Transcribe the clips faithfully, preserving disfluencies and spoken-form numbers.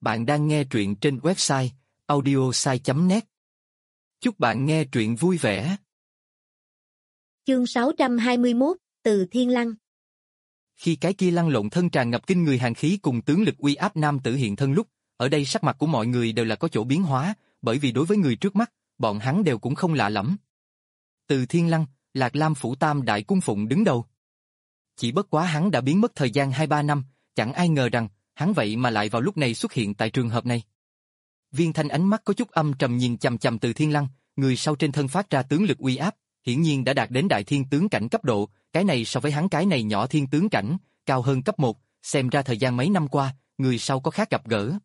Bạn đang nghe truyện trên website audiosai chấm net. Chúc bạn nghe truyện vui vẻ. Chương sáu trăm hai mươi mốt, Từ Thiên Lăng. Khi cái kia lăn lộn thân tràn ngập kinh người hàn khí cùng tướng lực uy áp nam tử hiện thân lúc, ở đây sắc mặt của mọi người đều là có chỗ biến hóa, bởi vì đối với người trước mắt, bọn hắn đều cũng không lạ lẫm. Từ Thiên Lăng, Lạc Lam phủ Tam đại cung phụng đứng đầu. Chỉ bất quá hắn đã biến mất thời gian hai ba năm, chẳng ai ngờ rằng hắn vậy mà lại vào lúc này xuất hiện tại trường hợp này. Viên Thanh ánh mắt có chút âm trầm nhìn chằm chằm Từ Thiên Lăng, người sau trên thân phát ra tướng lực uy áp, hiển nhiên đã đạt đến đại thiên tướng cảnh cấp độ, cái này so với hắn cái này nhỏ thiên tướng cảnh, cao hơn cấp một, xem ra thời gian mấy năm qua, người sau có khác gặp gỡ.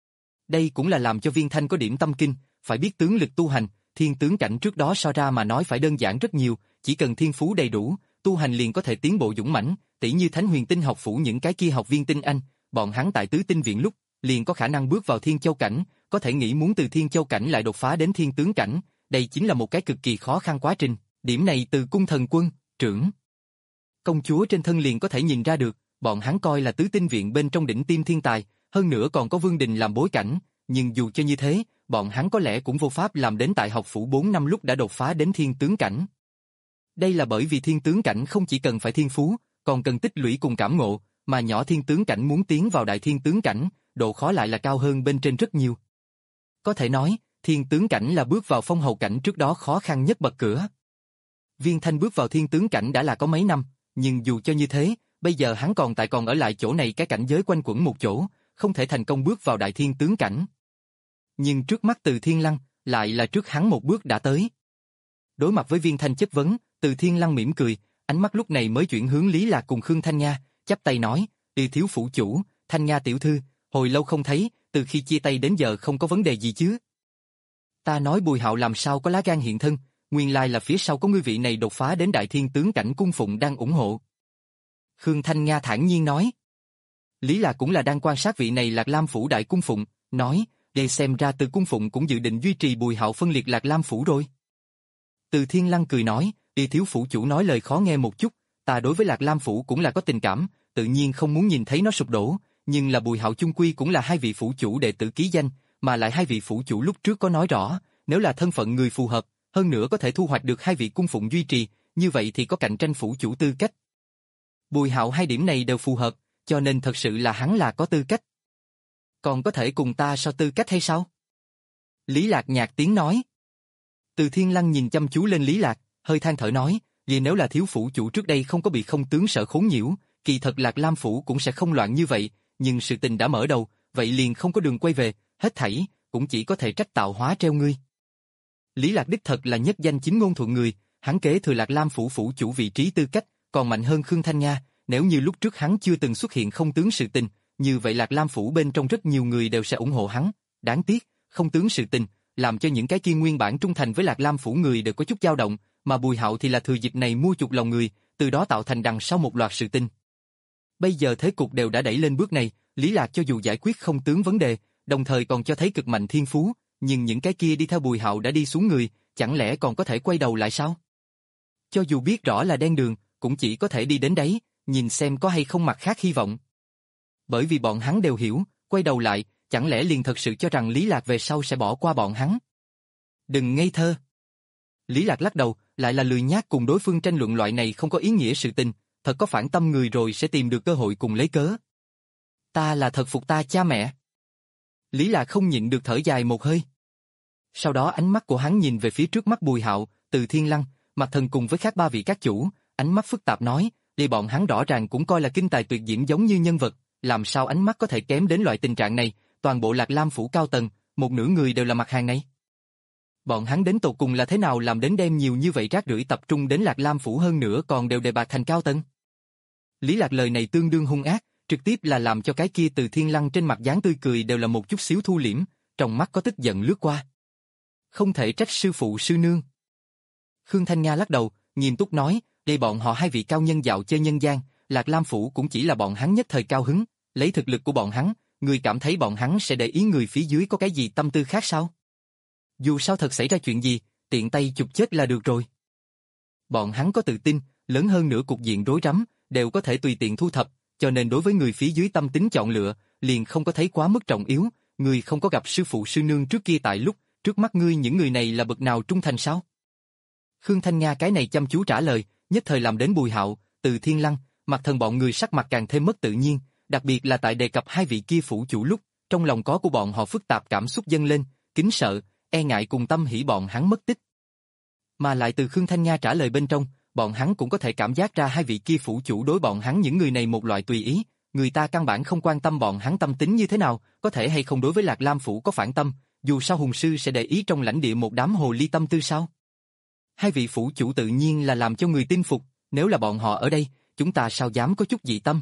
Đây cũng là làm cho Viên Thanh có điểm tâm kinh, phải biết tướng lực tu hành, thiên tướng cảnh trước đó so ra mà nói phải đơn giản rất nhiều, chỉ cần thiên phú đầy đủ, tu hành liền có thể tiến bộ dũng mãnh, tỷ như Thánh Huyền Tinh học phủ những cái kia học viên tinh anh, bọn hắn tại tứ tinh viện lúc, liền có khả năng bước vào thiên châu cảnh, có thể nghĩ muốn từ thiên châu cảnh lại đột phá đến thiên tướng cảnh, đây chính là một cái cực kỳ khó khăn quá trình, điểm này từ cung thần quân, trưởng, công chúa trên thân liền có thể nhìn ra được, bọn hắn coi là tứ tinh viện bên trong đỉnh tiêm thiên tài, hơn nữa còn có Vương Đình làm bối cảnh, nhưng dù cho như thế, bọn hắn có lẽ cũng vô pháp làm đến tại học phủ bốn năm lúc đã đột phá đến thiên tướng cảnh. Đây là bởi vì thiên tướng cảnh không chỉ cần phải thiên phú, còn cần tích lũy cùng cảm ngộ, mà nhỏ thiên tướng cảnh muốn tiến vào đại thiên tướng cảnh, độ khó lại là cao hơn bên trên rất nhiều. Có thể nói, thiên tướng cảnh là bước vào phong hầu cảnh trước đó khó khăn nhất bậc cửa. Viên Thanh bước vào thiên tướng cảnh đã là có mấy năm, nhưng dù cho như thế, bây giờ hắn còn tại còn ở lại chỗ này cái cảnh giới quanh quẩn một chỗ, không thể thành công bước vào đại thiên tướng cảnh. Nhưng trước mắt Từ Thiên Lăng, lại là trước hắn một bước đã tới. Đối mặt với Viên Thanh chất vấn, Từ Thiên Lăng mỉm cười, ánh mắt lúc này mới chuyển hướng Lý Lạc cùng Khương Thanh Nha, chắp tay nói, "Y thiếu phủ chủ, Thanh Nha tiểu thư, hồi lâu không thấy, từ khi chia tay đến giờ không có vấn đề gì chứ?" "Ta nói Bùi Hạo làm sao có lá gan hiện thân, nguyên lai là phía sau có ngươi vị này đột phá đến đại thiên tướng cảnh cung phụng đang ủng hộ." Khương Thanh Nha thản nhiên nói. Lý Lạc cũng là đang quan sát vị này Lạc Lam phủ đại cung phụng, nói, "Đây xem ra Từ cung phụng cũng dự định duy trì Bùi Hạo phân liệt Lạc Lam phủ rồi." Từ Thiên Lăng cười nói, "Y thiếu phủ chủ nói lời khó nghe một chút, ta đối với Lạc Lam phủ cũng là có tình cảm, tự nhiên không muốn nhìn thấy nó sụp đổ, nhưng là Bùi Hạo chung quy cũng là hai vị phủ chủ đệ tử ký danh, mà lại hai vị phủ chủ lúc trước có nói rõ, nếu là thân phận người phù hợp, hơn nữa có thể thu hoạch được hai vị cung phụng duy trì, như vậy thì có cạnh tranh phủ chủ tư cách. Bùi Hạo hai điểm này đều phù hợp, cho nên thật sự là hắn là có tư cách. Còn có thể cùng ta so tư cách hay sao?" Lý Lạc nhạt tiếng nói. Từ Thiên Lăng nhìn chăm chú lên Lý Lạc, hơi than thở nói, "Vì nếu là thiếu phủ chủ trước đây không có bị không tướng sợ khốn nhiễu, kỳ thật Lạc Lam phủ cũng sẽ không loạn như vậy, nhưng sự tình đã mở đầu, vậy liền không có đường quay về, hết thảy cũng chỉ có thể trách tạo hóa treo ngươi." Lý Lạc đích thật là nhất danh chính ngôn thuận người, hắn kế thừa Lạc Lam phủ phủ chủ vị trí tư cách, còn mạnh hơn Khương Thanh Nha, nếu như lúc trước hắn chưa từng xuất hiện không tướng sự tình, như vậy Lạc Lam phủ bên trong rất nhiều người đều sẽ ủng hộ hắn, đáng tiếc, không tướng sự tình, làm cho những cái kia nguyên bản trung thành với Lạc Lam phủ người đều có chút dao động, mà Bùi Hạo thì là thừa dịp này mua chuộc lòng người, từ đó tạo thành đằng sau một loạt sự tình. Bây giờ thế cục đều đã đẩy lên bước này, Lý Lạc cho dù giải quyết không tướng vấn đề, đồng thời còn cho thấy cực mạnh thiên phú, nhưng những cái kia đi theo Bùi Hạo đã đi xuống người, chẳng lẽ còn có thể quay đầu lại sao? Cho dù biết rõ là đen đường, cũng chỉ có thể đi đến đấy, nhìn xem có hay không mặt khác hy vọng. Bởi vì bọn hắn đều hiểu, quay đầu lại, chẳng lẽ liền thật sự cho rằng Lý Lạc về sau sẽ bỏ qua bọn hắn? Đừng ngây thơ. Lý Lạc lắc đầu, lại là lười nhác cùng đối phương tranh luận loại này không có ý nghĩa sự tình, thật có phản tâm người rồi sẽ tìm được cơ hội cùng lấy cớ. Ta là thật phục ta cha mẹ. Lý Lạc không nhịn được thở dài một hơi. Sau đó ánh mắt của hắn nhìn về phía trước mắt Bùi Hạo, Từ Thiên Lăng, Mạc Thần cùng với khác ba vị các chủ, ánh mắt phức tạp nói, đi bọn hắn rõ ràng cũng coi là kinh tài tuyệt diễm giống như nhân vật, làm sao ánh mắt có thể kém đến loại tình trạng này, toàn bộ Lạc Lam phủ cao tầng, một nửa người đều là mặt hàng này. Bọn hắn đến tột cùng là thế nào làm đến đem nhiều như vậy rác rưởi tập trung đến Lạc Lam phủ hơn nữa còn đều đề bạt thành cao tầng. Lý Lạc lời này tương đương hung ác, trực tiếp là làm cho cái kia Từ Thiên Lăng trên mặt dáng tươi cười đều là một chút xíu thu liễm, trong mắt có tức giận lướt qua. Không thể trách sư phụ sư nương. Khương Thanh Nga lắc đầu, nghiêm túc nói, đây bọn họ hai vị cao nhân dạo chơi nhân gian, Lạc Lam phủ cũng chỉ là bọn hắn nhất thời cao hứng, lấy thực lực của bọn hắn, người cảm thấy bọn hắn sẽ để ý người phía dưới có cái gì tâm tư khác sao? Dù sao thật xảy ra chuyện gì, tiện tay chụp chết là được rồi. Bọn hắn có tự tin, lớn hơn nữa cục diện rối rắm, đều có thể tùy tiện thu thập, cho nên đối với người phía dưới tâm tính chọn lựa, liền không có thấy quá mức trọng yếu, ngươi không có gặp sư phụ sư nương trước kia tại lúc, trước mắt ngươi những người này là bậc nào trung thành sao? Khương Thanh Nga cái này chăm chú trả lời, nhất thời làm đến Bùi Hạo, Từ Thiên Lăng, Mặt Thần bọn người sắc mặt càng thêm mất tự nhiên, đặc biệt là tại đề cập hai vị kia phủ chủ lúc, trong lòng có của bọn họ phức tạp cảm xúc dâng lên, kính sợ, e ngại cùng tâm hỉ bọn hắn mất tích. Mà lại từ Khương Thanh Nga trả lời bên trong, bọn hắn cũng có thể cảm giác ra hai vị kia phủ chủ đối bọn hắn những người này một loại tùy ý, người ta căn bản không quan tâm bọn hắn tâm tính như thế nào, có thể hay không đối với Lạc Lam phủ có phản tâm, dù sao hùng sư sẽ để ý trong lãnh địa một đám hồ ly tâm tư sao? Hai vị phủ chủ tự nhiên là làm cho người tin phục, nếu là bọn họ ở đây, chúng ta sao dám có chút dị tâm?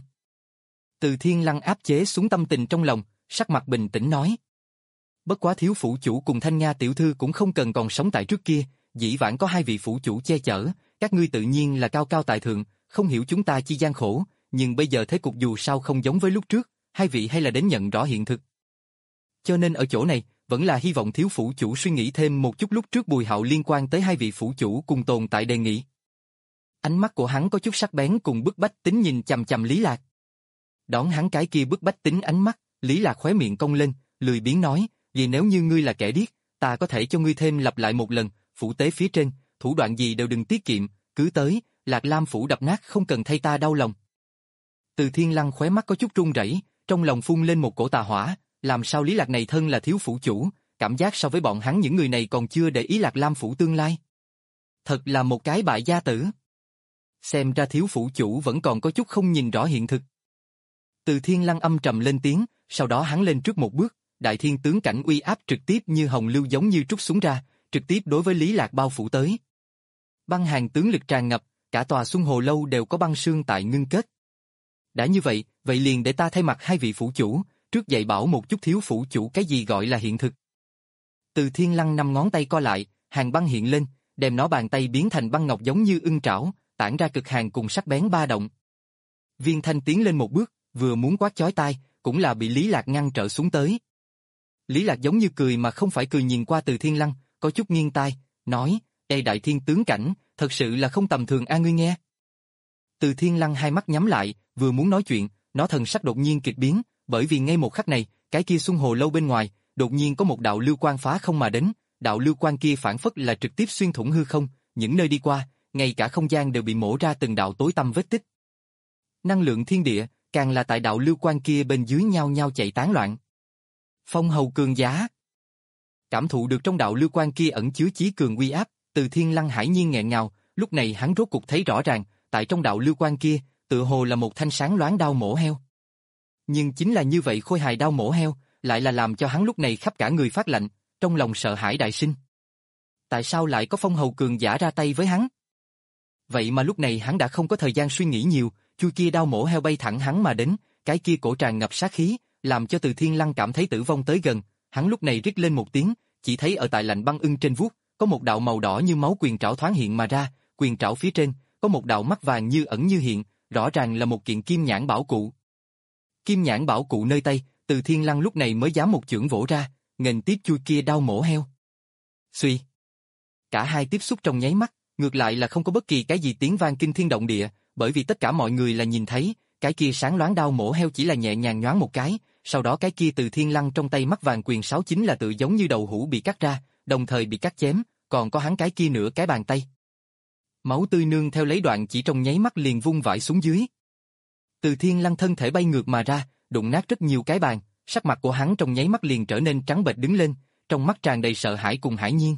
Từ Thiên Lăng áp chế xuống tâm tình trong lòng, sắc mặt bình tĩnh nói. Bất quá thiếu phủ chủ cùng Thanh Nga tiểu thư cũng không cần còn sống tại trước kia, dĩ vãng có hai vị phủ chủ che chở, các ngươi tự nhiên là cao cao tại thượng, không hiểu chúng ta chi gian khổ, nhưng bây giờ thế cục dù sao không giống với lúc trước, hai vị hay là đến nhận rõ hiện thực. Cho nên ở chỗ này, vẫn là hy vọng thiếu phủ chủ suy nghĩ thêm một chút lúc trước Bùi Hạo liên quan tới hai vị phủ chủ cùng tồn tại đề nghị. Ánh mắt của hắn có chút sắc bén cùng bức bách tính nhìn chằm chằm Lý Lạc. Đón hắn cái kia bức bách tính ánh mắt, Lý Lạc khóe miệng cong lên, lười biếng nói, vì nếu như ngươi là kẻ điếc, ta có thể cho ngươi thêm lặp lại một lần, phủ tế phía trên, thủ đoạn gì đều đừng tiết kiệm, cứ tới, Lạc Lam phủ đập nát không cần thay ta đau lòng. Từ Thiên Lăng khóe mắt có chút run rẩy, trong lòng phun lên một cổ tà hỏa, làm sao Lý Lạc này thân là thiếu phủ chủ, cảm giác so với bọn hắn những người này còn chưa để ý Lạc Lam phủ tương lai. Thật là một cái bại gia tử. Xem ra thiếu phủ chủ vẫn còn có chút không nhìn rõ hiện thực. Từ Thiên Lăng âm trầm lên tiếng, sau đó hắn lên trước một bước, đại thiên tướng cảnh uy áp trực tiếp như hồng lưu giống như trút xuống ra, trực tiếp đối với Lý Lạc bao phủ tới. Băng hàn tướng lực tràn ngập, cả tòa Xuân Hồ lâu đều có băng sương tại ngưng kết. Đã như vậy, vậy liền để ta thay mặt hai vị phủ chủ, trước dạy bảo một chút thiếu phủ chủ cái gì gọi là hiện thực. Từ Thiên Lăng năm ngón tay co lại, hàng băng hiện lên, đem nó bàn tay biến thành băng ngọc giống như ưng trảo, tản ra cực hàn cùng sắc bén ba động. Viên Thanh tiến lên một bước, vừa muốn quát chói tai, cũng là bị Lý Lạc ngăn trở xuống tới. Lý Lạc giống như cười mà không phải cười nhìn qua Từ Thiên Lăng, có chút nghiêng tai, nói, đây đại thiên tướng cảnh, thật sự là không tầm thường a ngươi nghe. Từ Thiên Lăng hai mắt nhắm lại, vừa muốn nói chuyện, nó thần sắc đột nhiên kịch biến, bởi vì ngay một khắc này, cái kia Xuân Hồ lâu bên ngoài, đột nhiên có một đạo lưu quang phá không mà đến, đạo lưu quang kia phản phất là trực tiếp xuyên thủng hư không, những nơi đi qua, ngay cả không gian đều bị mổ ra từng đạo tối tăm vết tích. Năng lượng thiên địa, càng là tại đạo lưu quang kia bên dưới nhau nhau chạy tán loạn. Phong hầu cường giá. Cảm thụ được trong đạo lưu quang kia ẩn chứa chí cường uy áp, Từ Thiên Lăng hải nhiên nghẹn ngào, lúc này hắn rốt cục thấy rõ ràng, tại trong đạo lưu quang kia, tựa hồ là một thanh sáng loáng đao mổ heo. Nhưng chính là như vậy khôi hài đao mổ heo, lại là làm cho hắn lúc này khắp cả người phát lạnh, trong lòng sợ hãi đại sinh. Tại sao lại có phong hầu cường giả ra tay với hắn? Vậy mà lúc này hắn đã không có thời gian suy nghĩ nhiều, chui kia đao mổ heo bay thẳng hắn mà đến, cái kia cổ tràn ngập sát khí, làm cho Từ Thiên Lăng cảm thấy tử vong tới gần, hắn lúc này rít lên một tiếng, chỉ thấy ở tại lạnh băng ưng trên vuốt, có một đạo màu đỏ như máu quyền trảo thoáng hiện mà ra, quyền trảo phía trên, có một đạo mắt vàng như ẩn như hiện, rõ ràng là một kiện kim nhãn bảo cụ. Kim nhãn bảo cụ nơi tay, Từ Thiên Lăng lúc này mới dám một chưởng vỗ ra, nghênh tiếp chui kia đao mổ heo. Xuy. Cả hai tiếp xúc trong nháy mắt, ngược lại là không có bất kỳ cái gì tiếng vang kinh thiên động địa, bởi vì tất cả mọi người là nhìn thấy, cái kia sáng loáng đao mổ heo chỉ là nhẹ nhàng nhoáng một cái, sau đó cái kia Từ Thiên Lăng trong tay mắt vàng quyền sáo chính là tự giống như đầu hũ bị cắt ra, đồng thời bị cắt chém, còn có hắn cái kia nửa cái bàn tay. Máu tươi nương theo lấy đoạn chỉ trong nháy mắt liền vung vãi xuống dưới. Từ Thiên Lăng thân thể bay ngược mà ra, đụng nát rất nhiều cái bàn, sắc mặt của hắn trong nháy mắt liền trở nên trắng bệch đứng lên, trong mắt tràn đầy sợ hãi cùng hãi nhiên.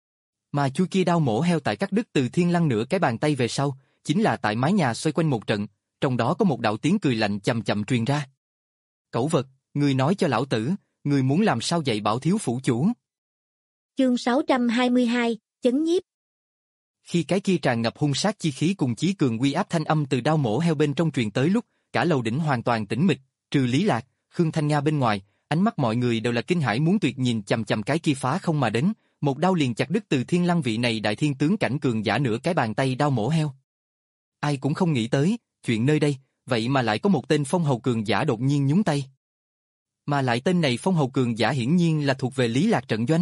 Mà chui kia đao mổ heo tại cắt đứt Từ Thiên Lăng nửa cái bàn tay về sau, chính là tại mái nhà xoay quanh một trận, trong đó có một đạo tiếng cười lạnh chậm chậm truyền ra. Cẩu vật, người nói cho lão tử, người muốn làm sao dạy bảo thiếu phủ chủ? Chương sáu trăm hai mươi hai, chấn nhiếp. Khi cái kia tràn ngập hung sát chi khí cùng chí cường uy áp thanh âm từ đao mổ heo bên trong truyền tới lúc, cả lầu đỉnh hoàn toàn tĩnh mịch, trừ Lý Lạc, Khương Thanh Nga bên ngoài, ánh mắt mọi người đều là kinh hãi muốn tuyệt nhìn chằm chằm cái kia phá không mà đến, một đao liền chặt đứt Từ Thiên Lăng vị này đại thiên tướng cảnh cường giả nửa cái bàn tay đao mổ heo. Ai cũng không nghĩ tới, chuyện nơi đây, vậy mà lại có một tên phong hầu cường giả đột nhiên nhúng tay. Mà lại tên này phong hầu cường giả hiển nhiên là thuộc về Lý Lạc trận doanh.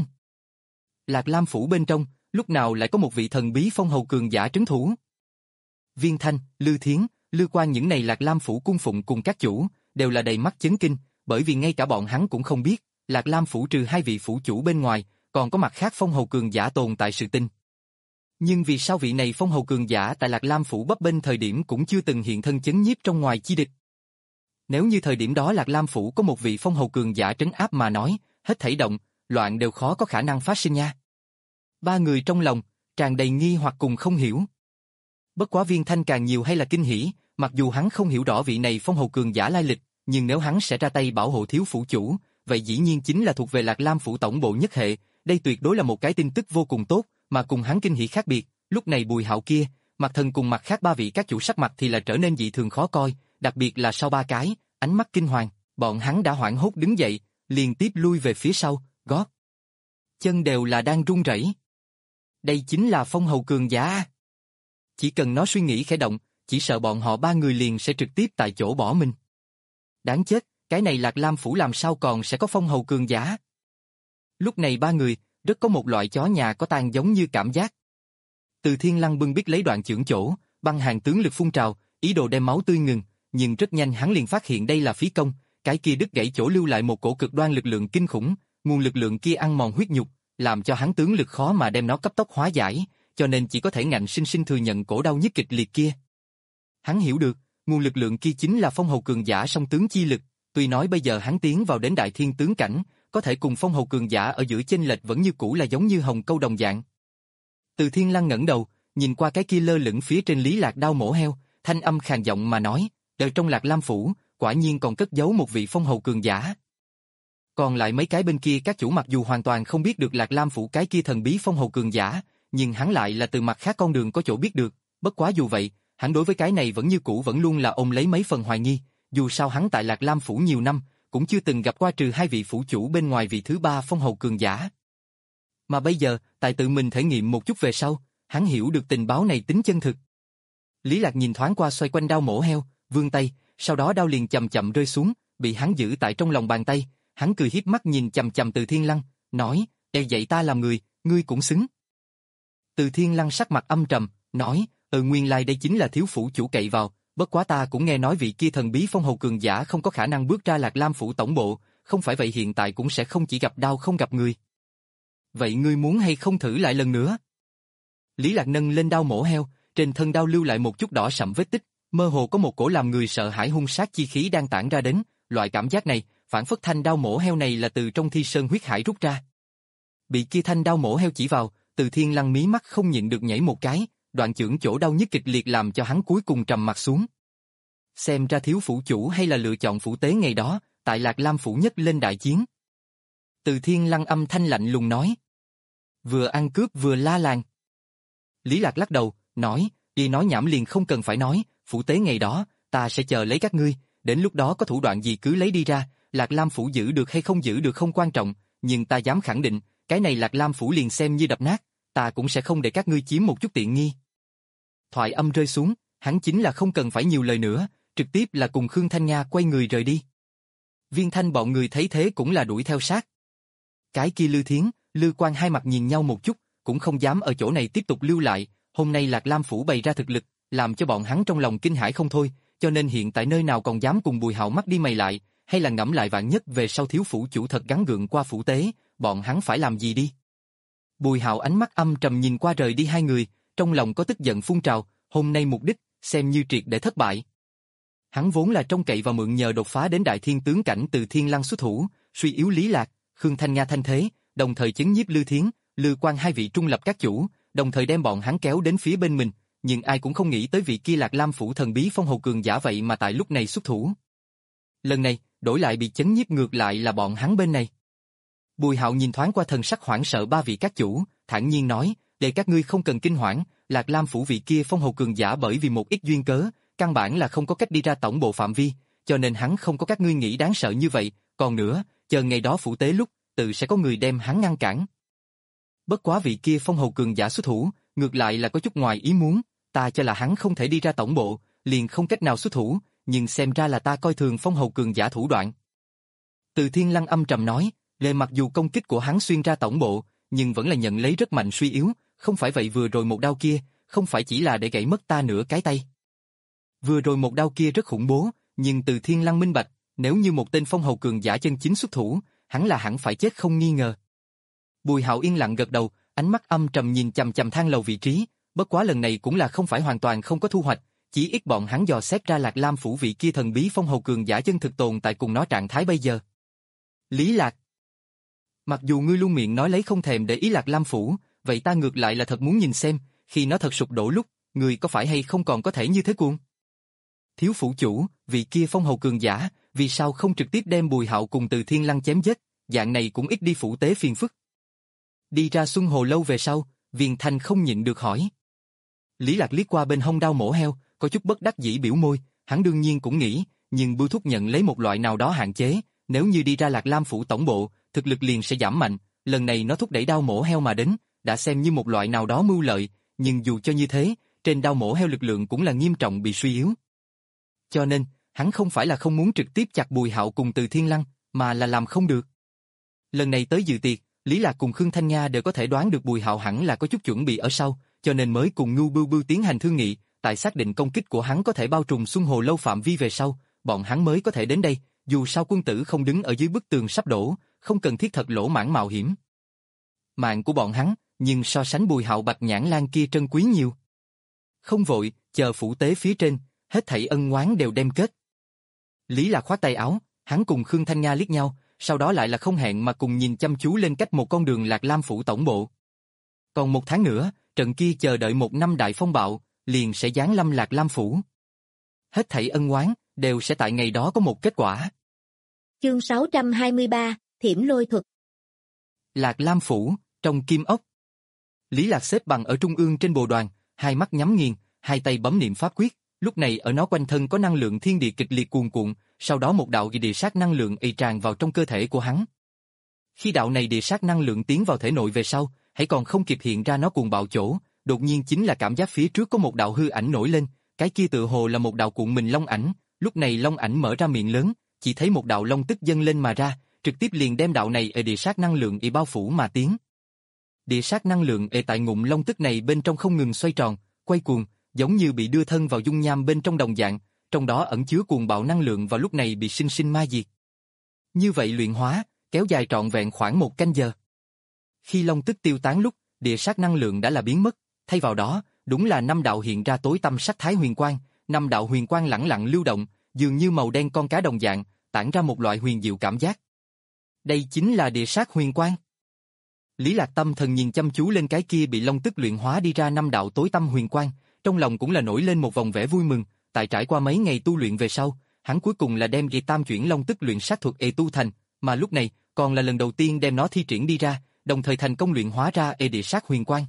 Lạc Lam phủ bên trong, lúc nào lại có một vị thần bí phong hầu cường giả trấn thủ. Viên Thanh, Lư Thiến, Lư Quan những này Lạc Lam phủ cung phụng cùng các chủ, đều là đầy mắt chấn kinh, bởi vì ngay cả bọn hắn cũng không biết, Lạc Lam phủ trừ hai vị phủ chủ bên ngoài, còn có mặt khác phong hầu cường giả tồn tại sự tin. Nhưng vì sao vị này phong hầu cường giả tại Lạc Lam phủ bấp bênh thời điểm cũng chưa từng hiện thân chấn nhiếp trong ngoài chi địch? Nếu như thời điểm đó Lạc Lam phủ có một vị phong hầu cường giả trấn áp mà nói, hết thảy động, loạn đều khó có khả năng phát sinh nha. Ba người trong lòng, tràn đầy nghi hoặc cùng không hiểu. Bất quá Viên Thanh càng nhiều hay là kinh hỉ, mặc dù hắn không hiểu rõ vị này phong hầu cường giả lai lịch, nhưng nếu hắn sẽ ra tay bảo hộ thiếu phủ chủ, vậy dĩ nhiên chính là thuộc về Lạc Lam phủ tổng bộ nhất hệ, đây tuyệt đối là một cái tin tức vô cùng tốt, mà cùng hắn kinh hỉ khác biệt, lúc này Bùi Hạo kia, Mặt Thần cùng mặt khác ba vị các chủ sắc mặt thì là trở nên dị thường khó coi, đặc biệt là sau ba cái, ánh mắt kinh hoàng, bọn hắn đã hoảng hốt đứng dậy, liên tiếp lui về phía sau, gót chân đều là đang run rẩy. Đây chính là phong hầu cường giả. Chỉ cần nó suy nghĩ khẽ động, chỉ sợ bọn họ ba người liền sẽ trực tiếp tại chỗ bỏ mình. Đáng chết, cái này Lạc Lam phủ làm sao còn sẽ có phong hầu cường giả? Lúc này ba người, rất có một loại chó nhà có tang giống như cảm giác. Từ Thiên Lăng bưng biết lấy đoạn chưởng chỗ, băng hàng tướng lực phun trào, ý đồ đem máu tươi ngừng, nhưng rất nhanh hắn liền phát hiện đây là phí công, cái kia đứt gãy chỗ lưu lại một cổ cực đoan lực lượng kinh khủng, nguồn lực lượng kia ăn mòn huyết nhục, làm cho hắn tướng lực khó mà đem nó cấp tốc hóa giải, cho nên chỉ có thể ngạnh sinh sinh thừa nhận cổ đau nhức kịch liệt kia. Hắn hiểu được, nguồn lực lượng kia chính là phong hầu cường giả song tướng chi lực, tuy nói bây giờ hắn tiến vào đến đại thiên tướng cảnh, có thể cùng phong hầu cường giả ở giữa chênh lệch vẫn như cũ là giống như hồng câu đồng dạng. Từ Thiên Lăng ngẩng đầu, nhìn qua cái kia lơ lửng phía trên Lý Lạc đao mổ heo, thanh âm khàn giọng mà nói, "Ở trong Lạc Lam phủ, quả nhiên còn cất giấu một vị phong hầu cường giả." Còn lại mấy cái bên kia các chủ mặc dù hoàn toàn không biết được Lạc Lam phủ cái kia thần bí phong hầu cường giả, nhưng hắn lại là từ mặt khác con đường có chỗ biết được, bất quá dù vậy, hắn đối với cái này vẫn như cũ vẫn luôn là ôm lấy mấy phần hoài nghi, dù sao hắn tại Lạc Lam phủ nhiều năm, cũng chưa từng gặp qua trừ hai vị phủ chủ bên ngoài vị thứ ba phong hầu cường giả. Mà bây giờ, tại tự mình thể nghiệm một chút về sau, hắn hiểu được tình báo này tính chân thực. Lý Lạc nhìn thoáng qua xoay quanh đao mổ heo, vươn tay, sau đó đao liền chậm chậm rơi xuống, bị hắn giữ tại trong lòng bàn tay, hắn cười hiếp mắt nhìn chằm chằm Từ Thiên Lăng, nói, "Ê dạy ta làm người, ngươi cũng xứng." Từ Thiên Lăng sắc mặt âm trầm, nói, "Ừ nguyên lai đây chính là thiếu phủ chủ cậy vào, bất quá ta cũng nghe nói vị kia thần bí phong hầu cường giả không có khả năng bước ra Lạc Lam phủ tổng bộ, không phải vậy hiện tại cũng sẽ không chỉ gặp đao không gặp người. Vậy ngươi muốn hay không thử lại lần nữa?" Lý Lạc nâng lên đao mổ heo, trên thân đao lưu lại một chút đỏ sậm vết tích, mơ hồ có một cổ làm người sợ hãi hung sát chi khí đang tản ra đến, loại cảm giác này, phản phất thanh đao mổ heo này là từ trong thi sơn huyết hải rút ra. Bị kia thanh đao mổ heo chỉ vào, Từ Thiên Lăng mí mắt không nhịn được nhảy một cái, đoạn chưởng chỗ đau nhức kịch liệt làm cho hắn cuối cùng trầm mặt xuống. Xem ra thiếu phủ chủ hay là lựa chọn phủ tế ngày đó, tại Lạc Lam phủ nhất lên đại chiến. Từ Thiên Lăng âm thanh lạnh lùng nói. Vừa ăn cướp vừa la làng. Lý Lạc lắc đầu, nói, đi nói nhảm liền không cần phải nói, phủ tế ngày đó, ta sẽ chờ lấy các ngươi, đến lúc đó có thủ đoạn gì cứ lấy đi ra, Lạc Lam phủ giữ được hay không giữ được không quan trọng, nhưng ta dám khẳng định, cái này Lạc Lam phủ liền xem như đập nát, ta cũng sẽ không để các ngươi chiếm một chút tiện nghi. Thoại âm rơi xuống, hắn chính là không cần phải nhiều lời nữa, trực tiếp là cùng Khương Thanh Nga quay người rời đi. Viên Thanh bọn người thấy thế cũng là đuổi theo sát. Cái kia Lư Thiến, Lư Quan hai mặt nhìn nhau một chút, cũng không dám ở chỗ này tiếp tục lưu lại, hôm nay Lạc Lam phủ bày ra thực lực, làm cho bọn hắn trong lòng kinh hãi không thôi, cho nên hiện tại nơi nào còn dám cùng Bùi Hạo mắt đi mày lại, hay là ngẫm lại vạn nhất về sau thiếu phủ chủ thật gắng gượng qua phủ tế, bọn hắn phải làm gì đi. Bùi Hạo ánh mắt âm trầm nhìn qua rời đi hai người, trong lòng có tức giận phun trào, hôm nay mục đích, xem như triệt để thất bại. Hắn vốn là trông cậy vào mượn nhờ đột phá đến đại thiên tướng cảnh từ Thiên Lăng xuất thủ, suy yếu Lý Lạc, Khương Thanh Nga thanh thế, đồng thời chấn nhiếp Lư Thiến, Lư Quan hai vị trung lập các chủ, đồng thời đem bọn hắn kéo đến phía bên mình, nhưng ai cũng không nghĩ tới vị kia Lạc Lam phủ thần bí phong hầu cường giả vậy mà tại lúc này xuất thủ. Lần này, đổi lại bị chấn nhiếp ngược lại là bọn hắn bên này. Bùi Hạo nhìn thoáng qua thần sắc hoảng sợ ba vị các chủ, thản nhiên nói, để các ngươi không cần kinh hoảng, Lạc Lam phủ vị kia phong hầu cường giả bởi vì một ít duyên cớ, căn bản là không có cách đi ra tổng bộ phạm vi, cho nên hắn không có các ngươi nghĩ đáng sợ như vậy, còn nữa, chờ ngày đó phủ tế lúc, tự sẽ có người đem hắn ngăn cản. Bất quá vị kia phong hầu cường giả xuất thủ, ngược lại là có chút ngoài ý muốn, ta cho là hắn không thể đi ra tổng bộ, liền không cách nào xuất thủ, nhưng xem ra là ta coi thường phong hầu cường giả thủ đoạn. Từ Thiên Lăng âm trầm nói, lệ mặc dù công kích của hắn xuyên ra tổng bộ, nhưng vẫn là nhận lấy rất mạnh suy yếu, không phải vậy vừa rồi một đao kia, không phải chỉ là để gãy mất ta nửa cái tay. Vừa rồi một đao kia rất khủng bố, nhưng Từ Thiên Lăng minh bạch, nếu như một tên phong hầu cường giả chân chính xuất thủ, hắn là hẳn phải chết không nghi ngờ. Bùi Hạo yên lặng gật đầu, ánh mắt âm trầm nhìn chằm chằm thang lầu vị trí, bất quá lần này cũng là không phải hoàn toàn không có thu hoạch, chỉ ít bọn hắn dò xét ra Lạc Lam phủ vị kia thần bí phong hầu cường giả chân thực tồn tại cùng nó trạng thái bây giờ. Lý Lạc, mặc dù ngươi luôn miệng nói lấy không thèm để ý Lạc Lam phủ, vậy ta ngược lại là thật muốn nhìn xem, khi nó thật sụp đổ lúc, ngươi có phải hay không còn có thể như thế cuồng? Thiếu phủ chủ, vị kia phong hầu cường giả, vì sao không trực tiếp đem Bùi Hạo cùng Từ Thiên Lăng chém giết, dạng này cũng ít đi phủ tế phiền phức. Đi ra Xuân Hồ lâu về sau, Viền Thanh không nhịn được hỏi. Lý Lạc liếc qua bên hông đao mổ heo, có chút bất đắc dĩ biểu môi, hắn đương nhiên cũng nghĩ, nhưng Bưu Thúc nhận lấy một loại nào đó hạn chế, nếu như đi ra Lạc Lam phủ tổng bộ, thực lực liền sẽ giảm mạnh, lần này nó thúc đẩy đao mổ heo mà đến, đã xem như một loại nào đó mưu lợi, nhưng dù cho như thế, trên đao mổ heo lực lượng cũng là nghiêm trọng bị suy yếu. Cho nên, hắn không phải là không muốn trực tiếp chặt Bùi Hạo cùng Từ Thiên Lăng, mà là làm không được. Lần này tới dự tiệc, Lý Lạc cùng Khương Thanh Nga đều có thể đoán được Bùi Hạo hẳn là có chút chuẩn bị ở sau, cho nên mới cùng Ngưu Bưu Bưu tiến hành thương nghị, tại xác định công kích của hắn có thể bao trùm Xuân Hồ lâu phạm vi về sau, bọn hắn mới có thể đến đây, dù sao quân tử không đứng ở dưới bức tường sắp đổ, không cần thiết thật lỗ mãng mạo hiểm. Mạng của bọn hắn, nhưng so sánh Bùi Hạo Bạch Nhãn Lan kia trân quý nhiều. Không vội, chờ phủ tế phía trên, hết thảy ân oán đều đem kết. Lý Lạc khoát tay áo, hắn cùng Khương Thanh Nga liếc nhau, sau đó lại là không hẹn mà cùng nhìn chăm chú lên cách một con đường Lạc Lam phủ tổng bộ. Còn một tháng nữa, trận kia chờ đợi một năm đại phong bạo, liền sẽ giáng lâm Lạc Lam phủ. Hết thảy ân oán đều sẽ tại ngày đó có một kết quả. Chương sáu trăm hai mươi ba, Thiểm Lôi thuật. Lạc Lam phủ, trong kim ốc. Lý Lạc xếp bằng ở trung ương trên bồ đoàn, hai mắt nhắm nghiền, hai tay bấm niệm pháp quyết, lúc này ở nó quanh thân có năng lượng thiên địa kịch liệt cuồn cuộn, sau đó một đạo địa sát năng lượng ì tràn vào trong cơ thể của hắn. Khi đạo này địa sát năng lượng tiến vào thể nội về sau, hãy còn không kịp hiện ra nó cuồng bạo chỗ, đột nhiên chính là cảm giác phía trước có một đạo hư ảnh nổi lên, cái kia tự hồ là một đạo cuộn mình long ảnh, lúc này long ảnh mở ra miệng lớn, chỉ thấy một đạo long tức dâng lên mà ra, trực tiếp liền đem đạo này ở địa sát năng lượng ì bao phủ mà tiến. Địa sát năng lượng ì tại ngụm long tức này bên trong không ngừng xoay tròn, quay cuồng, giống như bị đưa thân vào dung nham bên trong đồng dạng, trong đó ẩn chứa cuồng bạo năng lượng và lúc này bị sinh sinh ma diệt. Như vậy luyện hóa, kéo dài trọn vẹn khoảng một canh giờ. Khi long tức tiêu tán lúc, địa sát năng lượng đã là biến mất, thay vào đó, đúng là năm đạo hiện ra tối tăm sắc thái huyền quang, năm đạo huyền quang lẳng lặng lưu động, dường như màu đen con cá đồng dạng, tản ra một loại huyền diệu cảm giác. Đây chính là địa sát huyền quang. Lý Lạc tâm thần nhìn chăm chú lên cái kia bị long tức luyện hóa đi ra năm đạo tối tăm huyền quang, trong lòng cũng là nổi lên một vòng vẻ vui mừng, tại trải qua mấy ngày tu luyện về sau, hắn cuối cùng là đem ghi tam chuyển long tức luyện sát thuật e tu thành, mà lúc này còn là lần đầu tiên đem nó thi triển đi ra, đồng thời thành công luyện hóa ra e địa sát huyền quang.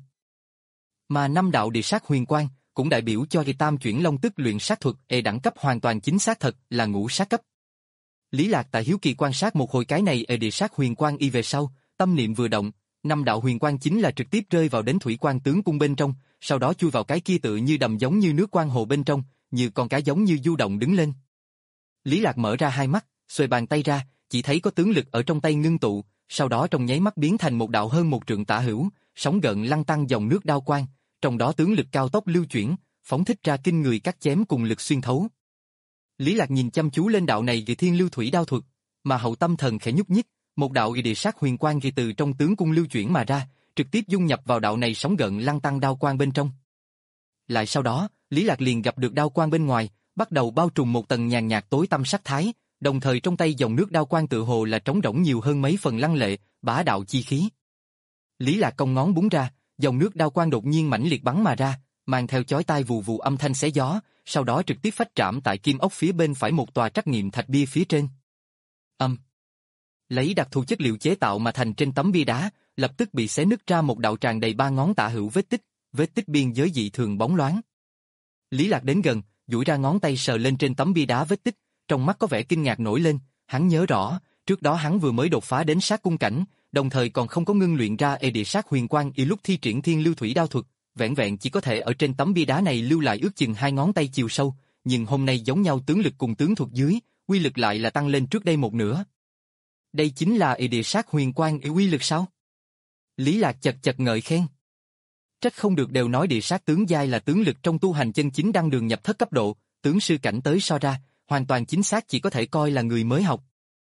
Mà năm đạo địa sát huyền quang cũng đại biểu cho ghi tam chuyển long tức luyện sát thuật e đẳng cấp hoàn toàn chính xác thật là ngũ sát cấp. Lý Lạc tại hiếu kỳ quan sát một hồi cái này e địa sát huyền quang y về sau, tâm niệm vừa động, năm đạo huyền quang chính là trực tiếp rơi vào đến thủy quan tướng cung bên trong, sau đó chui vào cái kia tự như đầm giống như nước quan hồ bên trong, như con cá giống như du động đứng lên. Lý Lạc mở ra hai mắt, xuề bàn tay ra, chỉ thấy có tướng lực ở trong tay ngưng tụ, sau đó trong nháy mắt biến thành một đạo hơn một trượng tả hữu, sóng gợn lăn tăng dòng nước đao quang, trong đó tướng lực cao tốc lưu chuyển, phóng thích ra kinh người cắt chém cùng lực xuyên thấu. Lý Lạc nhìn chăm chú lên đạo này Kỳ Thiên Lưu Thủy đao thuật, mà hậu tâm thần khẽ nhúc nhích, một đạo địa sát huyền quang kỳ từ trong tướng cung lưu chuyển mà ra, trực tiếp dung nhập vào đạo này sóng gợn lăn tăng đao quang bên trong. Lại sau đó, Lý Lạc liền gặp được đao quang bên ngoài, bắt đầu bao trùm một tầng nhàn nhạt tối tăm sắc thái, đồng thời trong tay dòng nước đao quang tự hồ là trống rỗng nhiều hơn mấy phần lăng lệ, bá đạo chi khí. Lý Lạc cong ngón búng ra, dòng nước đao quang đột nhiên mãnh liệt bắn mà ra, mang theo chói tai vù vù âm thanh xé gió, sau đó trực tiếp phách trảm tại kim ốc phía bên phải một tòa trắc nghiệm thạch bia phía trên. Âm. Lấy đặc thù chất liệu chế tạo mà thành trên tấm bia đá, lập tức bị xé nứt ra một đạo tràn đầy ba ngón tả hữu vết tích, vết tích biên giới dị thường bóng loáng. Lý Lạc đến gần, duỗi ra ngón tay sờ lên trên tấm bia đá vết tích, trong mắt có vẻ kinh ngạc nổi lên, hắn nhớ rõ, trước đó hắn vừa mới đột phá đến sát cung cảnh, đồng thời còn không có ngưng luyện ra e địa sát huyền quang y lúc thi triển Thiên Lưu Thủy đao thuật, vẹn vẹn chỉ có thể ở trên tấm bia đá này lưu lại ước chừng hai ngón tay chiều sâu, nhưng hôm nay giống nhau tướng lực cùng tướng thuật dưới, uy lực lại là tăng lên trước đây một nửa. Đây chính là e địa sát huyền quang y uy lực sao? Lý Lạc chật chật ngợi khen. Trách không được đều nói địa sát tướng giai là tướng lực trong tu hành chân chính đăng đường nhập thất cấp độ, tướng sư cảnh tới so ra, hoàn toàn chính xác chỉ có thể coi là người mới học.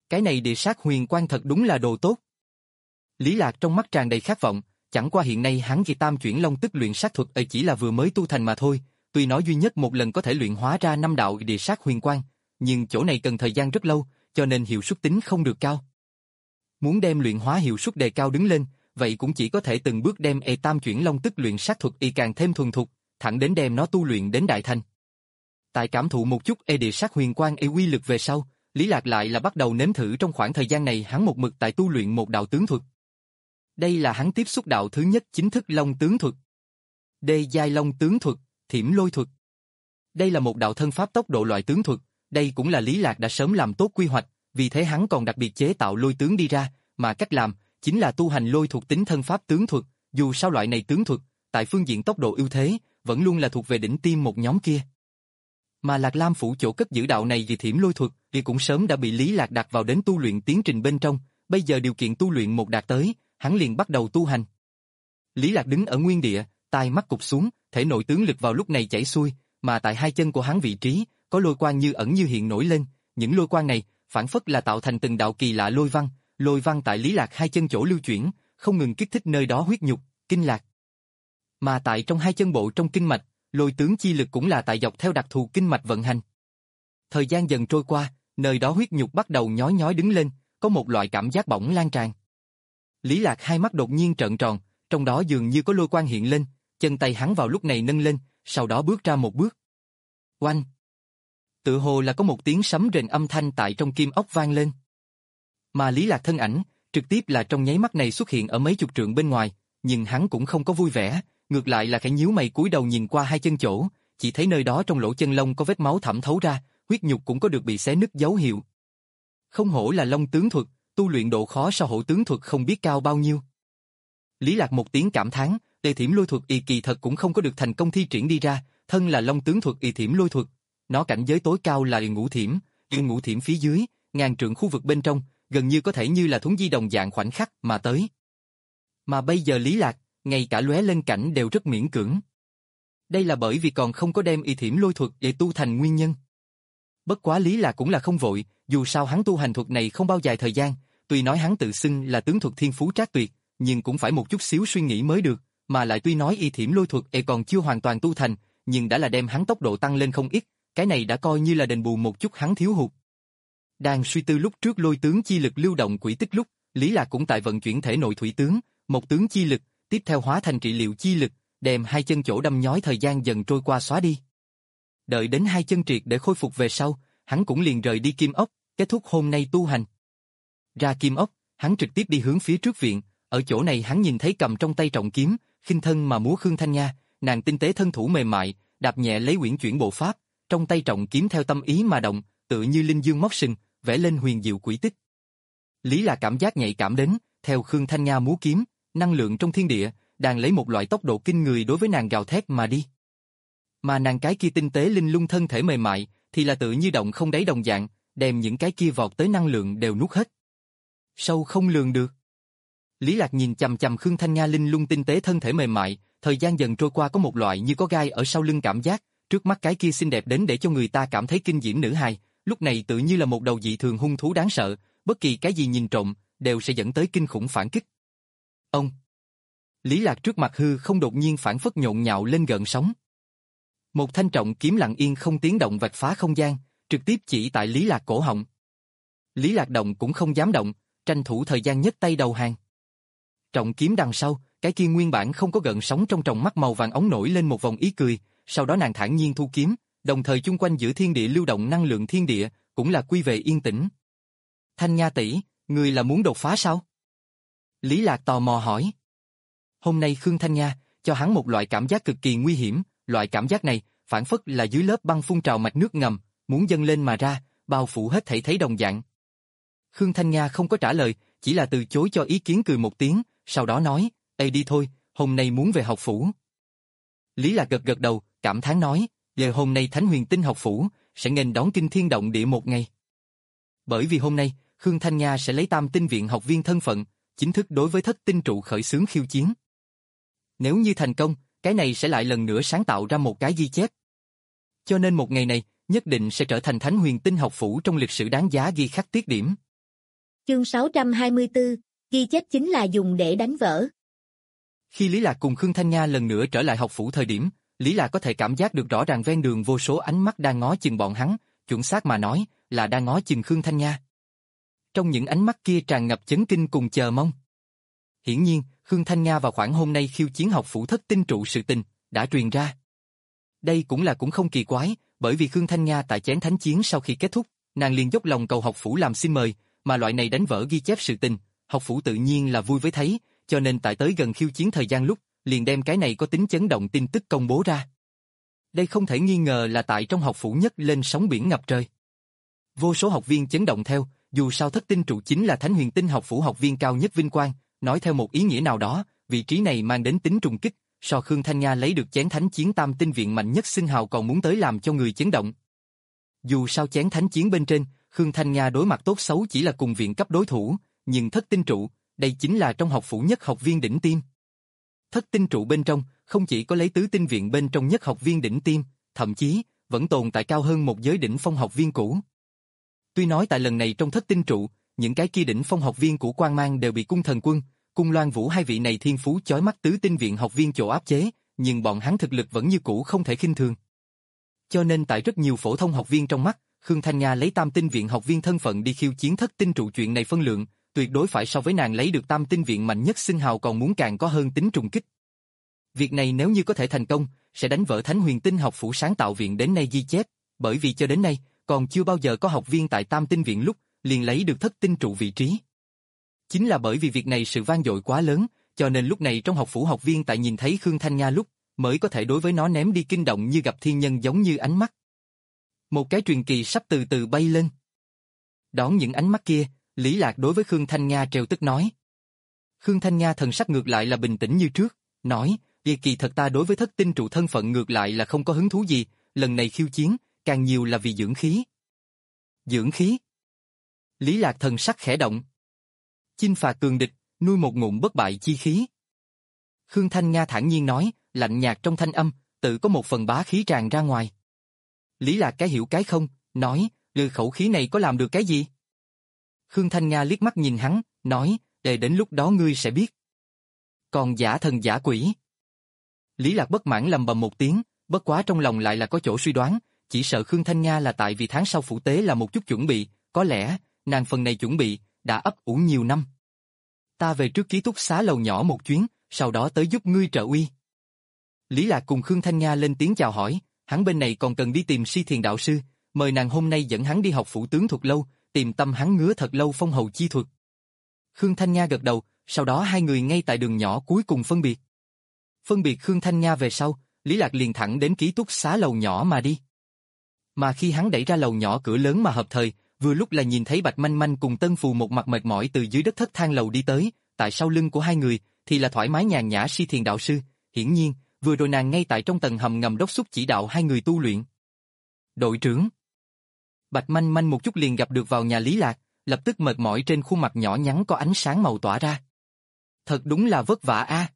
Cái này địa sát huyền quang thật đúng là đồ tốt. Lý Lạc trong mắt tràn đầy khát vọng, chẳng qua hiện nay hắn kỳ tam chuyển long tức luyện sát thuật ấy chỉ là vừa mới tu thành mà thôi, tuy nói duy nhất một lần có thể luyện hóa ra năm đạo địa sát huyền quang, nhưng chỗ này cần thời gian rất lâu, cho nên hiệu suất tính không được cao. Muốn đem luyện hóa hiệu suất đề cao đứng lên, vậy cũng chỉ có thể từng bước đem e tam chuyển long tức luyện sát thuật y càng thêm thuần thục, thẳng đến đem nó tu luyện đến đại thành. Tại cảm thụ một chút e địa sát huyền quang e uy lực về sau, Lý Lạc lại là bắt đầu nếm thử trong khoảng thời gian này hắn một mực tại tu luyện một đạo tướng thuật. Đây là hắn tiếp xúc đạo thứ nhất chính thức long tướng thuật. Đê giai long tướng thuật, thiểm lôi thuật. Đây là một đạo thân pháp tốc độ loại tướng thuật, đây cũng là Lý Lạc đã sớm làm tốt quy hoạch, vì thế hắn còn đặc biệt chế tạo lôi tướng đi ra, mà cách làm chính là tu hành lôi thuộc tính thân pháp tướng thuật, dù sao loại này tướng thuật, tại phương diện tốc độ ưu thế, vẫn luôn là thuộc về đỉnh tiêm một nhóm kia. Mà Lạc Lam phủ chỗ cất giữ đạo này vì thiểm lôi thuật thì cũng sớm đã bị Lý Lạc đặt vào đến tu luyện tiến trình bên trong, bây giờ điều kiện tu luyện một đạt tới, hắn liền bắt đầu tu hành. Lý Lạc đứng ở nguyên địa, tai mắt cụp xuống, thể nội tướng lực vào lúc này chảy xuôi, mà tại hai chân của hắn vị trí, có lôi quang như ẩn như hiện nổi lên, những lôi quang này phản phất là tạo thành từng đạo kỳ lạ lôi văn, lôi văn tại Lý Lạc hai chân chỗ lưu chuyển, không ngừng kích thích nơi đó huyết nhục, kinh lạc. Mà tại trong hai chân bộ trong kinh mạch, lôi tướng chi lực cũng là tại dọc theo đặc thù kinh mạch vận hành. Thời gian dần trôi qua, nơi đó huyết nhục bắt đầu nhói nhói đứng lên, có một loại cảm giác bỏng lan tràn. Lý Lạc hai mắt đột nhiên trợn tròn, trong đó dường như có lôi quang hiện lên, chân tay hắn vào lúc này nâng lên, sau đó bước ra một bước. Oanh! Tự hồ là có một tiếng sấm rền âm thanh tại trong kim ốc vang lên. Mà Lý Lạc thân ảnh, trực tiếp là trong nháy mắt này xuất hiện ở mấy chục trượng bên ngoài, nhưng hắn cũng không có vui vẻ, ngược lại là khẽ nhíu mày cúi đầu nhìn qua hai chân chỗ, chỉ thấy nơi đó trong lỗ chân lông có vết máu thẩm thấu ra, huyết nhục cũng có được bị xé nứt dấu hiệu. Không hổ là long tướng thuật, tu luyện độ khó so hổ tướng thuật không biết cao bao nhiêu. Lý Lạc một tiếng cảm thán, đề thiểm lôi thuật y kỳ thật cũng không có được thành công thi triển đi ra, thân là long tướng thuật y thiểm lôi thuật, nó cảnh giới tối cao là ngũ thiểm, nhưng ngũ thiểm phía dưới, ngàn trượng khu vực bên trong, gần như có thể như là thuấn di đồng dạng khoảnh khắc mà tới. Mà bây giờ Lý Lạc, ngay cả lóe lên cảnh đều rất miễn cưỡng. Đây là bởi vì còn không có đem y thiểm lôi thuật để tu thành nguyên nhân. Bất quá Lý Lạc cũng là không vội, dù sao hắn tu hành thuật này không bao dài thời gian, tuy nói hắn tự xưng là tướng thuật thiên phú trác tuyệt, nhưng cũng phải một chút xíu suy nghĩ mới được, mà lại tuy nói y thiểm lôi thuật e còn chưa hoàn toàn tu thành, nhưng đã là đem hắn tốc độ tăng lên không ít, cái này đã coi như là đền bù một chút hắn thiếu hụt. Đang suy tư lúc trước lôi tướng chi lực lưu động quỹ tích lúc, Lý Lạc cũng tại vận chuyển thể nội thủy tướng, một tướng chi lực, tiếp theo hóa thành trị liệu chi lực, đem hai chân chỗ đâm nhói thời gian dần trôi qua xóa đi. Đợi đến hai chân triệt để khôi phục về sau, hắn cũng liền rời đi kim ốc, kết thúc hôm nay tu hành. Ra kim ốc, hắn trực tiếp đi hướng phía trước viện, ở chỗ này hắn nhìn thấy cầm trong tay trọng kiếm, khinh thân mà múa Khương Thanh Nha, nàng tinh tế thân thủ mềm mại, đạp nhẹ lấy uyển chuyển bộ pháp, trong tay trọng kiếm theo tâm ý mà động, tựa như linh dương móc sừng, vẽ lên huyền diệu quỹ tích. Lý là cảm giác nhạy cảm đến, theo Khương Thanh Nha múa kiếm, năng lượng trong thiên địa, đang lấy một loại tốc độ kinh người đối với nàng gào thét mà đi. Mà nàng cái kia tinh tế linh lung thân thể mềm mại, thì là tự như động không đáy đồng dạng, đem những cái kia vọt tới năng lượng đều nuốt hết. Sâu không lường được. Lý Lạc nhìn chằm chằm Khương Thanh Nha linh lung tinh tế thân thể mềm mại, thời gian dần trôi qua có một loại như có gai ở sau lưng cảm giác, trước mắt cái kia xinh đẹp đến để cho người ta cảm thấy kinh diễm nữ hài, lúc này tự như là một đầu dị thường hung thú đáng sợ, bất kỳ cái gì nhìn trộm, đều sẽ dẫn tới kinh khủng phản kích. Ông! Lý Lạc trước mặt hư không đột nhiên phản phất nhộn nhạo lên gợn sóng. Một thanh trọng kiếm lặng yên không tiếng động vạch phá không gian, trực tiếp chỉ tại Lý Lạc cổ họng. Lý Lạc động cũng không dám động, tranh thủ thời gian nhấc tay đầu hàng. Trọng kiếm đằng sau, cái kia nguyên bản không có gợn sóng trong tròng mắt màu vàng óng nổi lên một vòng ý cười, sau đó nàng thản nhiên thu kiếm, đồng thời chung quanh giữa thiên địa lưu động năng lượng thiên địa, cũng là quy về yên tĩnh. Thanh Nha tỷ, ngươi là muốn đột phá sao? Lý Lạc tò mò hỏi. Hôm nay Khương Thanh Nha cho hắn một loại cảm giác cực kỳ nguy hiểm, loại cảm giác này phản phất là dưới lớp băng phun trào mạch nước ngầm, muốn dâng lên mà ra, bao phủ hết thảy thấy đồng dạng. Khương Thanh Nha không có trả lời, chỉ là từ chối cho ý kiến cười một tiếng, sau đó nói, "Ê đi thôi, hôm nay muốn về học phủ." Lý Lạc gật gật đầu, cảm thán nói, "Giờ hôm nay Thánh Huyền Tinh học phủ sẽ nghênh đón kinh thiên động địa một ngày." Bởi vì hôm nay, Khương Thanh Nha sẽ lấy Tam Tinh viện học viên thân phận, chính thức đối với Thất Tinh trụ khởi xướng khiêu chiến. Nếu như thành công, cái này sẽ lại lần nữa sáng tạo ra một cái ghi chép. Cho nên một ngày này, nhất định sẽ trở thành Thánh Huyền Tinh học phủ trong lịch sử đáng giá ghi khắc tiết điểm. Chương sáu trăm hai mươi tư, ghi chép chính là dùng để đánh vỡ. Khi Lý Lạc cùng Khương Thanh Nha lần nữa trở lại học phủ thời điểm, Lý Lạc có thể cảm giác được rõ ràng ven đường vô số ánh mắt đang ngó chừng bọn hắn, chuẩn xác mà nói, là đang ngó chừng Khương Thanh Nha. Trong những ánh mắt kia tràn ngập chấn kinh cùng chờ mong. Hiển nhiên, Khương Thanh Nha vào khoảng hôm nay khiêu chiến học phủ thất tinh trụ sự tình, đã truyền ra. Đây cũng là cũng không kỳ quái, bởi vì Khương Thanh Nha tại chén thánh chiến sau khi kết thúc, nàng liền dốc lòng cầu học phủ làm xin mời, mà loại này đánh vỡ ghi chép sự tình, học phủ tự nhiên là vui với thấy, cho nên tại tới gần khiêu chiến thời gian lúc, liền đem cái này có tính chấn động tin tức công bố ra. Đây không thể nghi ngờ là tại trong học phủ nhất lên sóng biển ngập trời. Vô số học viên chấn động theo, dù sao thất tinh trụ chính là Thánh Huyền Tinh học phủ học viên cao nhất vinh quang, nói theo một ý nghĩa nào đó, vị trí này mang đến tính trùng kích, so Khương Thanh Nha lấy được chén thánh chiến tam tinh viện mạnh nhất xưng hào còn muốn tới làm cho người chấn động. Dù sao chén thánh chiến bên trên, Khương Thanh Nha đối mặt tốt xấu chỉ là cùng viện cấp đối thủ, nhưng thất tinh trụ, đây chính là trong học phủ nhất học viên đỉnh tiêm. Thất tinh trụ bên trong, không chỉ có lấy tứ tinh viện bên trong nhất học viên đỉnh tiêm, thậm chí, vẫn tồn tại cao hơn một giới đỉnh phong học viên cũ. Tuy nói tại lần này trong thất tinh trụ, những cái kia đỉnh phong học viên của Quang Mang đều bị Cung Thần Quân, Cung Loan Vũ hai vị này thiên phú chói mắt tứ tinh viện học viên chỗ áp chế, nhưng bọn hắn thực lực vẫn như cũ không thể khinh thường. Cho nên tại rất nhiều phổ thông học viên trong mắt, Khương Thanh Nha lấy tam tinh viện học viên thân phận đi khiêu chiến thất tinh trụ chuyện này phân lượng, tuyệt đối phải so với nàng lấy được tam tinh viện mạnh nhất xưng hào còn muốn càng có hơn tính trùng kích. Việc này nếu như có thể thành công, sẽ đánh vỡ Thánh Huyền Tinh học phủ sáng tạo viện đến nay ghi chép, bởi vì cho đến nay, còn chưa bao giờ có học viên tại tam tinh viện lúc, liền lấy được thất tinh trụ vị trí. Chính là bởi vì việc này sự vang dội quá lớn, cho nên lúc này trong học phủ học viên tại nhìn thấy Khương Thanh Nha lúc, mới có thể đối với nó ném đi kinh động như gặp thiên nhân giống như ánh mắt. Một cái truyền kỳ sắp từ từ bay lên. Đón những ánh mắt kia, Lý Lạc đối với Khương Thanh Nha trêu tức nói. Khương Thanh Nha thần sắc ngược lại là bình tĩnh như trước, nói, kỳ thật ta đối với thất tinh trụ thân phận ngược lại là không có hứng thú gì, lần này khiêu chiến, càng nhiều là vì dưỡng khí. Dưỡng khí? Lý Lạc thần sắc khẽ động. Chinh phạt cường địch, nuôi một ngụm bất bại chi khí. Khương Thanh Nha thản nhiên nói, lạnh nhạt trong thanh âm, tự có một phần bá khí tràn ra ngoài. Lý Lạc cái hiểu cái không, nói, lư khẩu khí này có làm được cái gì? Khương Thanh Nha liếc mắt nhìn hắn, nói, để đến lúc đó ngươi sẽ biết. Còn giả thần giả quỷ. Lý Lạc bất mãn lầm bầm một tiếng, bất quá trong lòng lại là có chỗ suy đoán, chỉ sợ Khương Thanh Nha là tại vì tháng sau phủ tế là một chút chuẩn bị, có lẽ, nàng phần này chuẩn bị, đã ấp ủ nhiều năm. Ta về trước ký túc xá lầu nhỏ một chuyến, sau đó tới giúp ngươi trợ uy. Lý Lạc cùng Khương Thanh Nha lên tiếng chào hỏi, hắn bên này còn cần đi tìm Si Thiền đạo sư, mời nàng hôm nay dẫn hắn đi học phủ tướng thuật lâu, tìm tâm hắn ngứa thật lâu phong hầu chi thuật. Khương Thanh Nha gật đầu, sau đó hai người ngay tại đường nhỏ cuối cùng phân biệt. Phân biệt Khương Thanh Nha về sau, Lý Lạc liền thẳng đến ký túc xá lầu nhỏ mà đi. Mà khi hắn đẩy ra lầu nhỏ cửa lớn mà hợp thời, vừa lúc là nhìn thấy Bạch Manh Manh cùng Tân Phù một mặt mệt mỏi từ dưới đất thất thang lầu đi tới, tại sau lưng của hai người thì là thoải mái nhàn nhã Si Thiền đạo sư, hiển nhiên, vừa rồi nàng ngay tại trong tầng hầm ngầm đốc thúc chỉ đạo hai người tu luyện. Đội trưởng. Bạch Manh Manh một chút liền gặp được vào nhà Lý Lạc, lập tức mệt mỏi trên khuôn mặt nhỏ nhắn có ánh sáng màu tỏa ra. Thật đúng là vất vả a.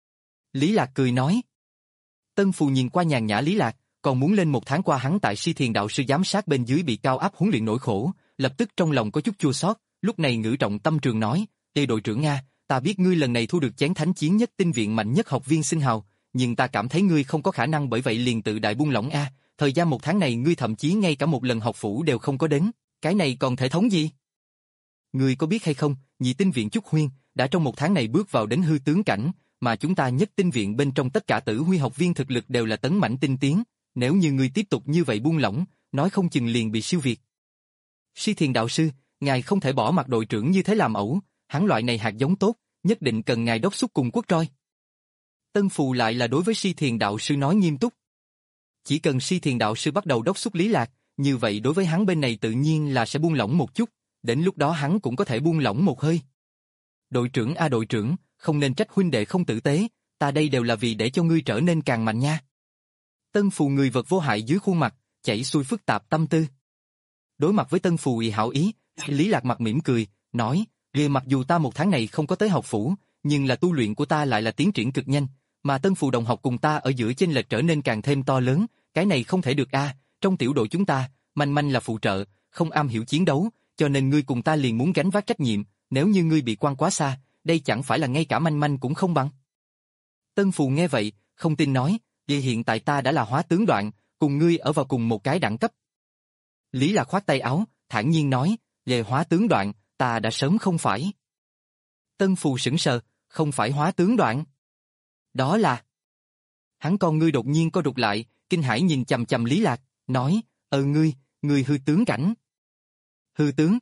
Lý Lạc cười nói. Tân Phù nhìn qua nhàn nhã Lý Lạc, còn muốn lên một tháng qua hắn tại Si Thiền đạo sư giám sát bên dưới bị cao áp huấn luyện nỗi khổ, lập tức trong lòng có chút chua xót, lúc này ngữ trọng tâm trường nói, "Tê đội trưởng Nga, ta biết ngươi lần này thu được chén thánh chiến nhất tinh viện mạnh nhất học viên xưng hào, nhưng ta cảm thấy ngươi không có khả năng bởi vậy liền tự đại buông lỏng a, thời gian một tháng này ngươi thậm chí ngay cả một lần học phủ đều không có đến, cái này còn thể thống gì? Ngươi có biết hay không, nhị tinh viện Trúc Huyên đã trong một tháng này bước vào đến hư tướng cảnh, mà chúng ta nhất tinh viện bên trong tất cả tử huy học viên thực lực đều là tấn mãnh tinh tiến, nếu như ngươi tiếp tục như vậy buông lỏng, nói không chừng liền bị siêu việt." Si Thiền đạo sư, ngài không thể bỏ mặc đội trưởng như thế làm ẩu, hắn loại này hạt giống tốt, nhất định cần ngài đốc thúc cùng quốc roi. Tân Phù lại là đối với Si Thiền đạo sư nói nghiêm túc. Chỉ cần Si Thiền đạo sư bắt đầu đốc thúc Lý Lạc, như vậy đối với hắn bên này tự nhiên là sẽ buông lỏng một chút, đến lúc đó hắn cũng có thể buông lỏng một hơi. Đội trưởng a đội trưởng, không nên trách huynh đệ không tử tế, ta đây đều là vì để cho ngươi trở nên càng mạnh nha. Tân Phù người vật vô hại dưới khuôn mặt, chảy xuôi phức tạp tâm tư. Đối mặt với Tân Phù ý hảo ý, Lý Lạc mặt mỉm cười, nói, "Ghê mặc dù ta một tháng này không có tới học phủ, nhưng là tu luyện của ta lại là tiến triển cực nhanh, mà Tân Phù đồng học cùng ta ở giữa chênh lệch trở nên càng thêm to lớn, cái này không thể được a, trong tiểu đội chúng ta, Manh Manh là phụ trợ, không am hiểu chiến đấu, cho nên ngươi cùng ta liền muốn gánh vác trách nhiệm, nếu như ngươi bị quăng quá xa, đây chẳng phải là ngay cả manh manh cũng không bằng. Tân Phù nghe vậy, không tin nói, vì hiện tại ta đã là hóa tướng đoạn, cùng ngươi ở vào cùng một cái đẳng cấp. Lý Lạc khoát tay áo, thản nhiên nói, về hóa tướng đoạn, ta đã sớm không phải. Tân Phù sững sờ, không phải hóa tướng đoạn. Đó là... Hắn con ngươi đột nhiên co rụt lại, kinh hãi nhìn chằm chằm Lý Lạc, nói, ờ ngươi, ngươi hư tướng cảnh. Hư tướng.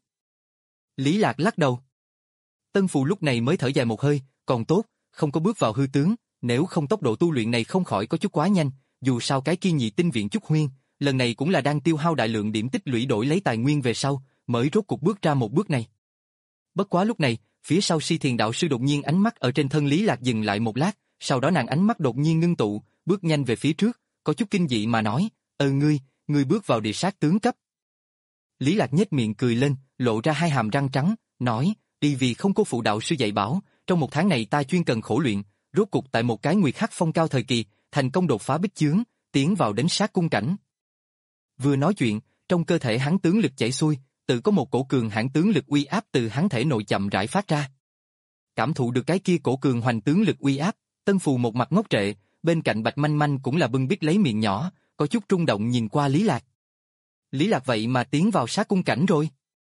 Lý Lạc lắc đầu. Tân Phù lúc này mới thở dài một hơi, còn tốt, không có bước vào hư tướng, nếu không tốc độ tu luyện này không khỏi có chút quá nhanh, dù sao cái kia nhị tinh viện Chúc Huyên, lần này cũng là đang tiêu hao đại lượng điểm tích lũy đổi lấy tài nguyên về sau, mới rốt cuộc bước ra một bước này. Bất quá lúc này, phía sau Si Thiền đạo sư đột nhiên ánh mắt ở trên thân Lý Lạc dừng lại một lát, sau đó nàng ánh mắt đột nhiên ngưng tụ, bước nhanh về phía trước, có chút kinh dị mà nói, ờ ngươi, ngươi bước vào địa sát tướng cấp. Lý Lạc nhếch miệng cười lên, lộ ra hai hàm răng trắng, nói, đi vì không cô phụ đạo sư dạy bảo, trong một tháng này ta chuyên cần khổ luyện, rốt cục tại một cái nguyệt khắc phong cao thời kỳ, thành công đột phá bích chướng, tiến vào đến sát cung cảnh. Vừa nói chuyện, trong cơ thể hắn tướng lực chảy xuôi, tự có một cổ cường hãn tướng lực uy áp từ hắn thể nội chậm rãi phát ra. Cảm thụ được cái kia cổ cường hoành tướng lực uy áp, Tân Phù một mặt ngốc trệ, bên cạnh Bạch Manh Manh cũng là bưng bít lấy miệng nhỏ, có chút rung động nhìn qua Lý Lạc. Lý Lạc vậy mà tiến vào sát cung cảnh rồi.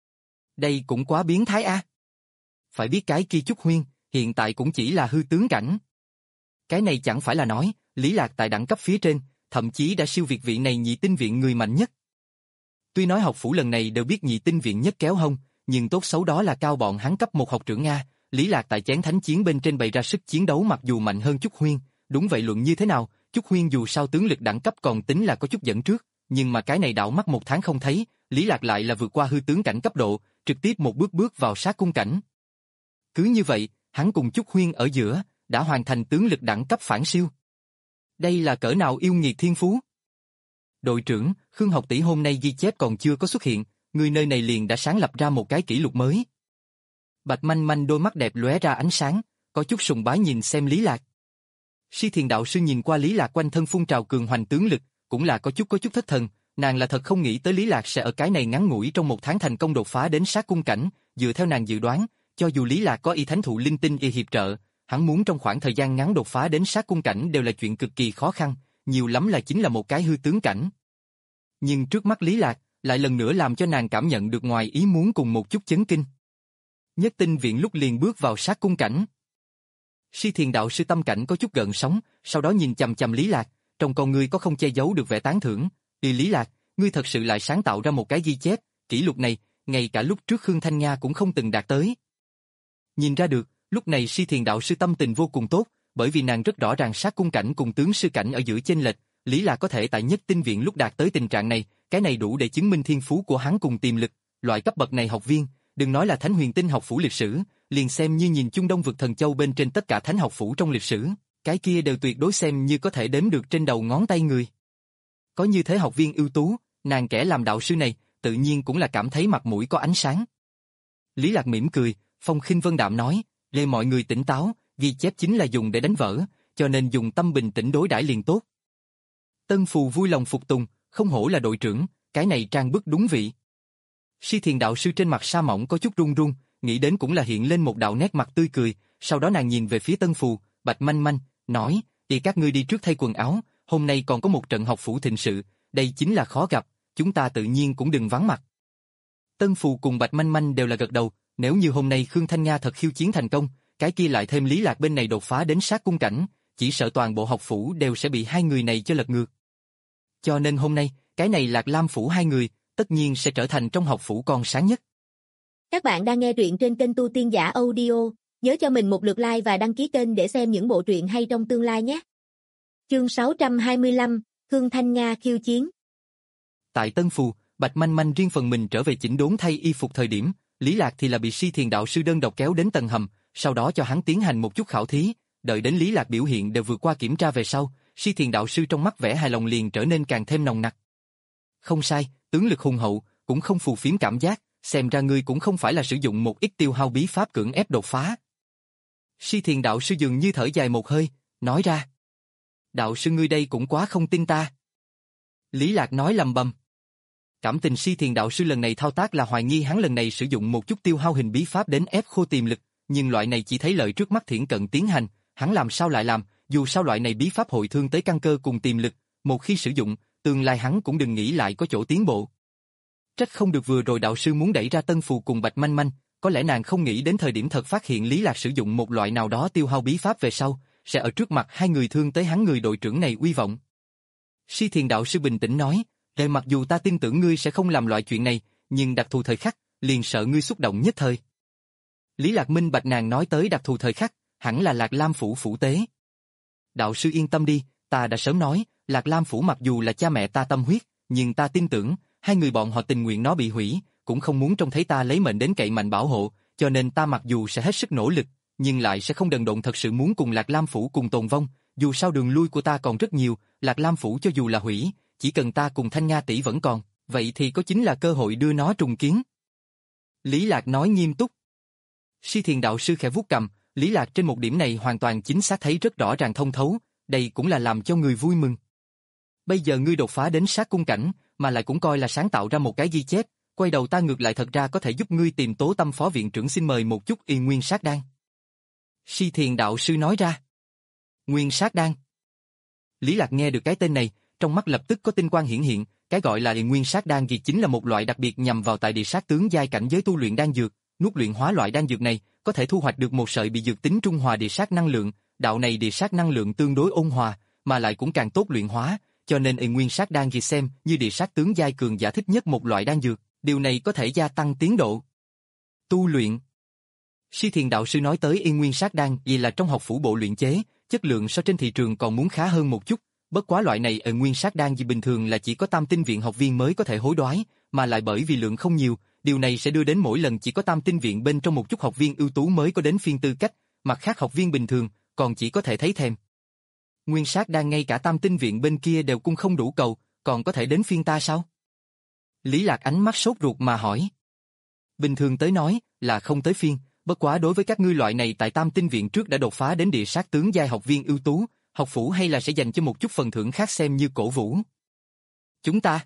Đây cũng quá biến thái a. Phải biết cái kia Chúc Huyên, hiện tại cũng chỉ là hư tướng cảnh. Cái này chẳng phải là nói, Lý Lạc tại đẳng cấp phía trên, thậm chí đã siêu việt vị này nhị tinh viện người mạnh nhất. Tuy nói học phủ lần này đều biết nhị tinh viện nhất kéo hông, nhưng tốt xấu đó là cao bọn hắn cấp một học trưởng Nga, Lý Lạc tại chén thánh chiến bên trên bày ra sức chiến đấu mặc dù mạnh hơn Chúc Huyên, đúng vậy luận như thế nào, Chúc Huyên dù sao tướng lực đẳng cấp còn tính là có chút dẫn trước, nhưng mà cái này đảo mắt một tháng không thấy, Lý Lạc lại là vượt qua hư tướng cảnh cấp độ, trực tiếp một bước bước vào sát cung cảnh. Cứ như vậy, hắn cùng Chúc Huyên ở giữa, đã hoàn thành tướng lực đẳng cấp phản siêu. Đây là cỡ nào yêu nghiệt thiên phú? Đội trưởng, Khương học tỷ hôm nay ghi chép còn chưa có xuất hiện, người nơi này liền đã sáng lập ra một cái kỷ lục mới. Bạch Manh Manh đôi mắt đẹp lóe ra ánh sáng, có chút sùng bái nhìn xem Lý Lạc. Si Thiền đạo sư nhìn qua Lý Lạc quanh thân phun trào cường hoành tướng lực, cũng là có chút có chút thất thần, nàng là thật không nghĩ tới Lý Lạc sẽ ở cái này ngắn ngủi trong một tháng thành công đột phá đến sát cung cảnh, dựa theo nàng dự đoán, cho dù Lý Lạc có y thánh thụ linh tinh y hiệp trợ, hắn muốn trong khoảng thời gian ngắn đột phá đến sát cung cảnh đều là chuyện cực kỳ khó khăn, nhiều lắm là chính là một cái hư tướng cảnh. Nhưng trước mắt Lý Lạc, lại lần nữa làm cho nàng cảm nhận được ngoài ý muốn cùng một chút chấn kinh. Nhất tinh viện lúc liền bước vào sát cung cảnh. Si Thiền đạo sư tâm cảnh có chút gợn sóng, sau đó nhìn chằm chằm Lý Lạc, trong con ngươi có không che giấu được vẻ tán thưởng. "Y Lý Lạc, ngươi thật sự lại sáng tạo ra một cái ghi chép, kỷ lục này, ngay cả lúc trước Khương Thanh Nga cũng không từng đạt tới." Nhìn ra được, lúc này Si Thiền đạo sư tâm tình vô cùng tốt, bởi vì nàng rất rõ ràng sát cung cảnh cùng tướng sư cảnh ở giữa chênh lệch, Lý Lạc có thể tại nhất tinh viện lúc đạt tới tình trạng này, cái này đủ để chứng minh thiên phú của hắn cùng tiềm lực, loại cấp bậc này học viên, đừng nói là Thánh Huyền Tinh học phủ lịch sử, liền xem như nhìn Trung Đông vực thần châu bên trên tất cả thánh học phủ trong lịch sử, cái kia đều tuyệt đối xem như có thể đếm được trên đầu ngón tay người. Có như thế học viên ưu tú, nàng kẻ làm đạo sư này, tự nhiên cũng là cảm thấy mặt mũi có ánh sáng. Lý Lạc mỉm cười, phong khinh vân đạm nói, "Lê mọi người tỉnh táo, ghi chép chính là dùng để đánh vỡ, cho nên dùng tâm bình tĩnh đối đãi liền tốt." Tân Phù vui lòng phục tùng, không hổ là đội trưởng, cái này trang bức đúng vị. Si Thiền đạo sư trên mặt sa mỏng có chút run run, nghĩ đến cũng là hiện lên một đạo nét mặt tươi cười, sau đó nàng nhìn về phía Tân Phù, Bạch Manh Manh, nói, "Thì các ngươi đi trước thay quần áo, hôm nay còn có một trận học phủ thịnh sự, đây chính là khó gặp, chúng ta tự nhiên cũng đừng vắng mặt." Tân Phù cùng Bạch Manh Manh đều là gật đầu, nếu như hôm nay Khương Thanh Nga thật khiêu chiến thành công, cái kia lại thêm Lý Lạc bên này đột phá đến sát cung cảnh, chỉ sợ toàn bộ học phủ đều sẽ bị hai người này cho lật ngược. Cho nên hôm nay, cái này Lạc Lam phủ hai người, tất nhiên sẽ trở thành trong học phủ con sáng nhất. Các bạn đang nghe truyện trên kênh Tu Tiên Giả Audio, nhớ cho mình một lượt like và đăng ký kênh để xem những bộ truyện hay trong tương lai nhé. Chương sáu trăm hai mươi lăm, Khương Thanh Nga khiêu chiến. Tại Tân Phù, Bạch Manh Manh riêng phần mình trở về chỉnh đốn thay y phục thời điểm, Lý Lạc thì là bị Si Thiền đạo sư đơn độc kéo đến tầng hầm, sau đó cho hắn tiến hành một chút khảo thí, đợi đến Lý Lạc biểu hiện đều vượt qua kiểm tra về sau, Si Thiền đạo sư trong mắt vẻ hài lòng liền trở nên càng thêm nồng nặc. "Không sai, tướng lực hùng hậu, cũng không phù phiếm cảm giác, xem ra ngươi cũng không phải là sử dụng một ít tiêu hao bí pháp cưỡng ép đột phá." Si Thiền đạo sư dường như thở dài một hơi, nói ra. "Đạo sư ngươi đây cũng quá không tin ta." Lý Lạc nói lầm bầm. Cảm tình Si Thiền đạo sư lần này thao tác là hoài nghi hắn lần này sử dụng một chút tiêu hao hình bí pháp đến ép khô tiềm lực, nhưng loại này chỉ thấy lợi trước mắt thiển cận tiến hành, hắn làm sao lại làm, dù sao loại này bí pháp hội thương tới căn cơ cùng tiềm lực, một khi sử dụng, tương lai hắn cũng đừng nghĩ lại có chỗ tiến bộ. Trách không được vừa rồi đạo sư muốn đẩy ra Tân Phù cùng Bạch Manh Manh, có lẽ nàng không nghĩ đến thời điểm thật phát hiện Lý Lạc sử dụng một loại nào đó tiêu hao bí pháp về sau, sẽ ở trước mặt hai người thương tới hắn người đội trưởng này uy vọng. Si Thiền đạo sư bình tĩnh nói, "Để mặc dù ta tin tưởng ngươi sẽ không làm loại chuyện này, nhưng đặc thù thời khắc, liền sợ ngươi xúc động nhất thời." Lý Lạc minh bạch nàng nói tới đặc thù thời khắc, hẳn là Lạc Lam phủ phủ tế. "Đạo sư yên tâm đi, ta đã sớm nói, Lạc Lam phủ mặc dù là cha mẹ ta tâm huyết, nhưng ta tin tưởng, hai người bọn họ tình nguyện nó bị hủy, cũng không muốn trông thấy ta lấy mệnh đến cậy mạnh bảo hộ, cho nên ta mặc dù sẽ hết sức nỗ lực, nhưng lại sẽ không đần độn thật sự muốn cùng Lạc Lam phủ cùng tồn vong, dù sao đường lui của ta còn rất nhiều, Lạc Lam phủ cho dù là hủy, chỉ cần ta cùng Thanh Nga tỷ vẫn còn, vậy thì có chính là cơ hội đưa nó trùng kiến." Lý Lạc nói nghiêm túc. Si Thiền đạo sư khẽ vuốt cằm, Lý Lạc trên một điểm này hoàn toàn chính xác thấy rất rõ ràng thông thấu, đây cũng là làm cho người vui mừng. Bây giờ ngươi đột phá đến sát cung cảnh, mà lại cũng coi là sáng tạo ra một cái ghi chép, quay đầu ta ngược lại thật ra có thể giúp ngươi tìm Tố Tâm phó viện trưởng xin mời một chút Y Nguyên Sát Đan. Si Thiền đạo sư nói ra. Nguyên Sát Đan. Lý Lạc nghe được cái tên này, trong mắt lập tức có tinh quang hiển hiện, cái gọi là Y Nguyên Sát Đan thì chính là một loại đặc biệt nhằm vào tại địa sát tướng giai cảnh giới tu luyện đan dược, nuốt luyện hóa loại đan dược này, có thể thu hoạch được một sợi bị dược tính trung hòa địa sát năng lượng, đạo này địa sát năng lượng tương đối ôn hòa, mà lại cũng càng tốt luyện hóa, cho nên Y Nguyên Sát Đan thì xem như địa sát tướng giai cường giả thích nhất một loại đan dược, điều này có thể gia tăng tiến độ tu luyện. Si Thiền đạo sư nói tới Y Nguyên Sát Đan vì là trong học phủ bộ luyện chế, chất lượng so trên thị trường còn muốn khá hơn một chút, bất quá loại này Y Nguyên Sát Đan gì bình thường là chỉ có Tam Tinh viện học viên mới có thể hối đoái, mà lại bởi vì lượng không nhiều, điều này sẽ đưa đến mỗi lần chỉ có Tam Tinh viện bên trong một chút học viên ưu tú mới có đến phiên tư cách, mặt khác học viên bình thường còn chỉ có thể thấy thèm. Nguyên Sát Đan ngay cả Tam Tinh viện bên kia đều cung không đủ cầu, còn có thể đến phiên ta sao? Lý Lạc ánh mắt sốt ruột mà hỏi. Bình thường tới nói là không tới phiên, bất quá đối với các ngươi loại này tại Tam Tinh viện trước đã đột phá đến địa sát tướng giai học viên ưu tú, học phủ hay là sẽ dành cho một chút phần thưởng khác xem như cổ vũ. Chúng ta.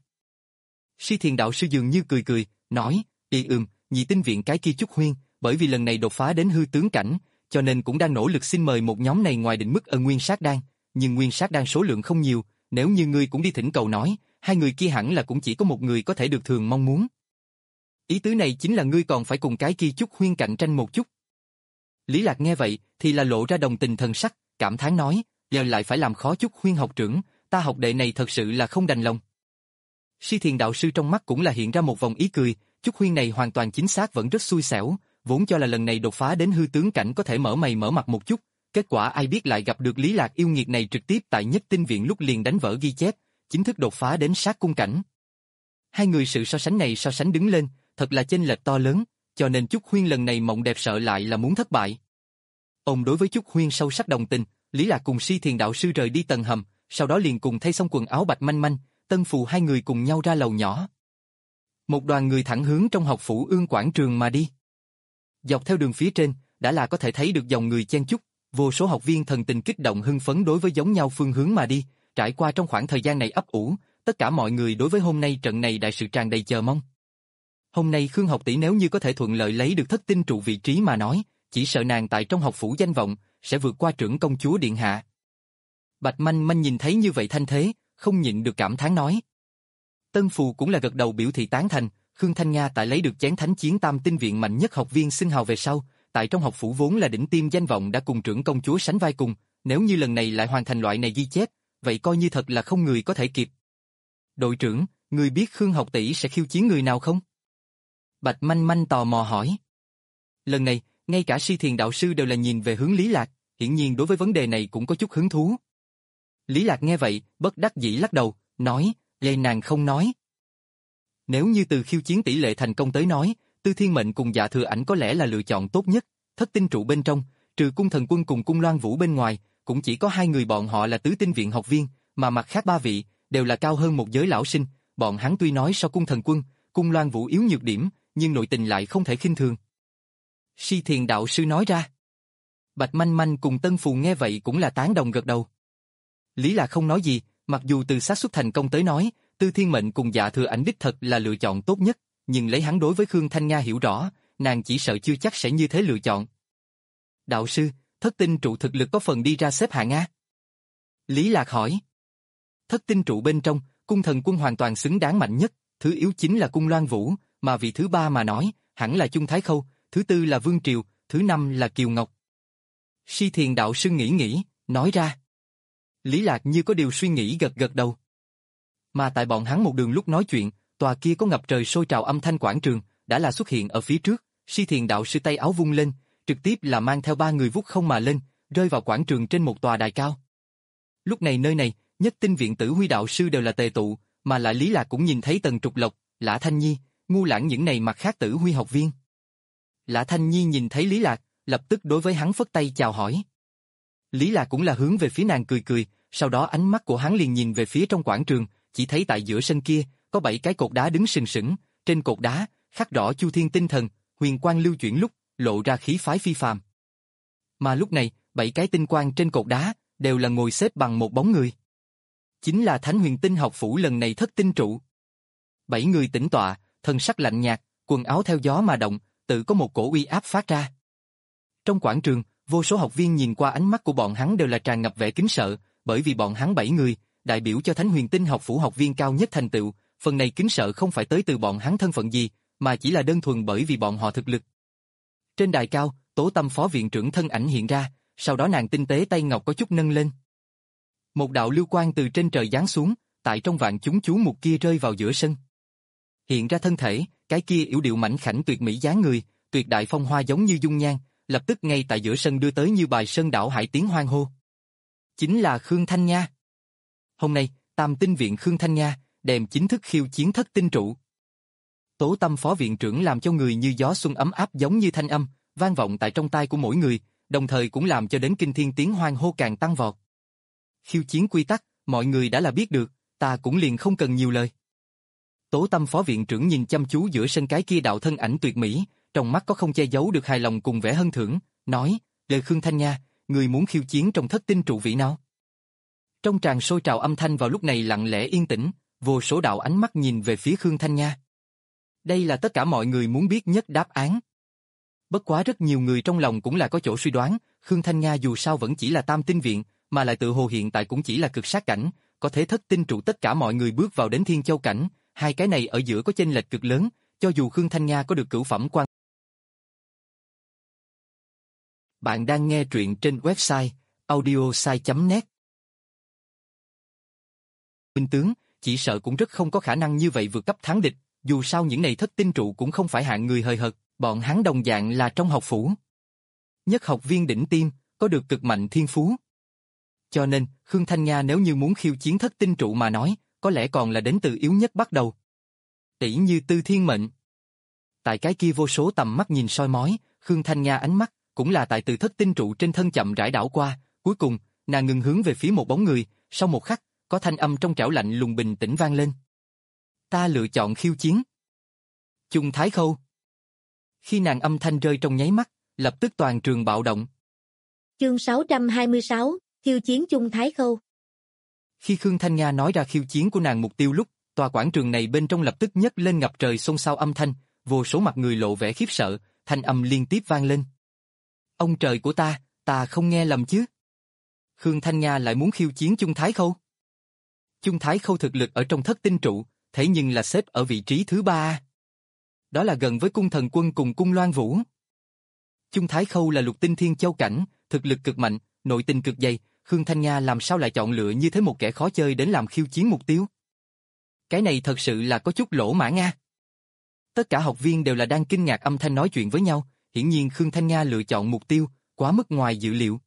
Si Thiền đạo sư dường như cười cười, nói, "Y ừm, nhị tinh viện cái kia chút huyên, bởi vì lần này đột phá đến hư tướng cảnh, cho nên cũng đang nỗ lực xin mời một nhóm này ngoài định mức ở Nguyên Sát Đan, nhưng Nguyên Sát Đan số lượng không nhiều, nếu như ngươi cũng đi thỉnh cầu nói, hai người kia hẳn là cũng chỉ có một người có thể được thường mong muốn." Ý tứ này chính là ngươi còn phải cùng cái kia chút huyên cạnh tranh một chút. Lý Lạc nghe vậy thì là lộ ra đồng tình thần sắc, cảm thán nói, giờ lại phải làm khó chút huyên học trưởng, ta học đệ này thật sự là không đành lòng. Si Thiền đạo sư trong mắt cũng là hiện ra một vòng ý cười, chút huyên này hoàn toàn chính xác vẫn rất xui xẻo, vốn cho là lần này đột phá đến hư tướng cảnh có thể mở mày mở mặt một chút, kết quả ai biết lại gặp được Lý Lạc yêu nghiệt này trực tiếp tại Nhất Tinh viện lúc liền đánh vỡ ghi chép, chính thức đột phá đến sát cung cảnh. Hai người sự so sánh này so sánh đứng lên, thật là chênh lệch to lớn, cho nên Trúc Huyên lần này mộng đẹp sợ lại là muốn thất bại. Ông đối với Trúc Huyên sâu sắc đồng tình, Lý Lạc cùng Si Thiền đạo sư rời đi tầng hầm, sau đó liền cùng thay xong quần áo Bạch Manh Manh, Tân Phù hai người cùng nhau ra lầu nhỏ. Một đoàn người thẳng hướng trong học phủ Ương quảng trường mà đi. Dọc theo đường phía trên, đã là có thể thấy được dòng người chen chúc, vô số học viên thần tình kích động hưng phấn đối với giống nhau phương hướng mà đi, trải qua trong khoảng thời gian này ấp ủ, tất cả mọi người đối với hôm nay trận này đại sự tràn đầy chờ mong. Hôm nay Khương học tỷ nếu như có thể thuận lợi lấy được thất tinh trụ vị trí mà nói, chỉ sợ nàng tại trong học phủ danh vọng sẽ vượt qua trưởng công chúa điện hạ. Bạch Manh Manh nhìn thấy như vậy thanh thế, không nhịn được cảm thán nói. Tân Phù cũng là gật đầu biểu thị tán thành, Khương Thanh Nga tại lấy được chén thánh chiến Tam Tinh viện mạnh nhất học viên xưng hào về sau, tại trong học phủ vốn là đỉnh tiêm danh vọng đã cùng trưởng công chúa sánh vai cùng, nếu như lần này lại hoàn thành loại này ghi chép, vậy coi như thật là không người có thể kịp. Đội trưởng, người biết Khương học tỷ sẽ khiêu chiến người nào không? Bạch Manh Manh tò mò hỏi. Lần này, ngay cả Si Thiền đạo sư đều là nhìn về hướng Lý Lạc, hiển nhiên đối với vấn đề này cũng có chút hứng thú. Lý Lạc nghe vậy, bất đắc dĩ lắc đầu, nói, gây nàng không nói. Nếu như từ khiêu chiến tỷ lệ thành công tới nói, Tư Thiên Mệnh cùng Dạ Thừa Ảnh có lẽ là lựa chọn tốt nhất, thất tinh trụ bên trong, trừ Cung Thần Quân cùng Cung Loan Vũ bên ngoài, cũng chỉ có hai người bọn họ là tứ tinh viện học viên, mà mặt khác ba vị đều là cao hơn một giới lão sinh, bọn hắn tuy nói so Cung Thần Quân, Cung Loan Vũ yếu nhược điểm, nhưng nội tình lại không thể khinh thường. Si Thiền đạo sư nói ra. Bạch Manh Manh cùng Tân Phù nghe vậy cũng là tán đồng gật đầu. Lý Lạc không nói gì, mặc dù từ xác suất thành công tới nói, Tư Thiên Mệnh cùng Dạ Thừa Ảnh đích thật là lựa chọn tốt nhất, nhưng lấy hắn đối với Khương Thanh Nha hiểu rõ, nàng chỉ sợ chưa chắc sẽ như thế lựa chọn. Đạo sư, thất tinh trụ thực lực có phần đi ra xếp hạng A? Lý Lạc hỏi. Thất tinh trụ bên trong, cung thần quân hoàn toàn xứng đáng mạnh nhất, thứ yếu chính là cung Loan Vũ, mà vị thứ ba mà nói, hẳn là Chung Thái Khâu, thứ tư là Vương Triều, thứ năm là Kiều Ngọc. Si Thiền đạo sư nghĩ nghĩ, nói ra. Lý Lạc như có điều suy nghĩ gật gật đầu. Mà tại bọn hắn một đường lúc nói chuyện, tòa kia có ngập trời sôi trào âm thanh quảng trường, đã là xuất hiện ở phía trước, Si Thiền đạo sư tay áo vung lên, trực tiếp là mang theo ba người vút không mà lên, rơi vào quảng trường trên một tòa đài cao. Lúc này nơi này, Nhất Tinh viện Tử Huy đạo sư đều là tề tụ, mà lại Lý Lạc cũng nhìn thấy Tần Trục Lộc, Lã Thanh Nhi, Ngu Lãng những này mặt khác Tử Huy học viên. Lã Thanh Nhi nhìn thấy Lý Lạc, lập tức đối với hắn phất tay chào hỏi. Lý Lạc cũng là hướng về phía nàng cười cười, sau đó ánh mắt của hắn liền nhìn về phía trong quảng trường, chỉ thấy tại giữa sân kia, có bảy cái cột đá đứng sừng sững, trên cột đá, khắc rõ Chu Thiên tinh thần, huyền quang lưu chuyển lúc, lộ ra khí phái phi phàm. Mà lúc này, bảy cái tinh quang trên cột đá, đều là ngồi xếp bằng một bóng người. Chính là Thánh Huyền Tinh học phủ lần này thất tinh trụ. Bảy người tĩnh tọa, thân sắc lạnh nhạt, quần áo theo gió mà động, tự có một cổ uy áp phát ra. Trong quảng trường, vô số học viên nhìn qua ánh mắt của bọn hắn đều là tràn ngập vẻ kính sợ, bởi vì bọn hắn bảy người, đại biểu cho Thánh Huyền Tinh học phủ học viên cao nhất thành tựu, phần này kính sợ không phải tới từ bọn hắn thân phận gì, mà chỉ là đơn thuần bởi vì bọn họ thực lực. Trên đài cao, Tố Tâm phó viện trưởng thân ảnh hiện ra, sau đó nàng tinh tế tay ngọc có chút nâng lên. Một đạo lưu quang từ trên trời giáng xuống, tại trong vạn chúng chú mục kia rơi vào giữa sân. Hiện ra thân thể, cái kia yểu điệu mảnh khảnh tuyệt mỹ dáng người, tuyệt đại phong hoa giống như dung nhan, lập tức ngay tại giữa sân đưa tới như bài sơn đảo hải tiếng hoan hô. Chính là Khương Thanh Nha. Hôm nay, Tam Tinh viện Khương Thanh Nha đem chính thức khiêu chiến thất tinh trụ. Tố Tâm phó viện trưởng làm cho người như gió xuân ấm áp giống như thanh âm, vang vọng tại trong tai của mỗi người, đồng thời cũng làm cho đến kinh thiên tiếng hoan hô càng tăng vọt. Khiêu chiến quy tắc, mọi người đã là biết được, ta cũng liền không cần nhiều lời. Tố Tâm phó viện trưởng nhìn chăm chú giữa sân cái kia đạo thân ảnh tuyệt mỹ, trong mắt có không che giấu được hài lòng cùng vẻ hân thưởng, nói, lời Khương Thanh Nha, người muốn khiêu chiến trong thất tinh trụ vị nào? Trong tràng sôi trào âm thanh vào lúc này lặng lẽ yên tĩnh, vô số đạo ánh mắt nhìn về phía Khương Thanh Nha. Đây là tất cả mọi người muốn biết nhất đáp án. Bất quá rất nhiều người trong lòng cũng là có chỗ suy đoán, Khương Thanh Nha dù sao vẫn chỉ là Tam Tinh viện, mà lại tự hồ hiện tại cũng chỉ là cực sát cảnh, có thể thất tinh trụ tất cả mọi người bước vào đến Thiên Châu cảnh, hai cái này ở giữa có chênh lệch cực lớn, cho dù Khương Thanh Nha có được cửu phẩm quan. Bạn đang nghe truyện trên website audiosai chấm net. Minh tướng, chỉ sợ cũng rất không có khả năng như vậy vượt cấp thắng địch, dù sao những này thất tinh trụ cũng không phải hạng người hời hợt, bọn hắn đồng dạng là trong học phủ. Nhất học viên đỉnh tiêm, có được cực mạnh thiên phú. Cho nên, Khương Thanh Nha nếu như muốn khiêu chiến thất tinh trụ mà nói, có lẽ còn là đến từ yếu nhất bắt đầu. Tỷ như Tư Thiên Mệnh. Tại cái kia vô số tầm mắt nhìn soi mói, Khương Thanh Nha ánh mắt, cũng là tại từ thất tinh trụ trên thân chậm rãi đảo qua, cuối cùng, nàng ngừng hướng về phía một bóng người, sau một khắc, có thanh âm trong trẻo lạnh lùng bình tĩnh vang lên. Ta lựa chọn khiêu chiến. Chung Thái Khâu. Khi nàng âm thanh rơi trong nháy mắt, lập tức toàn trường bạo động. Chương sáu trăm hai mươi sáu, khiêu chiến Chung Thái Khâu. Khi Khương Thanh Nha nói ra khiêu chiến của nàng mục tiêu lúc, tòa quảng trường này bên trong lập tức nhấc lên ngập trời xôn xao âm thanh, vô số mặt người lộ vẻ khiếp sợ, thanh âm liên tiếp vang lên. Ông trời của ta, ta không nghe lầm chứ? Khương Thanh Nha lại muốn khiêu chiến Chung Thái Khâu. Chung Thái Khâu thực lực ở trong thất tinh trụ, thế nhưng là xếp ở vị trí thứ ba. Đó là gần với cung thần quân cùng cung Loan Vũ. Chung Thái Khâu là lục tinh thiên châu cảnh, thực lực cực mạnh, nội tình cực dày, Khương Thanh Nha làm sao lại chọn lựa như thế một kẻ khó chơi đến làm khiêu chiến mục tiêu? Cái này thật sự là có chút lỗ mãn nga. Tất cả học viên đều là đang kinh ngạc âm thanh nói chuyện với nhau, hiển nhiên Khương Thanh Nha lựa chọn mục tiêu, quá mức ngoài dự liệu.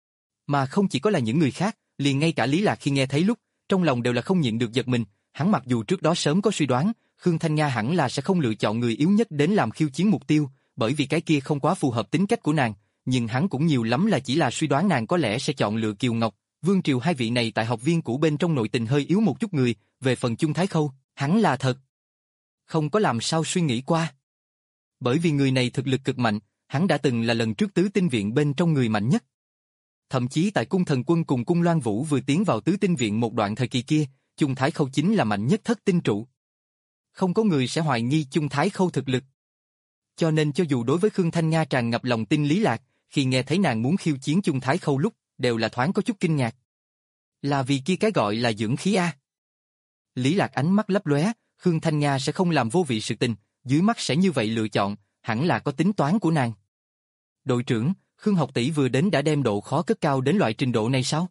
Mà không chỉ có là những người khác, liền ngay cả Lý Lạc khi nghe thấy lúc, trong lòng đều là không nhịn được giật mình, hắn mặc dù trước đó sớm có suy đoán, Khương Thanh Nha hẳn là sẽ không lựa chọn người yếu nhất đến làm khiêu chiến mục tiêu, bởi vì cái kia không quá phù hợp tính cách của nàng, nhưng hắn cũng nhiều lắm là chỉ là suy đoán nàng có lẽ sẽ chọn lựa Kiều Ngọc, Vương Triều hai vị này tại học viên cũ bên trong nội tình hơi yếu một chút người, về phần Chung Thái Khâu, hắn là thật không có làm sao suy nghĩ qua. Bởi vì người này thực lực cực mạnh, hắn đã từng là lần trước tứ tinh viện bên trong người mạnh nhất. Thậm chí tại cung thần quân cùng cung Loan Vũ vừa tiến vào tứ tinh viện một đoạn thời kỳ kia, Chung Thái Khâu chính là mạnh nhất thất tinh trụ. Không có người sẽ hoài nghi Chung Thái Khâu thực lực. Cho nên cho dù đối với Khương Thanh Nga tràn ngập lòng tin Lý Lạc, khi nghe thấy nàng muốn khiêu chiến Chung Thái Khâu lúc, đều là thoáng có chút kinh ngạc. Là vì kia cái gọi là dưỡng khí a. Lý Lạc ánh mắt lấp lóe, Khương Thanh Nga sẽ không làm vô vị sự tình, dưới mắt sẽ như vậy lựa chọn, hẳn là có tính toán của nàng. Đội trưởng, Khương học tỷ vừa đến đã đem độ khó cất cao đến loại trình độ này sao?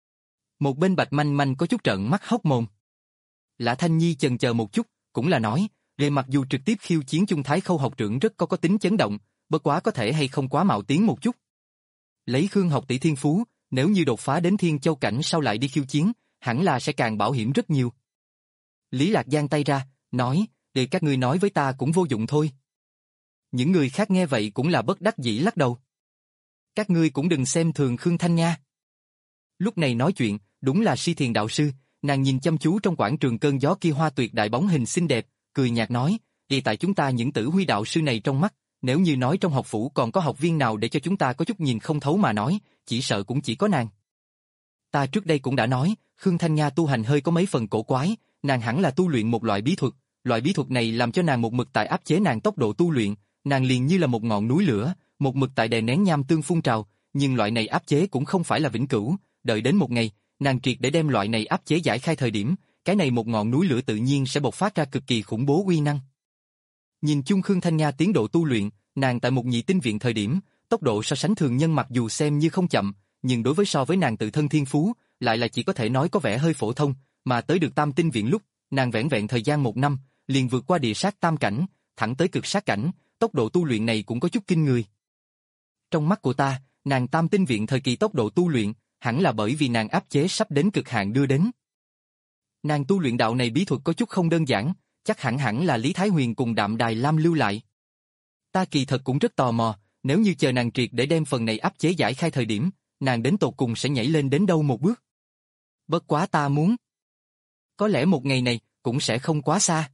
Một bên Bạch Manh Manh có chút trợn mắt hốc mồm. Lã Thanh Nhi chần chờ một chút, cũng là nói, về mặc dù trực tiếp khiêu chiến Chung Thái Khâu học trưởng rất có có tính chấn động, bất quá có thể hay không quá mạo tiến một chút. Lấy Khương học tỷ thiên phú, nếu như đột phá đến Thiên Châu cảnh sau lại đi khiêu chiến, hẳn là sẽ càng bảo hiểm rất nhiều. Lý Lạc giang tay ra, nói, để các ngươi nói với ta cũng vô dụng thôi. Những người khác nghe vậy cũng là bất đắc dĩ lắc đầu. Các ngươi cũng đừng xem thường Khương Thanh Nga. Lúc này nói chuyện, đúng là Si Thiền đạo sư, nàng nhìn chăm chú trong quảng trường cơn gió kia hoa tuyệt đại bóng hình xinh đẹp, cười nhạt nói, vì tại chúng ta những tử huy đạo sư này trong mắt, nếu như nói trong học phủ còn có học viên nào để cho chúng ta có chút nhìn không thấu mà nói, chỉ sợ cũng chỉ có nàng. Ta trước đây cũng đã nói, Khương Thanh Nga tu hành hơi có mấy phần cổ quái, nàng hẳn là tu luyện một loại bí thuật, loại bí thuật này làm cho nàng một mực tại áp chế nàng tốc độ tu luyện, nàng liền như là một ngọn núi lửa, một mực tại đè nén nham tương phun trào, nhưng loại này áp chế cũng không phải là vĩnh cửu, đợi đến một ngày, nàng triệt để đem loại này áp chế giải khai thời điểm, cái này một ngọn núi lửa tự nhiên sẽ bộc phát ra cực kỳ khủng bố uy năng. Nhìn chung Khương Thanh Nga tiến độ tu luyện, nàng tại một nhị tinh viện thời điểm, tốc độ so sánh thường nhân mặc dù xem như không chậm, nhưng đối với so với nàng tự thân thiên phú, lại là chỉ có thể nói có vẻ hơi phổ thông, mà tới được tam tinh viện lúc, nàng vẻn vẹn thời gian một năm, liền vượt qua địa sát tam cảnh, thẳng tới cực sát cảnh, tốc độ tu luyện này cũng có chút kinh người. Trong mắt của ta, nàng tam tinh viện thời kỳ tốc độ tu luyện, hẳn là bởi vì nàng áp chế sắp đến cực hạn đưa đến. Nàng tu luyện đạo này bí thuật có chút không đơn giản, chắc hẳn hẳn là Lý Thái Huyền cùng Đạm Đài Lam lưu lại. Ta kỳ thật cũng rất tò mò, nếu như chờ nàng triệt để đem phần này áp chế giải khai thời điểm, nàng đến tột cùng sẽ nhảy lên đến đâu một bước. Bất quá ta muốn. Có lẽ một ngày này, cũng sẽ không quá xa.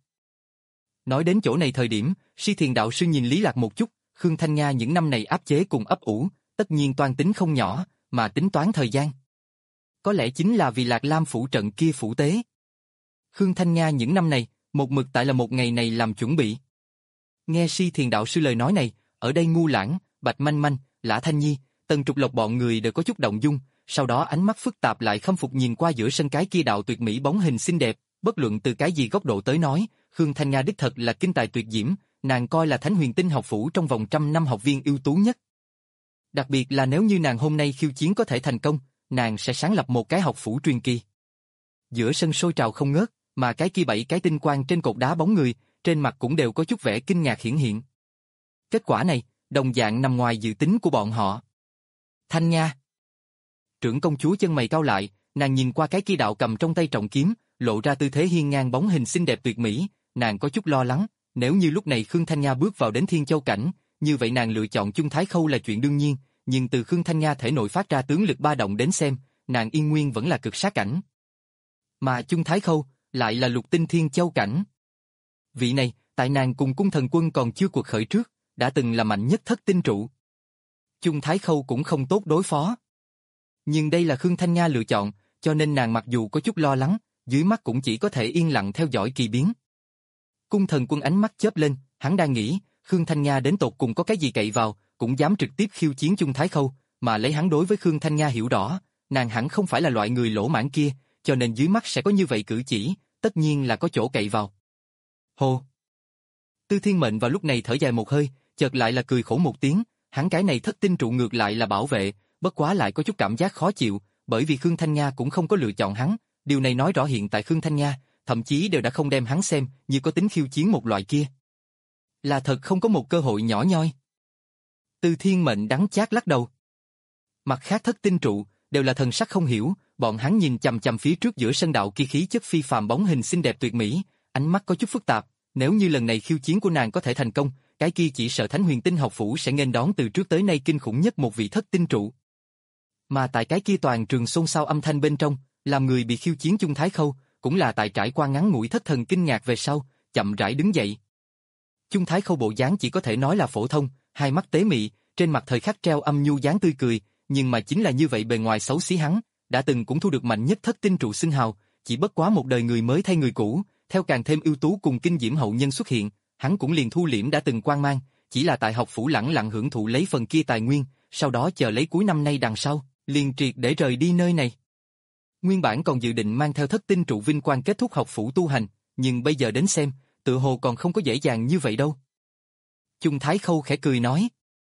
Nói đến chỗ này thời điểm, Si Thiền đạo sư nhìn Lý Lạc một chút, Khương Thanh Nga những năm này áp chế cùng ấp ủ, tất nhiên toan tính không nhỏ, mà tính toán thời gian. Có lẽ chính là vì Lạc Lam phủ trận kia phủ tế. Khương Thanh Nga những năm này, một mực tại là một ngày này làm chuẩn bị. Nghe Si Thiền đạo sư lời nói này, ở đây Ngu Lãng, Bạch Manh Manh, Lã Thanh Nhi, Tần Trục Lộc bọn người đều có chút động dung, sau đó ánh mắt phức tạp lại khâm phục nhìn qua giữa sân cái kia đạo tuyệt mỹ bóng hình xinh đẹp, bất luận từ cái gì góc độ tới nói, Khương Thanh Nga đích thật là kinh tài tuyệt diễm, nàng coi là Thánh Huyền Tinh học phủ trong vòng trăm năm học viên ưu tú nhất. Đặc biệt là nếu như nàng hôm nay khiêu chiến có thể thành công, nàng sẽ sáng lập một cái học phủ truyền kỳ. Giữa sân sôi trào không ngớt, mà cái kia bảy cái tinh quang trên cột đá bóng người, trên mặt cũng đều có chút vẻ kinh ngạc hiển hiện. Kết quả này, đồng dạng nằm ngoài dự tính của bọn họ. Thanh Nga. Trưởng công chúa chân mày cau lại, nàng nhìn qua cái kia đạo cầm trong tay trọng kiếm, lộ ra tư thế hiên ngang bóng hình xinh đẹp tuyệt mỹ, nàng có chút lo lắng, nếu như lúc này Khương Thanh Nga bước vào đến Thiên Châu cảnh, như vậy nàng lựa chọn Chung Thái Khâu là chuyện đương nhiên, nhưng từ Khương Thanh Nga thể nội phát ra tướng lực ba động đến xem, nàng yên nguyên vẫn là cực sát cảnh. Mà Chung Thái Khâu lại là lục tinh Thiên Châu cảnh. Vị này, tại nàng cùng cung thần quân còn chưa cuộc khởi trước, đã từng là mạnh nhất thất tinh trụ. Chung Thái Khâu cũng không tốt đối phó. Nhưng đây là Khương Thanh Nga lựa chọn, cho nên nàng mặc dù có chút lo lắng, dưới mắt cũng chỉ có thể yên lặng theo dõi kỳ biến. Cung thần quân ánh mắt chớp lên, hắn đang nghĩ, Khương Thanh Nga đến tột cùng có cái gì cậy vào, cũng dám trực tiếp khiêu chiến Chung Thái Khâu, mà lấy hắn đối với Khương Thanh Nga hiểu rõ, nàng hẳn không phải là loại người lỗ mãng kia, cho nên dưới mắt sẽ có như vậy cử chỉ, tất nhiên là có chỗ cậy vào. Hồ. Tư Thiên Mệnh vào lúc này thở dài một hơi, chợt lại là cười khổ một tiếng, hắn cái này thất tinh trụ ngược lại là bảo vệ, bất quá lại có chút cảm giác khó chịu, bởi vì Khương Thanh Nga cũng không có lựa chọn hắn, điều này nói rõ hiện tại Khương Thanh Nga, thậm chí đều đã không đem hắn xem như có tính khiêu chiến một loại kia. Là thật không có một cơ hội nhỏ nhoi. Tư Thiên Mệnh đắng chát lắc đầu. Mặt khác thất tinh trụ, đều là thần sắc không hiểu, bọn hắn nhìn chằm chằm phía trước giữa sân đạo kia khí chất phi phàm bóng hình xinh đẹp tuyệt mỹ, ánh mắt có chút phức tạp, nếu như lần này khiêu chiến của nàng có thể thành công, cái kia chỉ sợ Thánh Huyền Tinh học phủ sẽ nghênh đón từ trước tới nay kinh khủng nhất một vị thất tinh trụ. Mà tại cái kia toàn trường xôn xao âm thanh bên trong, làm người bị khiêu chiến Chung Thái Khâu, cũng là tại trải qua ngắn ngủi thất thần kinh ngạc về sau, chậm rãi đứng dậy. Chung Thái Khâu bộ dáng chỉ có thể nói là phổ thông, hai mắt tế mị, trên mặt thời khắc treo âm nhu dáng tươi cười, nhưng mà chính là như vậy bề ngoài xấu xí hắn, đã từng cũng thu được mạnh nhất thất tinh trụ xưng hào, chỉ bất quá một đời người mới thay người cũ, theo càng thêm ưu tú cùng kinh diễm hậu nhân xuất hiện, hắn cũng liền thu liễm đã từng quan mang, chỉ là tại học phủ lẳng lặng hưởng thụ lấy phần kia tài nguyên, sau đó chờ lấy cuối năm nay đằng sau, liền triệt để rời đi nơi này. Nguyên bản còn dự định mang theo thất tinh trụ vinh quang kết thúc học phủ tu hành, nhưng bây giờ đến xem, tự hồ còn không có dễ dàng như vậy đâu. Chung Thái Khâu khẽ cười nói.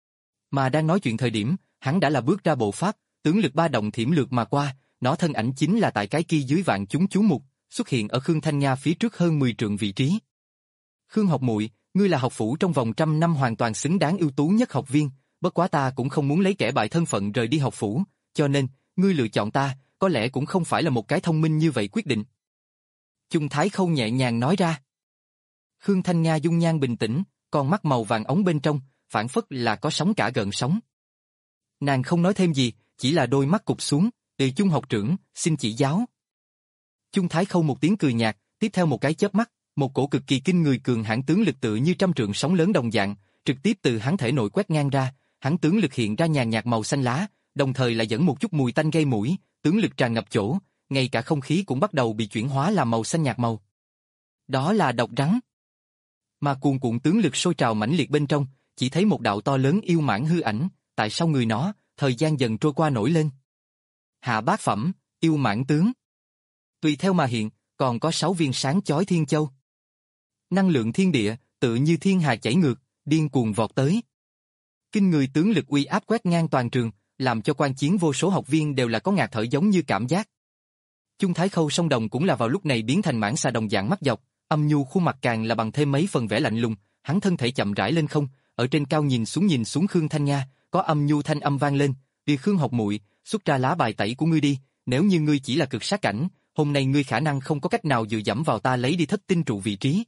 Mà đang nói chuyện thời điểm, hắn đã là bước ra bộ pháp, tướng lực ba động thiểm lược mà qua, nó thân ảnh chính là tại cái kia dưới vạn chúng chú mục, xuất hiện ở Khương Thanh Nha phía trước hơn mười trượng vị trí. Khương học muội, ngươi là học phủ trong vòng trăm năm hoàn toàn xứng đáng ưu tú nhất học viên, bất quá ta cũng không muốn lấy kẻ bại thân phận rời đi học phủ, cho nên, ngươi lựa chọn ta, có lẽ cũng không phải là một cái thông minh như vậy quyết định. Chung Thái Khâu nhẹ nhàng nói ra. Khương Thanh Nha dung nhan bình tĩnh, con mắt màu vàng ống bên trong, phản phất là có sóng cả gợn sóng. Nàng không nói thêm gì, chỉ là đôi mắt cụp xuống, từ Chung học trưởng, xin chỉ giáo. Chung Thái Khâu một tiếng cười nhạt, tiếp theo một cái chớp mắt, một cổ cực kỳ kinh người cường hãn tướng lực tựa như trăm trượng sóng lớn đồng dạng, trực tiếp từ hắn thể nội quét ngang ra, hắn tướng lực hiện ra nhàn nhạt màu xanh lá, đồng thời lại dẫn một chút mùi tanh gây mũi, tướng lực tràn ngập chỗ, ngay cả không khí cũng bắt đầu bị chuyển hóa làm màu xanh nhạt màu. Đó là độc rắn. Mà cuồn cuộn tướng lực sôi trào mãnh liệt bên trong, chỉ thấy một đạo to lớn yêu mãng hư ảnh, tại sau người nó, thời gian dần trôi qua nổi lên. Hạ bát phẩm, yêu mãng tướng. Tùy theo mà hiện, còn có sáu viên sáng chói thiên châu. Năng lượng thiên địa, tự như thiên hà chảy ngược, điên cuồng vọt tới. Kinh người tướng lực uy áp quét ngang toàn trường, làm cho quan chiến vô số học viên đều là có ngạt thở giống như cảm giác. Chung Thái Khâu song đồng cũng là vào lúc này biến thành mãng xà đồng dạng mắt dọc, âm nhu khuôn mặt càng là bằng thêm mấy phần vẻ lạnh lùng, hắn thân thể chậm rãi lên không, ở trên cao nhìn xuống nhìn xuống Khương Thanh Nha, có âm nhu thanh âm vang lên, "Vì Khương học muội, xuất ra lá bài tẩy của ngươi đi, nếu như ngươi chỉ là cực sát cảnh, hôm nay ngươi khả năng không có cách nào dựa dẫm vào ta lấy đi thất tinh trụ vị trí."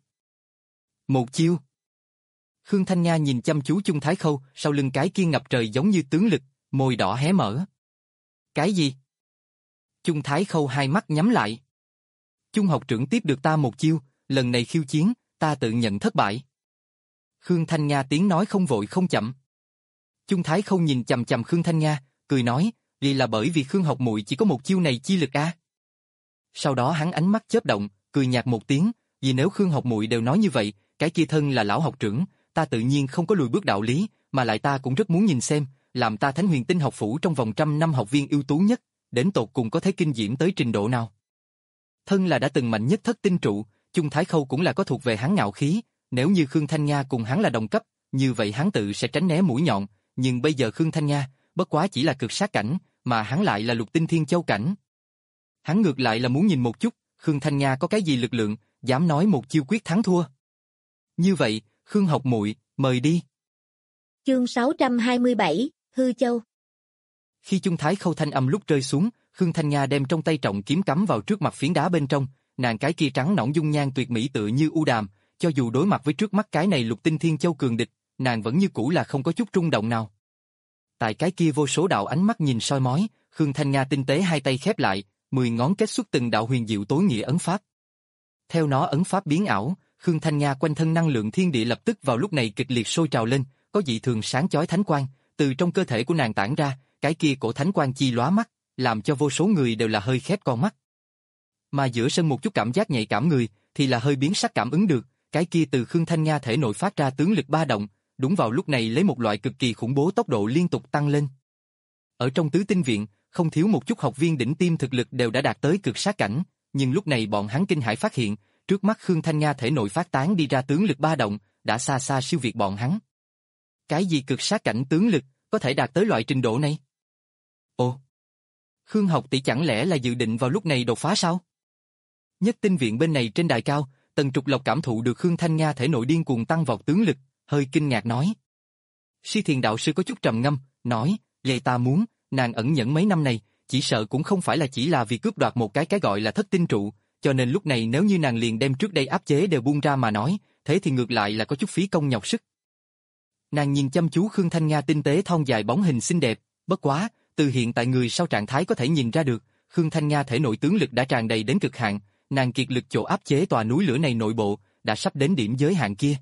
Một chiêu. Khương Thanh Nha nhìn chăm chú Chung Thái Khâu, sau lưng cái kia ngập trời giống như tướng lực, môi đỏ hé mở. Cái gì? Chung Thái Khâu hai mắt nhắm lại. Chung học trưởng tiếp được ta một chiêu, lần này khiêu chiến, ta tự nhận thất bại. Khương Thanh Nha tiếng nói không vội không chậm. Chung Thái Khâu nhìn chằm chằm Khương Thanh Nha, cười nói, vì là bởi vì Khương học muội chỉ có một chiêu này chi lực a. À? Sau đó hắn ánh mắt chớp động, cười nhạt một tiếng, vì nếu Khương học muội đều nói như vậy, cái kia thân là lão học trưởng, ta tự nhiên không có lùi bước đạo lý, mà lại ta cũng rất muốn nhìn xem, làm ta Thánh Huyền Tinh học phủ trong vòng trăm năm học viên ưu tú nhất, đến tột cùng có thể kinh diễm tới trình độ nào. Thân là đã từng mạnh nhất thất tinh trụ, Chung Thái Khâu cũng là có thuộc về hắn ngạo khí, nếu như Khương Thanh Nha cùng hắn là đồng cấp, như vậy hắn tự sẽ tránh né mũi nhọn, nhưng bây giờ Khương Thanh Nha, bất quá chỉ là cực sát cảnh, mà hắn lại là lục tinh thiên châu cảnh. Hắn ngược lại là muốn nhìn một chút, Khương Thanh Nha có cái gì lực lượng, dám nói một chiêu quyết thắng thua. Như vậy, Khương học muội, mời đi. Chương sáu trăm hai mươi bảy, Hư Châu. Khi Chung Thái Khâu thanh âm lúc rơi xuống, Khương Thanh Nha đem trong tay trọng kiếm cắm vào trước mặt phiến đá bên trong, nàng cái kia trắng nõn dung nhan tuyệt mỹ tựa như u đàm, cho dù đối mặt với trước mắt cái này lục tinh thiên châu cường địch, nàng vẫn như cũ là không có chút rung động nào. Tại cái kia vô số đạo ánh mắt nhìn soi mói, Khương Thanh Nha tinh tế hai tay khép lại, mười ngón kết xuất từng đạo huyền diệu tối nghĩa ấn pháp. Theo nó ấn pháp biến ảo, Khương Thanh Nha quanh thân năng lượng thiên địa lập tức vào lúc này kịch liệt sôi trào lên, có dị thường sáng chói thánh quang từ trong cơ thể của nàng tản ra, cái kia cổ thánh quang chi lóa mắt, làm cho vô số người đều là hơi khép con mắt. Mà giữa sân một chút cảm giác nhạy cảm người thì là hơi biến sắc cảm ứng được, cái kia từ Khương Thanh Nha thể nội phát ra tướng lực ba động, đúng vào lúc này lấy một loại cực kỳ khủng bố tốc độ liên tục tăng lên. Ở trong tứ tinh viện, không thiếu một chút học viên đỉnh tiêm thực lực đều đã đạt tới cực sát cảnh, nhưng lúc này bọn hắn kinh hãi phát hiện, trước mắt Khương Thanh Nha thể nội phát tán đi ra tướng lực ba động, đã xa xa siêu việt bọn hắn. Cái gì cực sát cảnh tướng lực, có thể đạt tới loại trình độ này? Ồ! Khương học tỷ chẳng lẽ là dự định vào lúc này đột phá sao? Nhất tinh viện bên này trên đài cao, Tần Trục Lộc cảm thụ được Khương Thanh Nha thể nội điên cuồng tăng vọt tướng lực, hơi kinh ngạc nói. Si Thiền đạo sư có chút trầm ngâm, nói, vậy ta muốn, nàng ẩn nhẫn mấy năm này, chỉ sợ cũng không phải là chỉ là vì cướp đoạt một cái cái gọi là thất tinh trụ, cho nên lúc này nếu như nàng liền đem trước đây áp chế đều buông ra mà nói, thế thì ngược lại là có chút phí công nhọc sức. Nàng nhìn chăm chú Khương Thanh Nha tinh tế thon dài bóng hình xinh đẹp, bất quá, từ hiện tại người sau trạng thái có thể nhìn ra được, Khương Thanh Nha thể nội tướng lực đã tràn đầy đến cực hạn, nàng kiệt lực chỗ áp chế tòa núi lửa này nội bộ, đã sắp đến điểm giới hạn kia.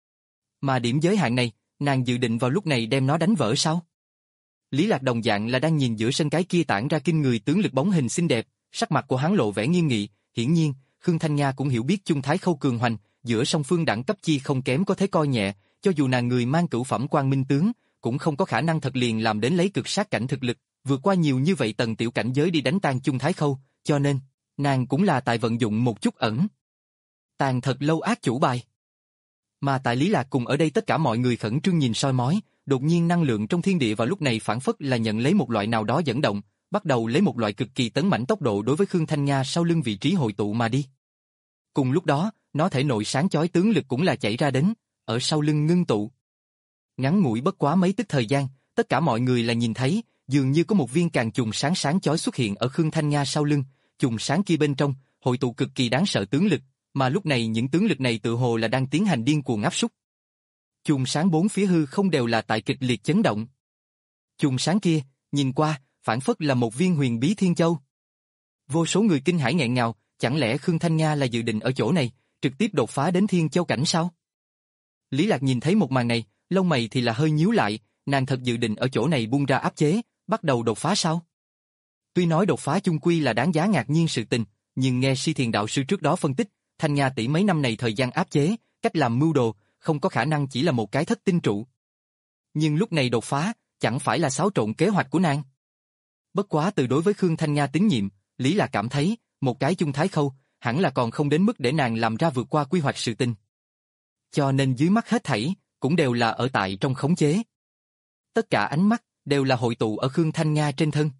Mà điểm giới hạn này, nàng dự định vào lúc này đem nó đánh vỡ sao? Lý Lạc đồng dạng là đang nhìn giữa sân cái kia tản ra kinh người tướng lực bóng hình xinh đẹp, sắc mặt của hắn lộ vẻ nghiêm nghị, hiển nhiên, Khương Thanh Nga cũng hiểu biết Chung Thái Khâu cường hoành, giữa song phương đẳng cấp chi không kém có thế coi nhẹ, cho dù nàng người mang cửu phẩm Quang Minh tướng, cũng không có khả năng thật liền làm đến lấy cực sát cảnh thực lực, vượt qua nhiều như vậy tầng tiểu cảnh giới đi đánh tan Chung Thái Khâu, cho nên, nàng cũng là tại vận dụng một chút ẩn. Tàn thật lâu ác chủ bài. Mà tại Lý Lạc cùng ở đây tất cả mọi người khẩn trương nhìn soi mói, đột nhiên năng lượng trong thiên địa vào lúc này phản phất là nhận lấy một loại nào đó dẫn động, bắt đầu lấy một loại cực kỳ tấn mãnh tốc độ đối với Khương Thanh Nga sau lưng vị trí hội tụ mà đi. Cùng lúc đó, nó thể nội sáng chói tướng lực cũng là chảy ra đến, ở sau lưng ngưng tụ. Ngắn ngủi bất quá mấy tức thời gian, tất cả mọi người là nhìn thấy, dường như có một viên càng trùng sáng sáng chói xuất hiện ở Khương Thanh Nga sau lưng, trùng sáng kia bên trong, hội tụ cực kỳ đáng sợ tướng lực, mà lúc này những tướng lực này tự hồ là đang tiến hành điên cuồng áp súc. Chùm sáng bốn phía hư không đều là tại kịch liệt chấn động. Chùm sáng kia, nhìn qua, phản phất là một viên huyền bí thiên châu. Vô số người kinh hãi nghẹn ngào, chẳng lẽ Khương Thanh Nga là dự định ở chỗ này, trực tiếp đột phá đến thiên châu cảnh sao? Lý Lạc nhìn thấy một màn này, lông mày thì là hơi nhíu lại, nàng thật dự định ở chỗ này buông ra áp chế, bắt đầu đột phá sao? Tuy nói đột phá chung quy là đáng giá ngạc nhiên sự tình, nhưng nghe Si Thiền đạo sư trước đó phân tích, Thanh Nga tỷ mấy năm này thời gian áp chế, cách làm mưu đồ, không có khả năng chỉ là một cái thất tinh trụ. Nhưng lúc này đột phá, chẳng phải là xáo trộn kế hoạch của nàng. Bất quá từ đối với Khương Thanh Nga tín nhiệm, Lý là cảm thấy, một cái Chung Thái Khâu, hẳn là còn không đến mức để nàng làm ra vượt qua quy hoạch sự tình. Cho nên dưới mắt hết thảy, cũng đều là ở tại trong khống chế. Tất cả ánh mắt, đều là hội tụ ở Khương Thanh Nga trên thân.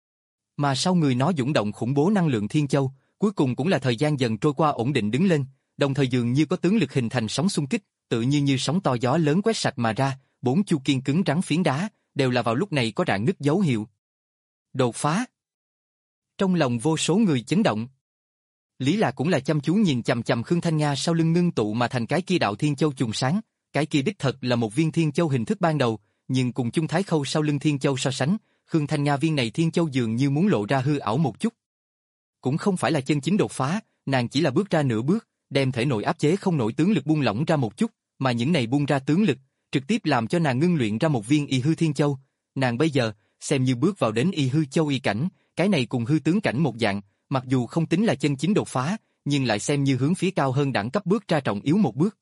Mà sau người nó dũng động khủng bố năng lượng thiên châu, cuối cùng cũng là thời gian dần trôi qua ổn định đứng lên, đồng thời dường như có tướng lực hình thành sóng xung kích, tự như như sóng to gió lớn quét sạch mà ra, bốn chu kiên cứng rắn phiến đá, đều là vào lúc này có rạn nứt dấu hiệu. Đột phá. Trong lòng vô số người chấn động. Lý Lạc cũng là chăm chú nhìn chằm chằm Khương Thanh Nga sau lưng ngưng tụ mà thành cái kia đạo thiên châu trùng sáng, cái kia đích thật là một viên thiên châu hình thức ban đầu, nhưng cùng Chung Thái Khâu sau lưng thiên châu so sánh, Khương Thanh Nga viên này thiên châu dường như muốn lộ ra hư ảo một chút. Cũng không phải là chân chính đột phá, nàng chỉ là bước ra nửa bước, đem thể nội áp chế không nổi tướng lực buông lỏng ra một chút, mà những này buông ra tướng lực, trực tiếp làm cho nàng ngưng luyện ra một viên y hư thiên châu. Nàng bây giờ, xem như bước vào đến y hư châu y cảnh, cái này cùng hư tướng cảnh một dạng, mặc dù không tính là chân chính đột phá, nhưng lại xem như hướng phía cao hơn đẳng cấp bước ra trọng yếu một bước.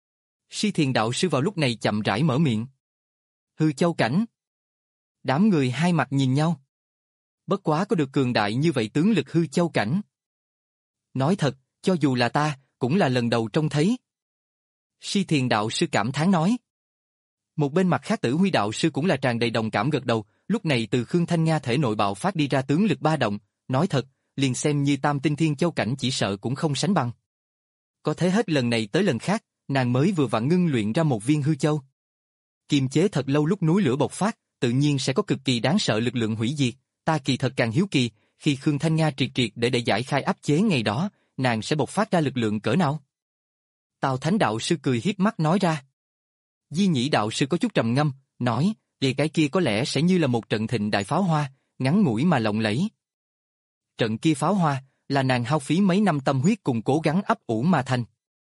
Si Thiền đạo sư vào lúc này chậm rãi mở miệng. Hư châu cảnh. Đám người hai mặt nhìn nhau. Bất quá có được cường đại như vậy tướng lực hư châu cảnh. Nói thật, cho dù là ta, cũng là lần đầu trông thấy. Si Thiền đạo sư cảm thán nói. Một bên mặt khác Tử Huy đạo sư cũng là tràn đầy đồng cảm gật đầu, lúc này từ Khương Thanh Nga thể nội bạo phát đi ra tướng lực ba động, nói thật, liền xem như tam tinh thiên châu cảnh chỉ sợ cũng không sánh bằng. Có thế hết lần này tới lần khác, nàng mới vừa vặn ngưng luyện ra một viên hư châu. Kiềm chế thật lâu lúc núi lửa bộc phát, tự nhiên sẽ có cực kỳ đáng sợ lực lượng hủy diệt, ta kỳ thật càng hiếu kỳ, khi Khương Thanh Nga triệt triệt để để giải khai áp chế ngày đó, nàng sẽ bộc phát ra lực lượng cỡ nào? Tào Thánh đạo sư cười hiếp mắt nói ra. Di Nhĩ đạo sư có chút trầm ngâm, nói, vì cái kia có lẽ sẽ như là một trận thịnh đại pháo hoa, ngắn ngủi mà lộng lẫy. Trận kia pháo hoa, là nàng hao phí mấy năm tâm huyết cùng cố gắng ấp ủ mà thành.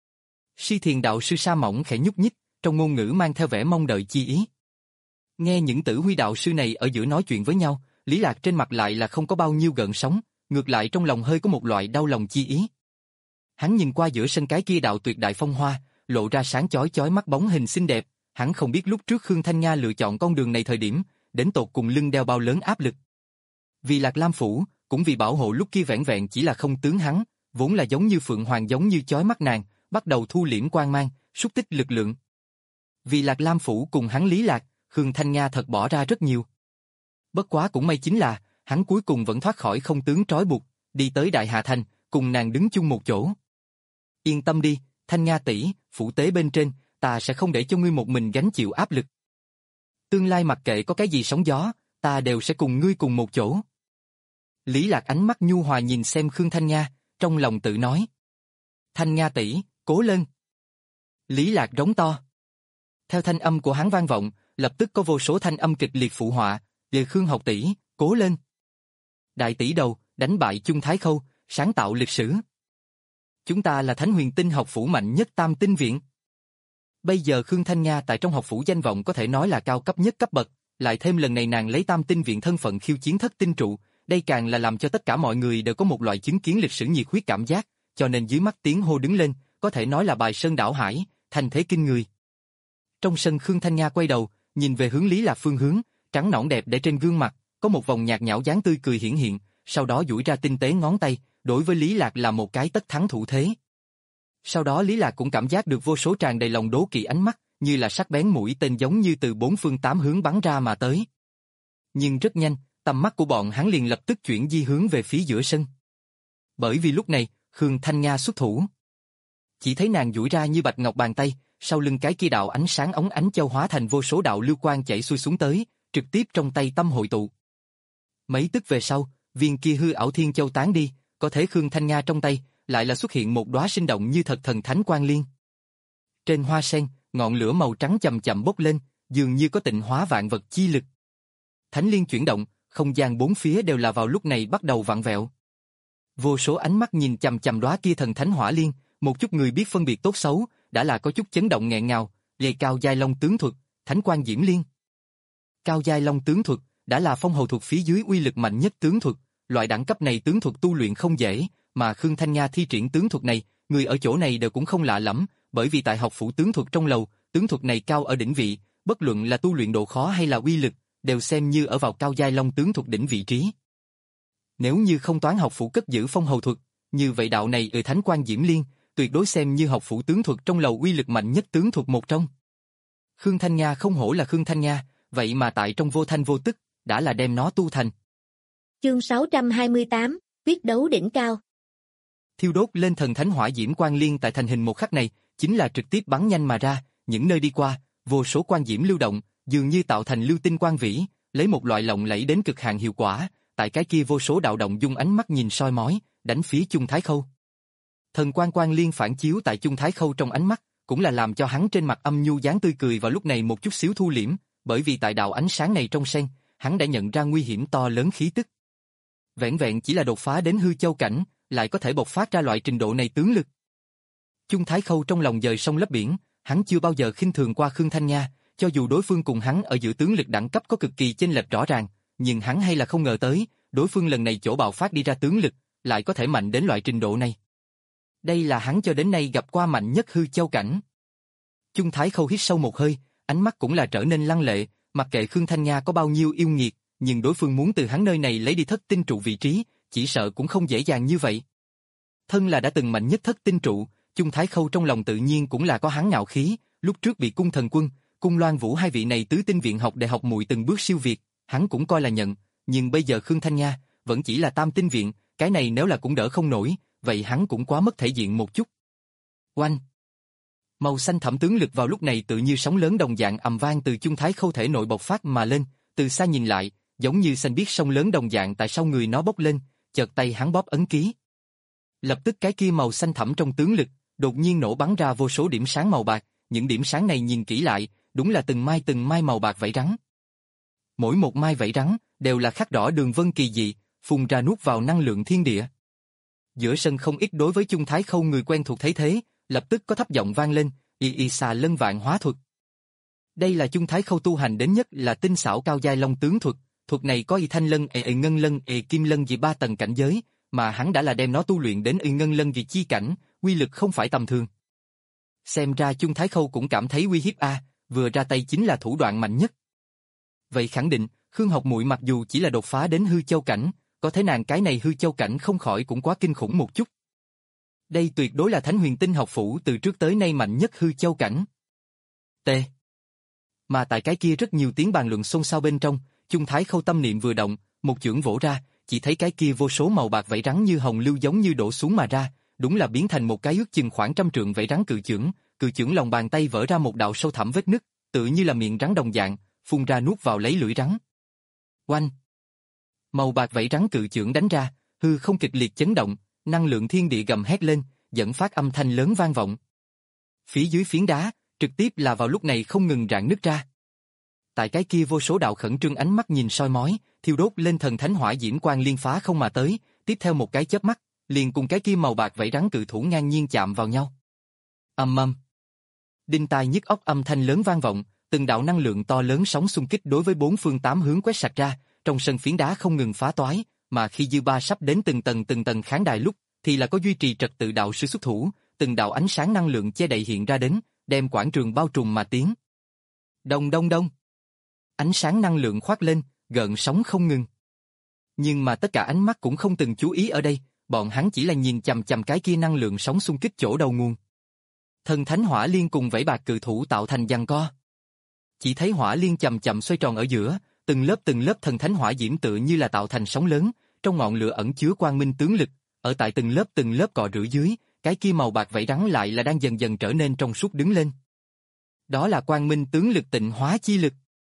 Si Thiền đạo sư sa mỏng khẽ nhúc nhích, trong ngôn ngữ mang theo vẻ mong đợi chi ý. Nghe những Tử Huy đạo sư này ở giữa nói chuyện với nhau, Lý Lạc trên mặt lại là không có bao nhiêu gợn sóng, ngược lại trong lòng hơi có một loại đau lòng chi ý. Hắn nhìn qua giữa sân cái kia đạo tuyệt đại phong hoa, lộ ra sáng chói chói mắt bóng hình xinh đẹp, hắn không biết lúc trước Khương Thanh Nga lựa chọn con đường này thời điểm, đến tột cùng lưng đeo bao lớn áp lực. Vì Lạc Lam phủ, cũng vì bảo hộ lúc kia vẻn vẹn chỉ là không tướng hắn, vốn là giống như phượng hoàng giống như chói mắt nàng, bắt đầu thu liễm quang mang, xúc tích lực lượng. Vì Lạc Lam phủ cùng hắn Lý Lạc, Khương Thanh Nga thật bỏ ra rất nhiều. Bất quá cũng may chính là, hắn cuối cùng vẫn thoát khỏi không tướng trói buộc, đi tới Đại Hà Thành, cùng nàng đứng chung một chỗ. Yên tâm đi, Thanh Nga tỷ, phủ tế bên trên, ta sẽ không để cho ngươi một mình gánh chịu áp lực. Tương lai mặc kệ có cái gì sóng gió, ta đều sẽ cùng ngươi cùng một chỗ. Lý Lạc ánh mắt nhu hòa nhìn xem Khương Thanh Nga, trong lòng tự nói. Thanh Nga tỷ, cố lên. Lý Lạc rống to. Theo thanh âm của hắn vang vọng, lập tức có vô số thanh âm kịch liệt phụ họa, về Khương học tỷ, cố lên. Đại tỷ đầu, đánh bại Chung Thái Khâu, sáng tạo lịch sử. Chúng ta là Thánh Huyền Tinh học phủ mạnh nhất tam tinh viện. Bây giờ Khương Thanh Nga tại trong học phủ danh vọng có thể nói là cao cấp nhất cấp bậc, lại thêm lần này nàng lấy tam tinh viện thân phận khiêu chiến thất tinh trụ, Đây càng là làm cho tất cả mọi người đều có một loại chứng kiến lịch sử nhiệt huyết cảm giác, cho nên dưới mắt tiếng hô đứng lên, có thể nói là bài sơn đảo hải, thành thế kinh người. Trong sân Khương Thanh Nga quay đầu, nhìn về hướng Lý Lạc phương hướng, trắng nõn đẹp để trên gương mặt, có một vòng nhạt nhẽo dáng tươi cười hiển hiện, sau đó duỗi ra tinh tế ngón tay, đối với Lý Lạc là một cái tất thắng thủ thế. Sau đó Lý Lạc cũng cảm giác được vô số tràn đầy lòng đố kỵ ánh mắt, như là sắc bén mũi tên giống như từ bốn phương tám hướng bắn ra mà tới. Nhưng rất nhanh, tầm mắt của bọn hắn liền lập tức chuyển di hướng về phía giữa sân. Bởi vì lúc này, Khương Thanh Nga xuất thủ. Chỉ thấy nàng duỗi ra như bạch ngọc bàn tay, sau lưng cái kia đạo ánh sáng óng ánh châu hóa thành vô số đạo lưu quang chảy xuôi xuống tới, trực tiếp trong tay tâm hội tụ. Mấy tức về sau, viên kia hư ảo thiên châu tán đi, có thể Khương Thanh Nga trong tay, lại là xuất hiện một đóa sinh động như thật thần thánh quang liên. Trên hoa sen, ngọn lửa màu trắng chậm chậm bốc lên, dường như có tịnh hóa vạn vật chi lực. Thánh liên chuyển động, không gian bốn phía đều là vào lúc này bắt đầu vặn vẹo. Vô số ánh mắt nhìn chằm chằm đóa kia thần thánh hỏa liên, một chút người biết phân biệt tốt xấu, đã là có chút chấn động nghẹn ngào, lề cao giai long tướng thuật, thánh quan diễm liên. Cao giai long tướng thuật, đã là phong hầu thuật phía dưới uy lực mạnh nhất tướng thuật, loại đẳng cấp này tướng thuật tu luyện không dễ, mà Khương Thanh Nga thi triển tướng thuật này, người ở chỗ này đều cũng không lạ lắm, bởi vì tại học phủ tướng thuật trong lầu, tướng thuật này cao ở đỉnh vị, bất luận là tu luyện độ khó hay là uy lực, đều xem như ở vào cao giai long tướng thuật đỉnh vị trí. Nếu như không toán học phủ cất giữ phong hầu thuật, như vậy đạo này ở thánh quan diễm liên, tuyệt đối xem như học phủ tướng thuật trong lầu uy lực mạnh nhất tướng thuật một trong. Khương Thanh Nga không hổ là Khương Thanh Nga, vậy mà tại trong vô thanh vô tức, đã là đem nó tu thành. Chương sáu trăm hai mươi tám, quyết đấu đỉnh cao. Thiêu đốt lên thần thánh hỏa diễm quang liên tại thành hình một khắc này, chính là trực tiếp bắn nhanh mà ra, những nơi đi qua, vô số quang diễm lưu động, dường như tạo thành lưu tinh quang vĩ, lấy một loại lộng lẫy đến cực hạn hiệu quả, tại cái kia vô số đạo động dung ánh mắt nhìn soi mói, đánh phía Chung Thái Khâu. Thần quang quang liên phản chiếu tại Chung Thái Khâu trong ánh mắt, cũng là làm cho hắn trên mặt âm nhu dáng tươi cười vào lúc này một chút xíu thu liễm, bởi vì tại đạo ánh sáng này trong sen, hắn đã nhận ra nguy hiểm to lớn khí tức. Vẹn vẹn chỉ là đột phá đến hư châu cảnh, lại có thể bộc phát ra loại trình độ này tướng lực. Chung Thái Khâu trong lòng dời sông lấp biển, hắn chưa bao giờ khinh thường qua Khương Thanh Nga, cho dù đối phương cùng hắn ở giữa tướng lực đẳng cấp có cực kỳ chênh lệch rõ ràng, nhưng hắn hay là không ngờ tới, đối phương lần này chỗ bạo phát đi ra tướng lực, lại có thể mạnh đến loại trình độ này. Đây là hắn cho đến nay gặp qua mạnh nhất hư châu cảnh. Chung Thái Khâu hít sâu một hơi, ánh mắt cũng là trở nên lăng lệ, mặc kệ Khương Thanh Nga có bao nhiêu yêu nghiệt, nhưng đối phương muốn từ hắn nơi này lấy đi thất tinh trụ vị trí, chỉ sợ cũng không dễ dàng như vậy. Thân là đã từng mạnh nhất thất tinh trụ, Chung Thái Khâu trong lòng tự nhiên cũng là có hắn ngạo khí, lúc trước bị Cung Thần Quân, Cung Loan Vũ hai vị này tứ tinh viện học đại học muội từng bước siêu việt, hắn cũng coi là nhận, nhưng bây giờ Khương Thanh Nga vẫn chỉ là tam tinh viện, cái này nếu là cũng đỡ không nổi, vậy hắn cũng quá mất thể diện một chút. Oanh! Màu xanh thẳm tướng lực vào lúc này tự như sóng lớn đồng dạng ầm vang từ Chung Thái Khâu thể nội bộc phát mà lên, từ xa nhìn lại, giống như xanh biếc sông lớn đồng dạng tại sau người nó bốc lên, chợt tay hắn bóp ấn ký. Lập tức cái kia màu xanh thẳm trong tướng lực, đột nhiên nổ bắn ra vô số điểm sáng màu bạc, những điểm sáng này nhìn kỹ lại, đúng là từng mai từng mai màu bạc vảy rắn. Mỗi một mai vảy rắn đều là khắc rõ đường vân kỳ dị, phun ra nuốt vào năng lượng thiên địa. Giữa sân không ít đối với Chung Thái Khâu người quen thuộc thấy thế, lập tức có thấp giọng vang lên, y y xà lân vạn hóa thuật. Đây là Chung Thái Khâu tu hành đến nhất là tinh xảo cao giai long tướng thuật, thuật này có y thanh lân ệ ệ ngân lân ệ kim lân vì ba tầng cảnh giới, mà hắn đã là đem nó tu luyện đến y ngân lân vì chi cảnh, uy lực không phải tầm thường. Xem ra Chung Thái Khâu cũng cảm thấy uy hiếp a, vừa ra tay chính là thủ đoạn mạnh nhất. Vậy khẳng định, Khương Học Muội mặc dù chỉ là đột phá đến hư châu cảnh, có thể nàng cái này hư châu cảnh không khỏi cũng quá kinh khủng một chút. Đây tuyệt đối là Thánh Huyền Tinh học phủ từ trước tới nay mạnh nhất hư châu cảnh. T. Mà tại cái kia rất nhiều tiếng bàn luận xôn xao bên trong, Chung Thái Khâu tâm niệm vừa động, một chưởng vỗ ra, chỉ thấy cái kia vô số màu bạc vảy rắn như hồng lưu giống như đổ xuống mà ra, đúng là biến thành một cái ước chừng khoảng trăm trượng vảy rắn cự chưởng, cự chưởng lòng bàn tay vỡ ra một đạo sâu thẳm vết nứt, tự như là miệng rắn đồng dạng, phun ra nuốt vào lấy lưỡi rắn. Oanh! Màu bạc vảy rắn cự chưởng đánh ra, hư không kịch liệt chấn động, năng lượng thiên địa gầm hét lên, dẫn phát âm thanh lớn vang vọng. Phía dưới phiến đá, trực tiếp là vào lúc này không ngừng rạn nứt ra. Tại cái kia vô số đạo khẩn trương ánh mắt nhìn soi mói, thiêu đốt lên thần thánh hỏa diễm quang liên phá không mà tới, tiếp theo một cái chớp mắt, liền cùng cái kia màu bạc vảy rắn cự thủ ngang nhiên chạm vào nhau. Ầm ầm. Đinh tai nhức óc âm thanh lớn vang vọng, từng đạo năng lượng to lớn sóng xung kích đối với bốn phương tám hướng quét sạch ra, trong sân phiến đá không ngừng phá toái, mà khi dư ba sắp đến từng tầng từng tầng khán đài lúc, thì là có duy trì trật tự đạo sư xuất thủ, từng đạo ánh sáng năng lượng che đậy hiện ra đến, đem quảng trường bao trùm mà tiến. Đông đông đông. Ánh sáng năng lượng khoác lên, gợn sóng không ngừng. Nhưng mà tất cả ánh mắt cũng không từng chú ý ở đây, bọn hắn chỉ là nhìn chằm chằm cái kia năng lượng sóng xung kích chỗ đầu nguồn. Thần thánh hỏa liên cùng vảy bạc cự thủ tạo thành giằng co. Chỉ thấy hỏa liên chậm chậm xoay tròn ở giữa, từng lớp từng lớp thần thánh hỏa diễm tựa như là tạo thành sóng lớn, trong ngọn lửa ẩn chứa quang minh tướng lực, ở tại từng lớp từng lớp cọ rửa dưới, cái kia màu bạc vảy rắn lại là đang dần dần trở nên trong suốt đứng lên. Đó là quang minh tướng lực tịnh hóa chi lực.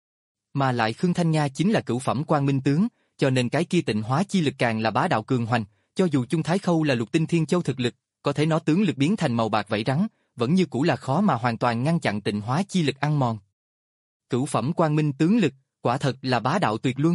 Mà lại Khương Thanh Nha chính là cửu phẩm quang minh tướng, cho nên cái kia tịnh hóa chi lực càng là bá đạo cường hoành, cho dù Chung Thái Khâu là lục tinh thiên châu thực lực, có thể nó tướng lực biến thành màu bạc vảy rắn, vẫn như cũ là khó mà hoàn toàn ngăn chặn tịnh hóa chi lực ăn mòn. Cửu phẩm quang minh tướng lực, quả thật là bá đạo tuyệt luân.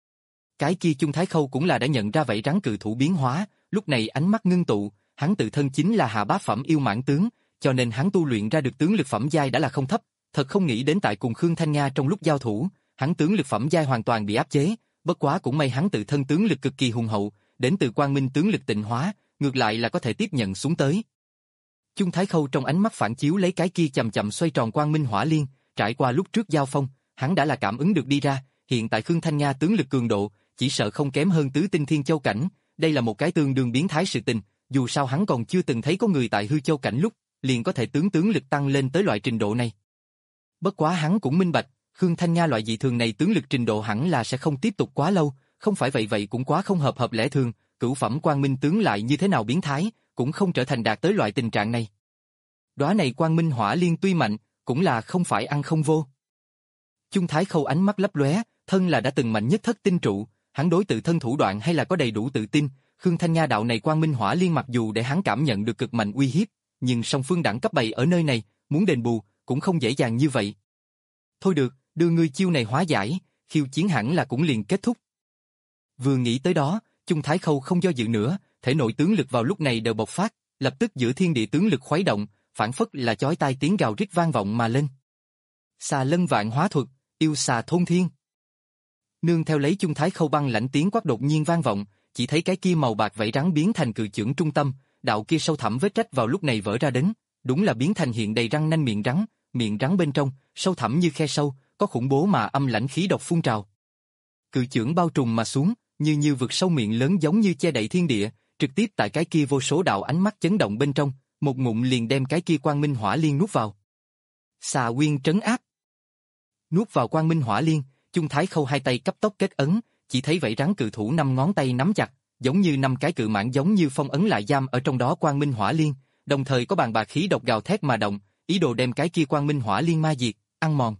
Cái kia Chung Thái Khâu cũng là đã nhận ra vảy rắn cự thủ biến hóa, lúc này ánh mắt ngưng tụ, hắn tự thân chính là hạ bá phẩm yêu mãn tướng, cho nên hắn tu luyện ra được tướng lực phẩm giai đã là không thấp, thật không nghĩ đến tại cùng Khương Thanh Nha trong lúc giao thủ, hắn tướng lực phẩm giai hoàn toàn bị áp chế, bất quá cũng may hắn tự thân tướng lực cực kỳ hùng hậu, đến từ quang minh tướng lực tịnh hóa, ngược lại là có thể tiếp nhận xuống tới. Chung Thái Khâu trong ánh mắt phản chiếu lấy cái kia chậm chậm xoay tròn quang minh hỏa liên, trải qua lúc trước giao phong, hắn đã là cảm ứng được đi ra, hiện tại Khương Thanh Nha tướng lực cường độ, chỉ sợ không kém hơn tứ tinh thiên châu cảnh, đây là một cái tương đương biến thái sự tình, dù sao hắn còn chưa từng thấy có người tại hư châu cảnh lúc, liền có thể tướng tướng lực tăng lên tới loại trình độ này. Bất quá hắn cũng minh bạch, Khương Thanh Nha loại dị thường này tướng lực trình độ hẳn là sẽ không tiếp tục quá lâu, không phải vậy vậy cũng quá không hợp hợp lẽ thường, cửu phẩm quang minh tướng lại như thế nào biến thái, cũng không trở thành đạt tới loại tình trạng này. Đóa này quang minh hỏa liên tuy mạnh, cũng là không phải ăn không vô. Chung Thái Khâu ánh mắt lấp lóe, thân là đã từng mạnh nhất thất tinh trụ, hắn đối tự thân thủ đoạn hay là có đầy đủ tự tin, Khương Thanh Nha đạo này quang minh hỏa liên mặc dù để hắn cảm nhận được cực mạnh uy hiếp, nhưng song phương đẳng cấp bày ở nơi này, muốn đền bù, cũng không dễ dàng như vậy. Thôi được, đưa ngươi chiêu này hóa giải, khiêu chiến hẳn là cũng liền kết thúc. Vừa nghĩ tới đó, Chung Thái Khâu không do dự nữa, thể nội tướng lực vào lúc này đều bộc phát, lập tức giữa thiên địa tướng lực khuấy động, phản phất là chói tai tiếng gào rít vang vọng mà lên. Xà lân vạn hóa thuật, yêu xà thôn thiên. Nương theo lấy Chung Thái Khâu băng lãnh tiếng quát đột nhiên vang vọng, chỉ thấy cái kia màu bạc vảy rắn biến thành cự chưởng trung tâm, đạo kia sâu thẳm vết rách vào lúc này vỡ ra đến, đúng là biến thành hiện đầy răng nanh miệng rắn, miệng rắn bên trong, sâu thẳm như khe sâu, có khủng bố mà âm lãnh khí độc phun trào. Cự chưởng bao trùm mà xuống, như như vực sâu miệng lớn giống như che đậy thiên địa, trực tiếp tại cái kia vô số đạo ánh mắt chấn động bên trong, một ngụm liền đem cái kia quang minh hỏa liên nuốt vào. Xà Nguyên trấn áp. Nuốt vào quang minh hỏa liên, Chung Thái Khâu hai tay cấp tốc kết ấn, chỉ thấy vảy rắn cự thủ năm ngón tay nắm chặt, giống như năm cái cự mãng giống như phong ấn lại giam ở trong đó quang minh hỏa liên, đồng thời có bàn bạc khí độc gào thét mà động, ý đồ đem cái kia quang minh hỏa liên ma diệt, ăn mòn.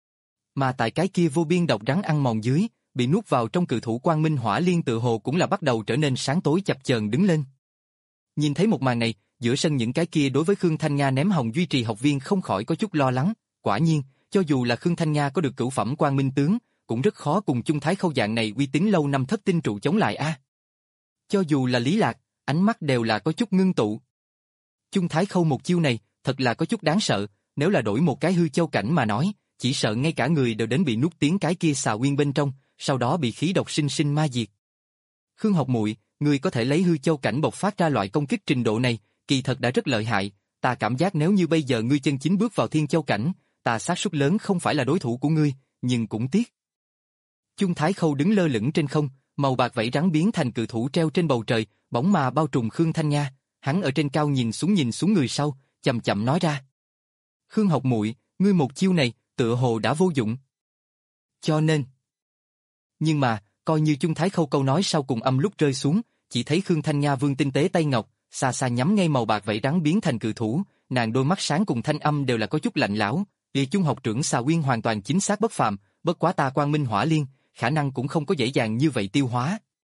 Mà tại cái kia vô biên độc rắn ăn mòn dưới, bị nuốt vào trong cự thủ quang minh hỏa liên tự hồ cũng là bắt đầu trở nên sáng tối chập chờn đứng lên. Nhìn thấy một màn này, giữa sân những cái kia đối với Khương Thanh Nha ném hồng duy trì học viên không khỏi có chút lo lắng, quả nhiên, cho dù là Khương Thanh Nha có được cửu phẩm quang minh tướng, cũng rất khó cùng Chung Thái Khâu dạng này uy tín lâu năm thất tinh trụ chống lại a. Cho dù là Lý Lạc, ánh mắt đều là có chút ngưng tụ. Chung Thái Khâu một chiêu này, thật là có chút đáng sợ, nếu là đổi một cái hư châu cảnh mà nói, chỉ sợ ngay cả người đều đến bị nuốt tiếng cái kia xà nguyên bên trong, sau đó bị khí độc sinh sinh ma diệt. Khương Học Muội, người có thể lấy hư châu cảnh bộc phát ra loại công kích trình độ này, kỳ thật đã rất lợi hại, ta cảm giác nếu như bây giờ ngươi chân chính bước vào thiên châu cảnh, ta xác suất lớn không phải là đối thủ của ngươi, nhưng cũng tiếc. Chung Thái Khâu đứng lơ lửng trên không, màu bạc vảy rắn biến thành cự thủ treo trên bầu trời, bóng mà bao trùm Khương Thanh Nha, hắn ở trên cao nhìn xuống nhìn xuống người sau, chậm chậm nói ra. Khương Học Muội, ngươi một chiêu này, tựa hồ đã vô dụng. Cho nên... Nhưng mà, coi như Chung Thái Khâu câu nói sau cùng âm lúc rơi xuống, chỉ thấy Khương Thanh Nha vươn tinh tế tay ngọc, xa xa nhắm ngay màu bạc vảy rắn biến thành cự thủ, nàng đôi mắt sáng cùng thanh âm đều là có chút lạnh lẽo. Vì Chung học trưởng Xà Nguyên hoàn toàn chính xác bất phàm, bất quá ta quang minh hỏa liên, khả năng cũng không có dễ dàng như vậy tiêu hóa.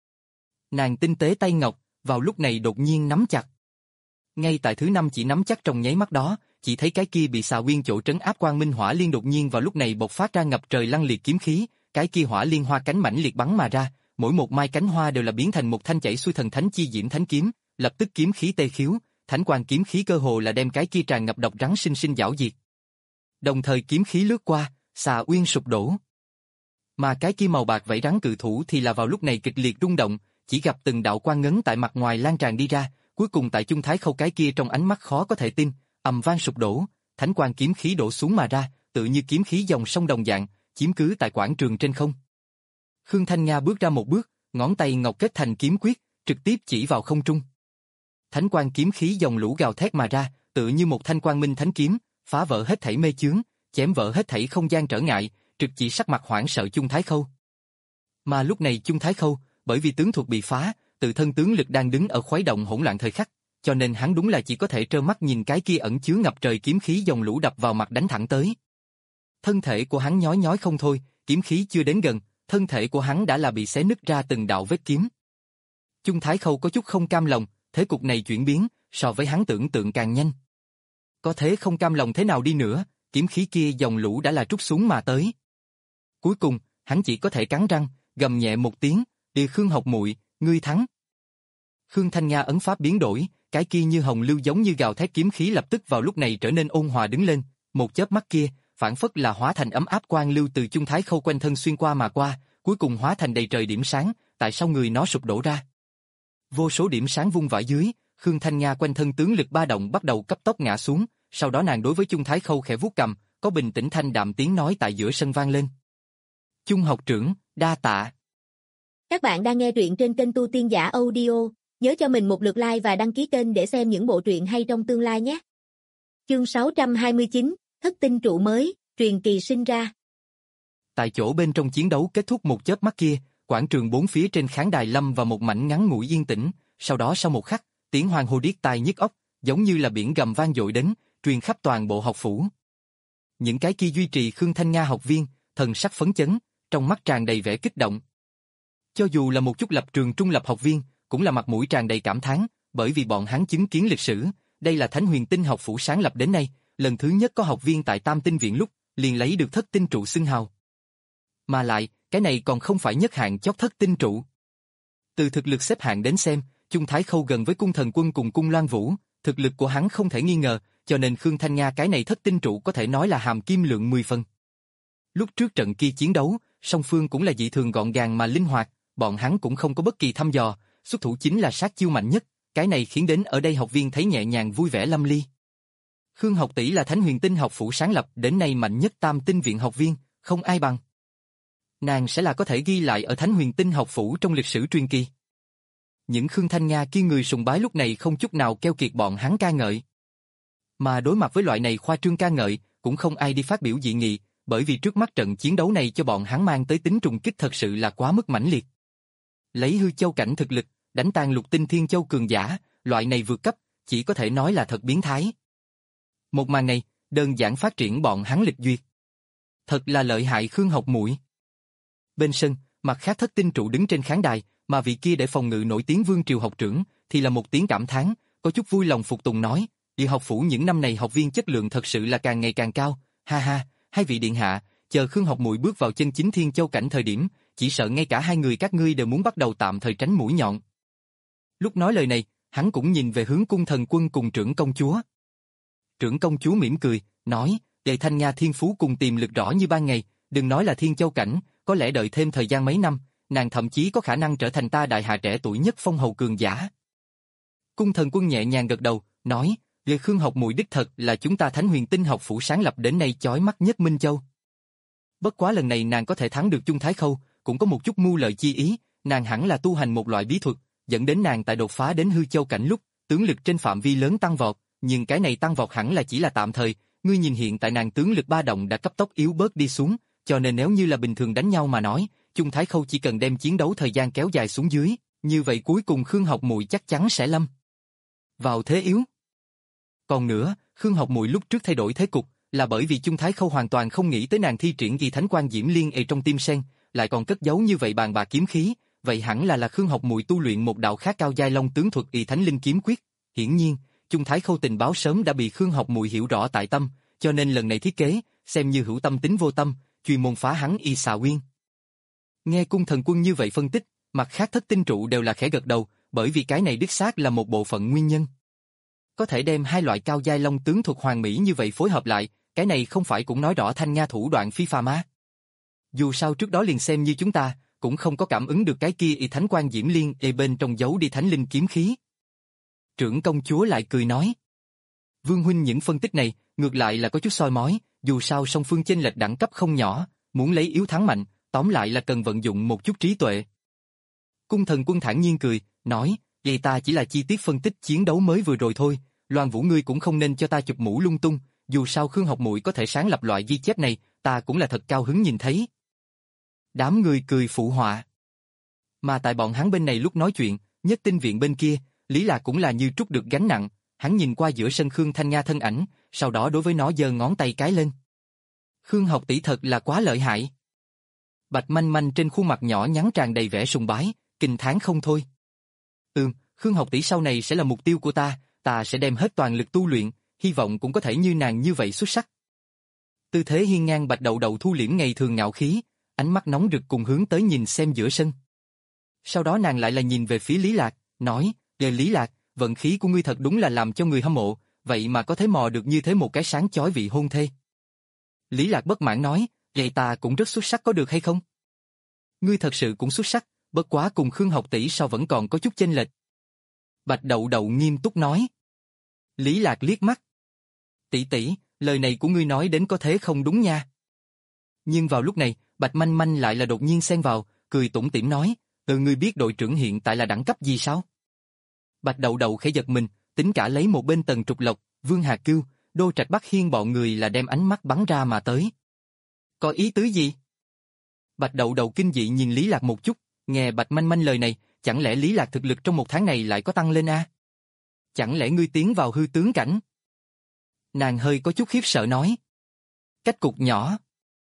Nàng tinh tế tay ngọc, vào lúc này đột nhiên nắm chặt. Ngay tại thứ năm chỉ nắm chắc trong nháy mắt đó, chỉ thấy cái kia bị Xà Nguyên chỗ trấn áp quang minh hỏa liên đột nhiên vào lúc này bộc phát ra ngập trời lăng liệt kiếm khí, cái kia hỏa liên hoa cánh mãnh liệt bắn mà ra, mỗi một mai cánh hoa đều là biến thành một thanh chảy xuôi thần thánh chi diễm thánh kiếm, lập tức kiếm khí tê khiếu, thánh quang kiếm khí cơ hồ là đem cái kia tràn ngập độc rắn sinh sinh giảo diệt. Đồng thời kiếm khí lướt qua, Xà Uyên sụp đổ. Mà cái kia màu bạc vảy rắn cự thủ thì là vào lúc này kịch liệt rung động, chỉ gặp từng đạo quang ngấn tại mặt ngoài lan tràn đi ra, cuối cùng tại Chung Thái Khâu cái kia trong ánh mắt khó có thể tin, ầm vang sụp đổ, thánh quang kiếm khí đổ xuống mà ra, tự như kiếm khí dòng sông đồng dạng, chiếm cứ tại quảng trường trên không. Khương Thanh Nga bước ra một bước, ngón tay ngọc kết thành kiếm quyết, trực tiếp chỉ vào không trung. Thánh quang kiếm khí dòng lũ gào thét mà ra, tự như một thanh quang minh thánh kiếm, phá vỡ hết thảy mê chướng, chém vỡ hết thảy không gian trở ngại, trực chỉ sắc mặt hoảng sợ Chung Thái Khâu. Mà lúc này Chung Thái Khâu, bởi vì tướng thuật bị phá, tự thân tướng lực đang đứng ở khuấy động hỗn loạn thời khắc, cho nên hắn đúng là chỉ có thể trơ mắt nhìn cái kia ẩn chứa ngập trời kiếm khí dòng lũ đập vào mặt đánh thẳng tới. Thân thể của hắn nhói nhói không thôi, kiếm khí chưa đến gần, thân thể của hắn đã là bị xé nứt ra từng đạo vết kiếm. Chung Thái Khâu có chút không cam lòng, thế cục này chuyển biến, so với hắn tưởng tượng càng nhanh. Có thế không cam lòng thế nào đi nữa, kiếm khí kia dòng lũ đã là trút xuống mà tới. Cuối cùng, hắn chỉ có thể cắn răng, gầm nhẹ một tiếng, "Địa Khương học muội, ngươi thắng." Khương Thanh Nga ấn pháp biến đổi, cái kia như hồng lưu giống như gào thét kiếm khí lập tức vào lúc này trở nên ôn hòa đứng lên, một chớp mắt kia, phản phất là hóa thành ấm áp quang lưu từ Chung Thái Khâu quanh thân xuyên qua mà qua, cuối cùng hóa thành đầy trời điểm sáng, tại sao người nó sụp đổ ra. Vô số điểm sáng vung vãi dưới, Khương Thanh Nga quanh thân tướng lực ba động bắt đầu cấp tốc ngã xuống, sau đó nàng đối với Chung Thái Khâu khẽ vuốt cầm, có bình tĩnh thanh đạm tiếng nói tại giữa sân vang lên. "Chung học trưởng, đa tạ." Các bạn đang nghe truyện trên kênh Tu Tiên Giả Audio, nhớ cho mình một lượt like và đăng ký kênh để xem những bộ truyện hay trong tương lai nhé. Chương sáu trăm hai mươi chín, Thất tinh trụ mới, truyền kỳ sinh ra. Tại chỗ bên trong chiến đấu kết thúc một chớp mắt kia, quảng trường bốn phía trên khán đài lâm vào một mảnh ngắn ngủi yên tĩnh, sau đó sau một khắc, tiếng hoan hô điếc tai nhức óc, giống như là biển gầm vang dội đến, truyền khắp toàn bộ học phủ. Những cái kia duy trì Khương Thanh Nga học viên, thần sắc phấn chấn, trong mắt tràn đầy vẻ kích động. Cho dù là một chút lập trường trung lập học viên, cũng là mặt mũi tràn đầy cảm thán, bởi vì bọn hắn chứng kiến lịch sử, đây là Thánh Huyền Tinh học phủ sáng lập đến nay, lần thứ nhất có học viên tại Tam Tinh viện lúc, liền lấy được thất tinh trụ xưng hào. Mà lại, cái này còn không phải nhất hạng chót thất tinh trụ. Từ thực lực xếp hạng đến xem, Chung Thái Khâu gần với Cung Thần Quân cùng Cung Loan Vũ, thực lực của hắn không thể nghi ngờ, cho nên Khương Thanh Nga cái này thất tinh trụ có thể nói là hàm kim lượng mười phần. Lúc trước trận kia chiến đấu, song phương cũng là dị thường gọn gàng mà linh hoạt, bọn hắn cũng không có bất kỳ thăm dò, xuất thủ chính là sát chiêu mạnh nhất, cái này khiến đến ở đây học viên thấy nhẹ nhàng vui vẻ lâm ly. Khương học tỷ là Thánh Huyền Tinh học phủ sáng lập đến nay mạnh nhất Tam Tinh viện học viên, không ai bằng. Nàng sẽ là có thể ghi lại ở Thánh Huyền Tinh học phủ trong lịch sử truyền kỳ. Những Khương Thanh Nga kia người sùng bái lúc này không chút nào keo kiệt bọn hắn ca ngợi. Mà đối mặt với loại này khoa trương ca ngợi, cũng không ai đi phát biểu dị nghị, bởi vì trước mắt trận chiến đấu này cho bọn hắn mang tới tính trùng kích thật sự là quá mức mãnh liệt. Lấy hư châu cảnh thực lực, đánh tan lục tinh thiên châu cường giả, loại này vượt cấp, chỉ có thể nói là thật biến thái. Một màn này, đơn giản phát triển bọn hắn lịch duyệt. Thật là lợi hại Khương học muội. Bên sân, mặt khác thất tinh trụ đứng trên khán đài, mà vị kia để phòng ngự nổi tiếng Vương Triều học trưởng, thì là một tiếng cảm thán, có chút vui lòng phục tùng nói, địa học phủ những năm này học viên chất lượng thật sự là càng ngày càng cao, ha ha, hai vị điện hạ, chờ Khương học muội bước vào chân chính thiên châu cảnh thời điểm, chỉ sợ ngay cả hai người các ngươi đều muốn bắt đầu tạm thời tránh mũi nhọn. Lúc nói lời này, hắn cũng nhìn về hướng Cung Thần Quân cùng trưởng công chúa. Trưởng công chúa mỉm cười, nói, Đệ Thanh Nga thiên phú cùng tiềm lực rõ như ban ngày, đừng nói là thiên châu cảnh, có lẽ đợi thêm thời gian mấy năm, nàng thậm chí có khả năng trở thành ta đại hạ trẻ tuổi nhất phong hầu cường giả. Cung Thần Quân nhẹ nhàng gật đầu, nói, Lê Khương học muội đích thật là chúng ta Thánh Huyền Tinh học phủ sáng lập đến nay chói mắt nhất Minh Châu. Bất quá lần này nàng có thể thắng được Chung Thái Khâu, cũng có một chút mưu lợi chi ý, nàng hẳn là tu hành một loại bí thuật, dẫn đến nàng tại đột phá đến hư châu cảnh lúc, tướng lực trên phạm vi lớn tăng vọt, nhưng cái này tăng vọt hẳn là chỉ là tạm thời, ngươi nhìn hiện tại nàng tướng lực ba động đã cấp tốc yếu bớt đi xuống, cho nên nếu như là bình thường đánh nhau mà nói, Chung Thái Khâu chỉ cần đem chiến đấu thời gian kéo dài xuống dưới, như vậy cuối cùng Khương học muội chắc chắn sẽ lâm vào thế yếu. Còn nữa, Khương học muội lúc trước thay đổi thế cục, là bởi vì Chung Thái Khâu hoàn toàn không nghĩ tới nàng thi triển kỳ thánh quan diễm liên ở trong tim sen, lại còn cất giấu như vậy bàn bạc kiếm khí, vậy hẳn là là Khương học muội tu luyện một đạo khác cao giai long tướng thuật y thánh linh kiếm quyết. Hiển nhiên, Chung Thái Khâu tình báo sớm đã bị Khương học muội hiểu rõ tại tâm, cho nên lần này thiết kế, xem như hữu tâm tính vô tâm, chuyên môn phá hắn y xà uyên. Nghe Cung Thần Quân như vậy phân tích, mặt khác thất tinh trụ đều là khẽ gật đầu, bởi vì cái này đích xác là một bộ phận nguyên nhân. Có thể đem hai loại cao giai long tướng thuật hoàn mỹ như vậy phối hợp lại, cái này không phải cũng nói rõ Thanh Nga thủ đoạn phi phàm á. Dù sao trước đó liền xem như chúng ta, cũng không có cảm ứng được cái kia y thánh quan diễm liên ê bên trong giấu đi thánh linh kiếm khí. Trưởng công chúa lại cười nói. Vương huynh những phân tích này, ngược lại là có chút soi mói, dù sao song phương chênh lệch đẳng cấp không nhỏ, muốn lấy yếu thắng mạnh, tóm lại là cần vận dụng một chút trí tuệ. Cung thần quân thản nhiên cười, nói, vậy ta chỉ là chi tiết phân tích chiến đấu mới vừa rồi thôi, Loan Vũ ngươi cũng không nên cho ta chụp mũ lung tung, dù sao Khương Học Muội có thể sáng lập loại ghi chép này, ta cũng là thật cao hứng nhìn thấy. Đám người cười phụ họa. Mà tại bọn hắn bên này lúc nói chuyện, Nhất Tinh viện bên kia, Lý Lạc cũng là như trút được gánh nặng, hắn nhìn qua giữa sân Khương Thanh Nga thân ảnh, sau đó đối với nó giơ ngón tay cái lên. Khương học tỷ thật là quá lợi hại. Bạch Manh Manh trên khuôn mặt nhỏ nhắn tràn đầy vẻ sùng bái, kinh thán không thôi. Ừm, Khương học tỷ sau này sẽ là mục tiêu của ta, ta sẽ đem hết toàn lực tu luyện, hy vọng cũng có thể như nàng như vậy xuất sắc. Tư thế hiên ngang Bạch Đậu Đậu thu liễm ngày thường ngạo khí, ánh mắt nóng rực cùng hướng tới nhìn xem giữa sân. Sau đó nàng lại là nhìn về phía Lý Lạc, nói, "Về Lý Lạc, vận khí của ngươi thật đúng là làm cho người hâm mộ, vậy mà có thể mò được như thế một cái sáng chói vị hôn thê." Lý Lạc bất mãn nói, "Vậy ta cũng rất xuất sắc có được hay không?" "Ngươi thật sự cũng xuất sắc, bất quá cùng Khương học tỷ sao vẫn còn có chút chênh lệch." Bạch Đậu Đậu nghiêm túc nói. Lý Lạc liếc mắt. "Tỷ tỷ, lời này của ngươi nói đến có thế không đúng nha." Nhưng vào lúc này, Bạch Manh Manh lại là đột nhiên xen vào, cười tủm tỉm nói, "Ừ, ngươi biết đội trưởng hiện tại là đẳng cấp gì sao?" Bạch Đậu Đậu khẽ giật mình, tính cả lấy một bên Tần Trục Lộc, Vương Hà Cưu, Đô Trạch Bắc Hiên bọn người là đem ánh mắt bắn ra mà tới. "Có ý tứ gì?" Bạch Đậu Đậu kinh dị nhìn Lý Lạc một chút, nghe Bạch Manh Manh lời này, chẳng lẽ Lý Lạc thực lực trong một tháng này lại có tăng lên a? Chẳng lẽ ngươi tiến vào hư tướng cảnh? Nàng hơi có chút khiếp sợ nói. Cách cục nhỏ.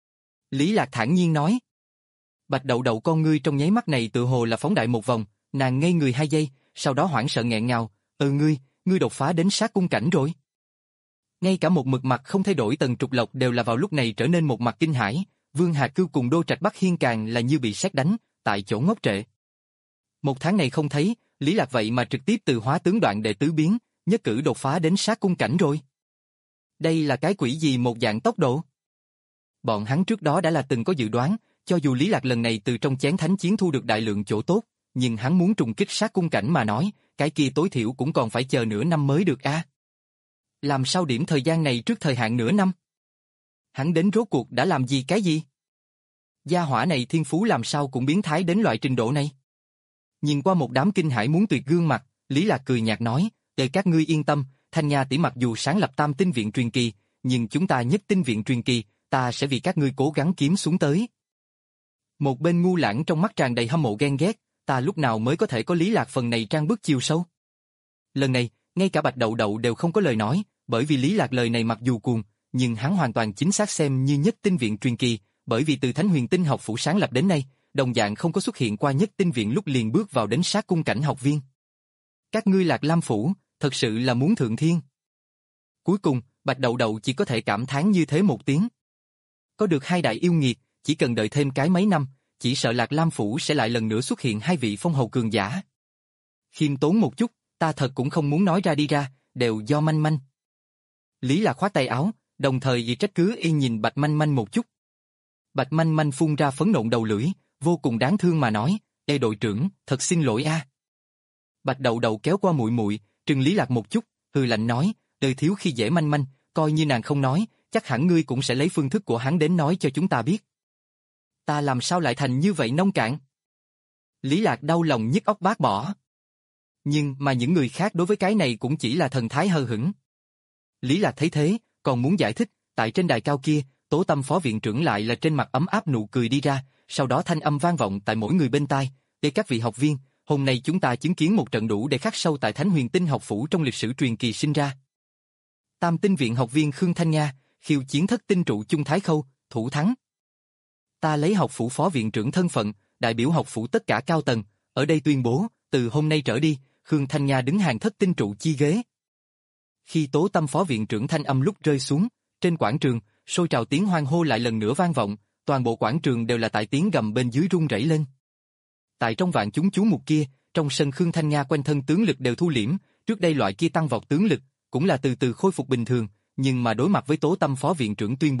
Lý Lạc thản nhiên nói. Bạch Đậu Đậu con ngươi trong nháy mắt này tự hồ là phóng đại một vòng, nàng ngây người hai giây, sau đó hoảng sợ nghẹn ngào, "Ừ ngươi, ngươi đột phá đến sát cung cảnh rồi." Ngay cả một mực mặt không thay đổi Tần Trục Lộc đều là vào lúc này trở nên một mặt kinh hãi, Vương Hà Cưu cùng Đô Trạch Bắc Hiên càng là như bị sét đánh, tại chỗ ngốc trệ. Một tháng này không thấy, Lý Lạc vậy mà trực tiếp từ hóa tướng đoạn đệ tứ biến, nhất cử đột phá đến sát cung cảnh rồi. Đây là cái quỷ gì một dạng tốc độ? Bọn hắn trước đó đã là từng có dự đoán, cho dù Lý Lạc lần này từ trong chén thánh chiến thu được đại lượng chỗ tốt, nhưng hắn muốn trùng kích sát cung cảnh mà nói, cái kia tối thiểu cũng còn phải chờ nửa năm mới được a. Làm sao điểm thời gian này trước thời hạn nửa năm? Hắn đến rốt cuộc đã làm gì cái gì? Gia hỏa này thiên phú làm sao cũng biến thái đến loại trình độ này? Nhìn qua một đám kinh hãi muốn tuyệt gương mặt, Lý Lạc cười nhạt nói, "Để các ngươi yên tâm, Thanh Nha tỷ mặc dù sáng lập Tam Tinh viện truyền kỳ, nhưng chúng ta Nhất Tinh viện truyền kỳ, ta sẽ vì các ngươi cố gắng kiếm xuống tới." Một bên ngu lãng trong mắt tràn đầy hâm mộ ghen ghét, ta lúc nào mới có thể có Lý Lạc phần này trang bước chiều sâu. Lần này, ngay cả Bạch Đậu Đậu đều không có lời nói, bởi vì Lý Lạc lời này mặc dù cuồng, nhưng hắn hoàn toàn chính xác xem như Nhất Tinh viện truyền kỳ, bởi vì từ Thánh Huyền Tinh học phủ sáng lập đến nay, đồng dạng không có xuất hiện qua Nhất Tinh viện lúc liền bước vào đến sát cung cảnh học viên. Các ngươi Lạc Lam phủ, thật sự là muốn thượng thiên. Cuối cùng, Bạch Đậu Đậu chỉ có thể cảm thán như thế một tiếng. Có được hai đại yêu nghiệt, chỉ cần đợi thêm cái mấy năm, chỉ sợ Lạc Lam phủ sẽ lại lần nữa xuất hiện hai vị phong hầu cường giả. Khiêm tốn một chút, ta thật cũng không muốn nói ra đi ra, đều do Manh Manh. Lý Lạc khoát tay áo, đồng thời vì trách cứ y nhìn Bạch Manh Manh một chút. Bạch Manh Manh phun ra phấn nộn đầu lưỡi, vô cùng đáng thương mà nói, "Ê đội trưởng, thật xin lỗi a." Bạch Đậu Đậu kéo qua muội muội, trừng Lý Lạc một chút, hừ lạnh nói, "Đời thiếu khi dễ Manh Manh, coi như nàng không nói, chắc hẳn ngươi cũng sẽ lấy phương thức của hắn đến nói cho chúng ta biết." Ta làm sao lại thành như vậy nông cạn? Lý Lạc đau lòng nhức óc bát bỏ. Nhưng mà những người khác đối với cái này cũng chỉ là thần thái hờ hững. Lý Lạc thấy thế, còn muốn giải thích, tại trên đài cao kia, Tố Tâm phó viện trưởng lại là trên mặt ấm áp nụ cười đi ra, sau đó thanh âm vang vọng tại mỗi người bên tai, "Để các vị học viên, hôm nay chúng ta chứng kiến một trận đủ để khắc sâu tại Thánh Huyền Tinh học phủ trong lịch sử truyền kỳ sinh ra. Tam Tinh viện học viên Khương Thanh Nga, khiêu chiến thất tinh trụ Chung Thái Khâu, thủ thắng. Ta lấy học phủ phó viện trưởng thân phận, đại biểu học phủ tất cả cao tầng, ở đây tuyên bố, từ hôm nay trở đi, Khương Thanh Nga đứng hàng thất tinh trụ chi ghế." Khi Tố Tâm phó viện trưởng thanh âm lúc rơi xuống, trên quảng trường, sôi trào tiếng hoan hô lại lần nữa vang vọng, toàn bộ quảng trường đều là tại tiếng gầm bên dưới rung rẩy lên. Tại trong vạn chúng chú mục kia, trong sân Khương Thanh Nga quanh thân tướng lực đều thu liễm, trước đây loại kia tăng vọt tướng lực, cũng là từ từ khôi phục bình thường, nhưng mà đối mặt với Tố Tâm phó viện trưởng tuyên bố,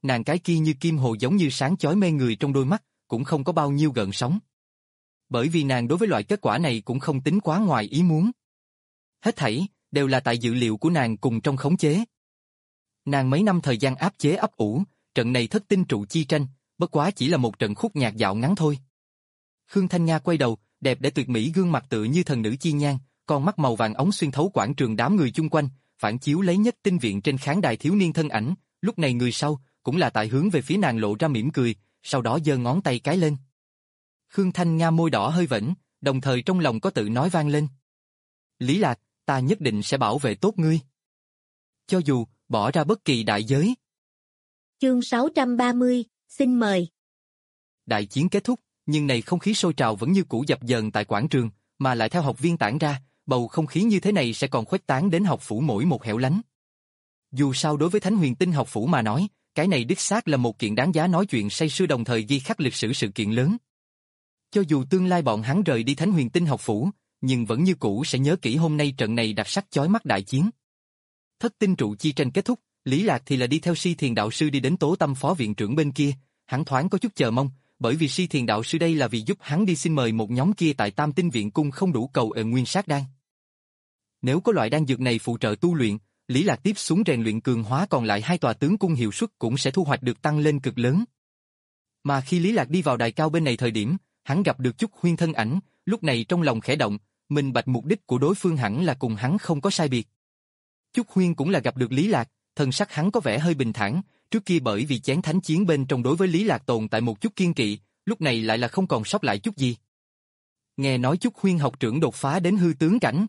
nàng cái kia như kim hồ giống như sáng chói mê người trong đôi mắt, cũng không có bao nhiêu gợn sóng. Bởi vì nàng đối với loại kết quả này cũng không tính quá ngoài ý muốn. Hết thảy, đều là tại dự liệu của nàng cùng trong khống chế. Nàng mấy năm thời gian áp chế ấp ủ, trận này thất tinh trụ chi tranh, bất quá chỉ là một trận khúc nhạc dạo ngắn thôi. Khương Thanh Nga quay đầu, đẹp để tuyệt mỹ gương mặt tựa như thần nữ chi nhan, con mắt màu vàng ống xuyên thấu quảng trường đám người chung quanh, phản chiếu lấy nhất tinh viện trên khán đài thiếu niên thân ảnh, lúc này người sau, cũng là tại hướng về phía nàng lộ ra mỉm cười, sau đó giơ ngón tay cái lên. Khương Thanh Nga môi đỏ hơi vẫy, đồng thời trong lòng có tự nói vang lên. Lý Lạc, ta nhất định sẽ bảo vệ tốt ngươi. Cho dù, bỏ ra bất kỳ đại giới. Chương sáu trăm ba mươi, xin mời. Đại chiến kết thúc, nhưng này không khí sôi trào vẫn như cũ dập dờn tại quảng trường, mà lại theo học viên tản ra, bầu không khí như thế này sẽ còn khuếch tán đến học phủ mỗi một hẻo lánh. Dù sao đối với Thánh Huyền Tinh học phủ mà nói, cái này đích xác là một kiện đáng giá nói chuyện say sưa đồng thời ghi khắc lịch sử sự kiện lớn. Cho dù tương lai bọn hắn rời đi Thánh Huyền Tinh học phủ, nhưng vẫn như cũ sẽ nhớ kỹ hôm nay trận này đặc sắc chói mắt đại chiến. Thất tinh trụ chi tranh kết thúc, Lý Lạc thì là đi theo Si Thiền đạo sư đi đến Tố Tâm phó viện trưởng bên kia, hắn thoáng có chút chờ mong, bởi vì Si Thiền đạo sư đây là vì giúp hắn đi xin mời một nhóm kia tại Tam Tinh viện cung không đủ cầu ệ nguyên sát đan. Nếu có loại đan dược này phụ trợ tu luyện, Lý Lạc tiếp xuống rèn luyện cường hóa còn lại hai tòa tướng cung hiệu suất cũng sẽ thu hoạch được tăng lên cực lớn. Mà khi Lý Lạc đi vào đài cao bên này thời điểm, hắn gặp được Chúc Huyên thân ảnh, lúc này trong lòng khẽ động, minh bạch mục đích của đối phương hẳn là cùng hắn không có sai biệt. Chúc Huyên cũng là gặp được Lý Lạc, thân sắc hắn có vẻ hơi bình thản, trước kia bởi vì chén thánh chiến bên trong đối với Lý Lạc tồn tại một chút kiên kỵ, lúc này lại là không còn sót lại chút gì. Nghe nói Chúc Huyên học trưởng đột phá đến hư tướng cảnh.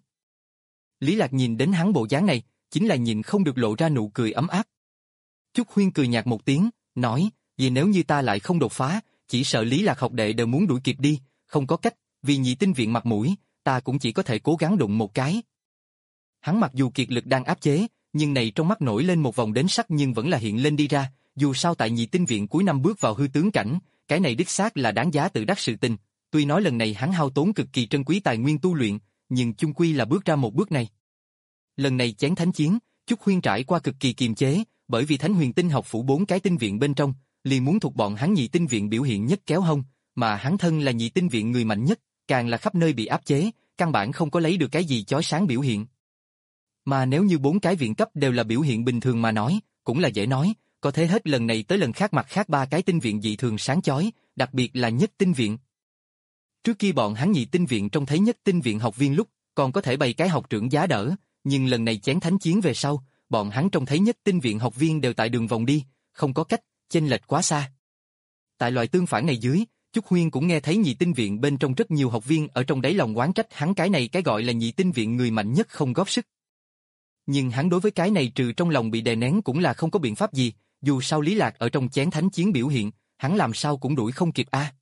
Lý Lạc nhìn đến hắn bộ dáng này, chính là nhìn không được lộ ra nụ cười ấm áp. Chúc Huyên cười nhạt một tiếng, nói, vì nếu như ta lại không đột phá, chỉ sợ Lý Lạc học đệ đều muốn đuổi kịp đi, không có cách, vì nhị tinh viện mặt mũi, ta cũng chỉ có thể cố gắng đụng một cái. Hắn mặc dù kiệt lực đang áp chế, nhưng này trong mắt nổi lên một vòng đến sắc nhưng vẫn là hiện lên đi ra, dù sao tại nhị tinh viện cuối năm bước vào hư tướng cảnh, cái này đích xác là đáng giá tự đắc sự tình, tuy nói lần này hắn hao tốn cực kỳ trân quý tài nguyên tu luyện, nhưng chung quy là bước ra một bước này. Lần này chén thánh chiến, Chúc Huyên trải qua cực kỳ kiềm chế, bởi vì Thánh Huyền Tinh học phủ bốn cái tinh viện bên trong, liền muốn thuộc bọn hắn nhị tinh viện biểu hiện nhất kéo hông, mà hắn thân là nhị tinh viện người mạnh nhất, càng là khắp nơi bị áp chế, căn bản không có lấy được cái gì chói sáng biểu hiện. Mà nếu như bốn cái viện cấp đều là biểu hiện bình thường mà nói, cũng là dễ nói, có thể hết lần này tới lần khác mặt khác ba cái tinh viện dị thường sáng chói, đặc biệt là nhất tinh viện. Trước kia bọn hắn nhị tinh viện trông thấy nhất tinh viện học viên lúc, còn có thể bày cái học trưởng giá đỡ, nhưng lần này chén thánh chiến về sau, bọn hắn trông thấy nhất tinh viện học viên đều tại đường vòng đi, không có cách, chênh lệch quá xa. Tại loại tương phản này dưới, Chúc Huyên cũng nghe thấy nhị tinh viện bên trong rất nhiều học viên ở trong đáy lòng oán trách hắn cái này cái gọi là nhị tinh viện người mạnh nhất không góp sức. Nhưng hắn đối với cái này trừ trong lòng bị đè nén cũng là không có biện pháp gì, dù sao Lý Lạc ở trong chén thánh chiến biểu hiện, hắn làm sao cũng đuổi không kịp a.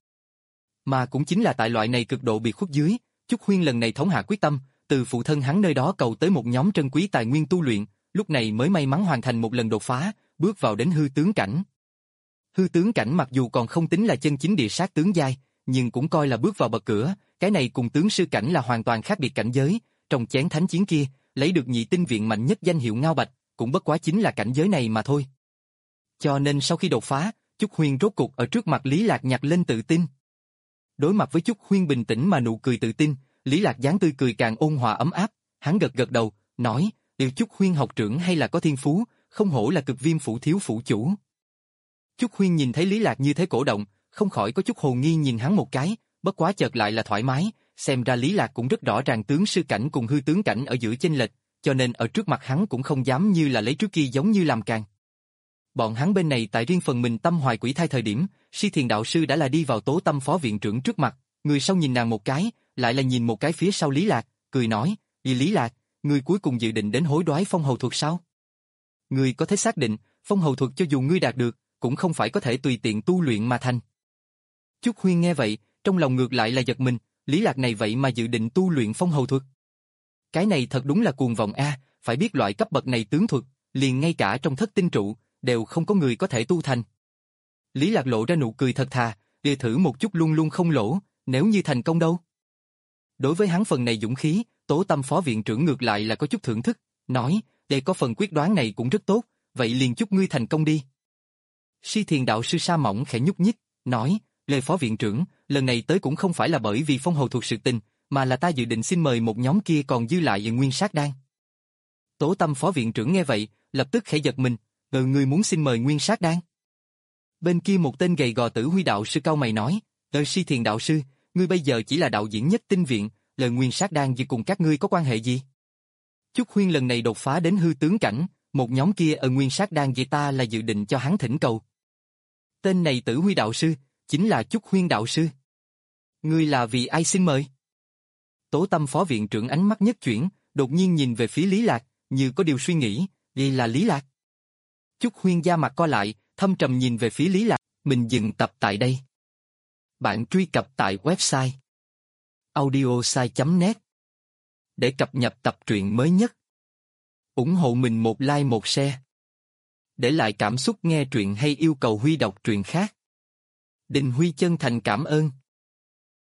Mà cũng chính là tại loại này cực độ bị khuất dưới, Chúc Huyên lần này thống hạ quyết tâm, từ phụ thân hắn nơi đó cầu tới một nhóm trân quý tài nguyên tu luyện, lúc này mới may mắn hoàn thành một lần đột phá, bước vào đến hư tướng cảnh. Hư tướng cảnh mặc dù còn không tính là chân chính địa sát tướng giai, nhưng cũng coi là bước vào bậc cửa, cái này cùng tướng sư cảnh là hoàn toàn khác biệt cảnh giới, trong chén thánh chiến kia, lấy được nhị tinh viện mạnh nhất danh hiệu Ngao Bạch, cũng bất quá chính là cảnh giới này mà thôi. Cho nên sau khi đột phá, Chúc Huyên rốt cục ở trước mặt Lý Lạc nhặt lên tự tin. Đối mặt với Chúc Huyên bình tĩnh mà nụ cười tự tin, Lý Lạc dáng tươi cười càng ôn hòa ấm áp, hắn gật gật đầu, nói, điều Chúc Huyên học trưởng hay là có thiên phú, không hổ là cực viêm phủ thiếu phủ chủ. Chúc Huyên nhìn thấy Lý Lạc như thế cổ động, không khỏi có chút hồ nghi nhìn hắn một cái, bất quá chợt lại là thoải mái, xem ra Lý Lạc cũng rất rõ ràng tướng sư cảnh cùng hư tướng cảnh ở giữa chênh lệch, cho nên ở trước mặt hắn cũng không dám như là lấy trước kia giống như làm càng. Bọn hắn bên này tại riêng phần mình tâm hoài quỷ thai thời điểm, Si Thiền đạo sư đã là đi vào Tố Tâm phó viện trưởng trước mặt, người sau nhìn nàng một cái, lại là nhìn một cái phía sau Lý Lạc, cười nói, "Vì Lý Lạc, ngươi cuối cùng dự định đến hối đoái phong hầu thuật sao? Ngươi có thể xác định, phong hầu thuật cho dù ngươi đạt được, cũng không phải có thể tùy tiện tu luyện mà thành." Chúc Huyên nghe vậy, trong lòng ngược lại là giật mình, Lý Lạc này vậy mà dự định tu luyện phong hầu thuật. Cái này thật đúng là cuồng vọng a, phải biết loại cấp bậc này tướng thuật, liền ngay cả trong thất tinh trụ, đều không có người có thể tu thành. Lý Lạc lộ ra nụ cười thật thà, đi thử một chút luôn luôn không lỗ, nếu như thành công đâu. Đối với hắn phần này dũng khí, Tố Tâm phó viện trưởng ngược lại là có chút thưởng thức, nói, để có phần quyết đoán này cũng rất tốt, vậy liền chúc ngươi thành công đi. Si Thiền đạo sư sa mỏng khẽ nhúc nhích, nói, Lê phó viện trưởng, lần này tới cũng không phải là bởi vì phong hầu thuộc sự tình, mà là ta dự định xin mời một nhóm kia còn dư lại nguyên sát đan. Tố Tâm phó viện trưởng nghe vậy, lập tức khẽ giật mình, ừ, người muốn xin mời nguyên sát đan. Bên kia một tên gầy gò Tử Huy đạo sư cau mày nói, ờ Si Thiền đạo sư, ngươi bây giờ chỉ là đạo diễn nhất tinh viện, lời nguyên sát đan gì cùng các ngươi có quan hệ gì? Chúc Huyên lần này đột phá đến hư tướng cảnh, một nhóm kia ở nguyên sát đan vậy ta là dự định cho hắn thỉnh cầu. Tên này Tử Huy đạo sư, chính là Chúc Huyên đạo sư. Ngươi là vì ai xin mời? Tố Tâm phó viện trưởng ánh mắt nhất chuyển, đột nhiên nhìn về phía Lý Lạc, như có điều suy nghĩ, đây là Lý Lạc. Chúc Huyên da mặt co lại, thâm trầm nhìn về phía Lý Lạc, mình dừng tập tại đây. Bạn truy cập tại website audiosai chấm net để cập nhật tập truyện mới nhất. Ủng hộ mình một like một share. Để lại cảm xúc nghe truyện hay yêu cầu Huy đọc truyện khác. Đình Huy chân thành cảm ơn.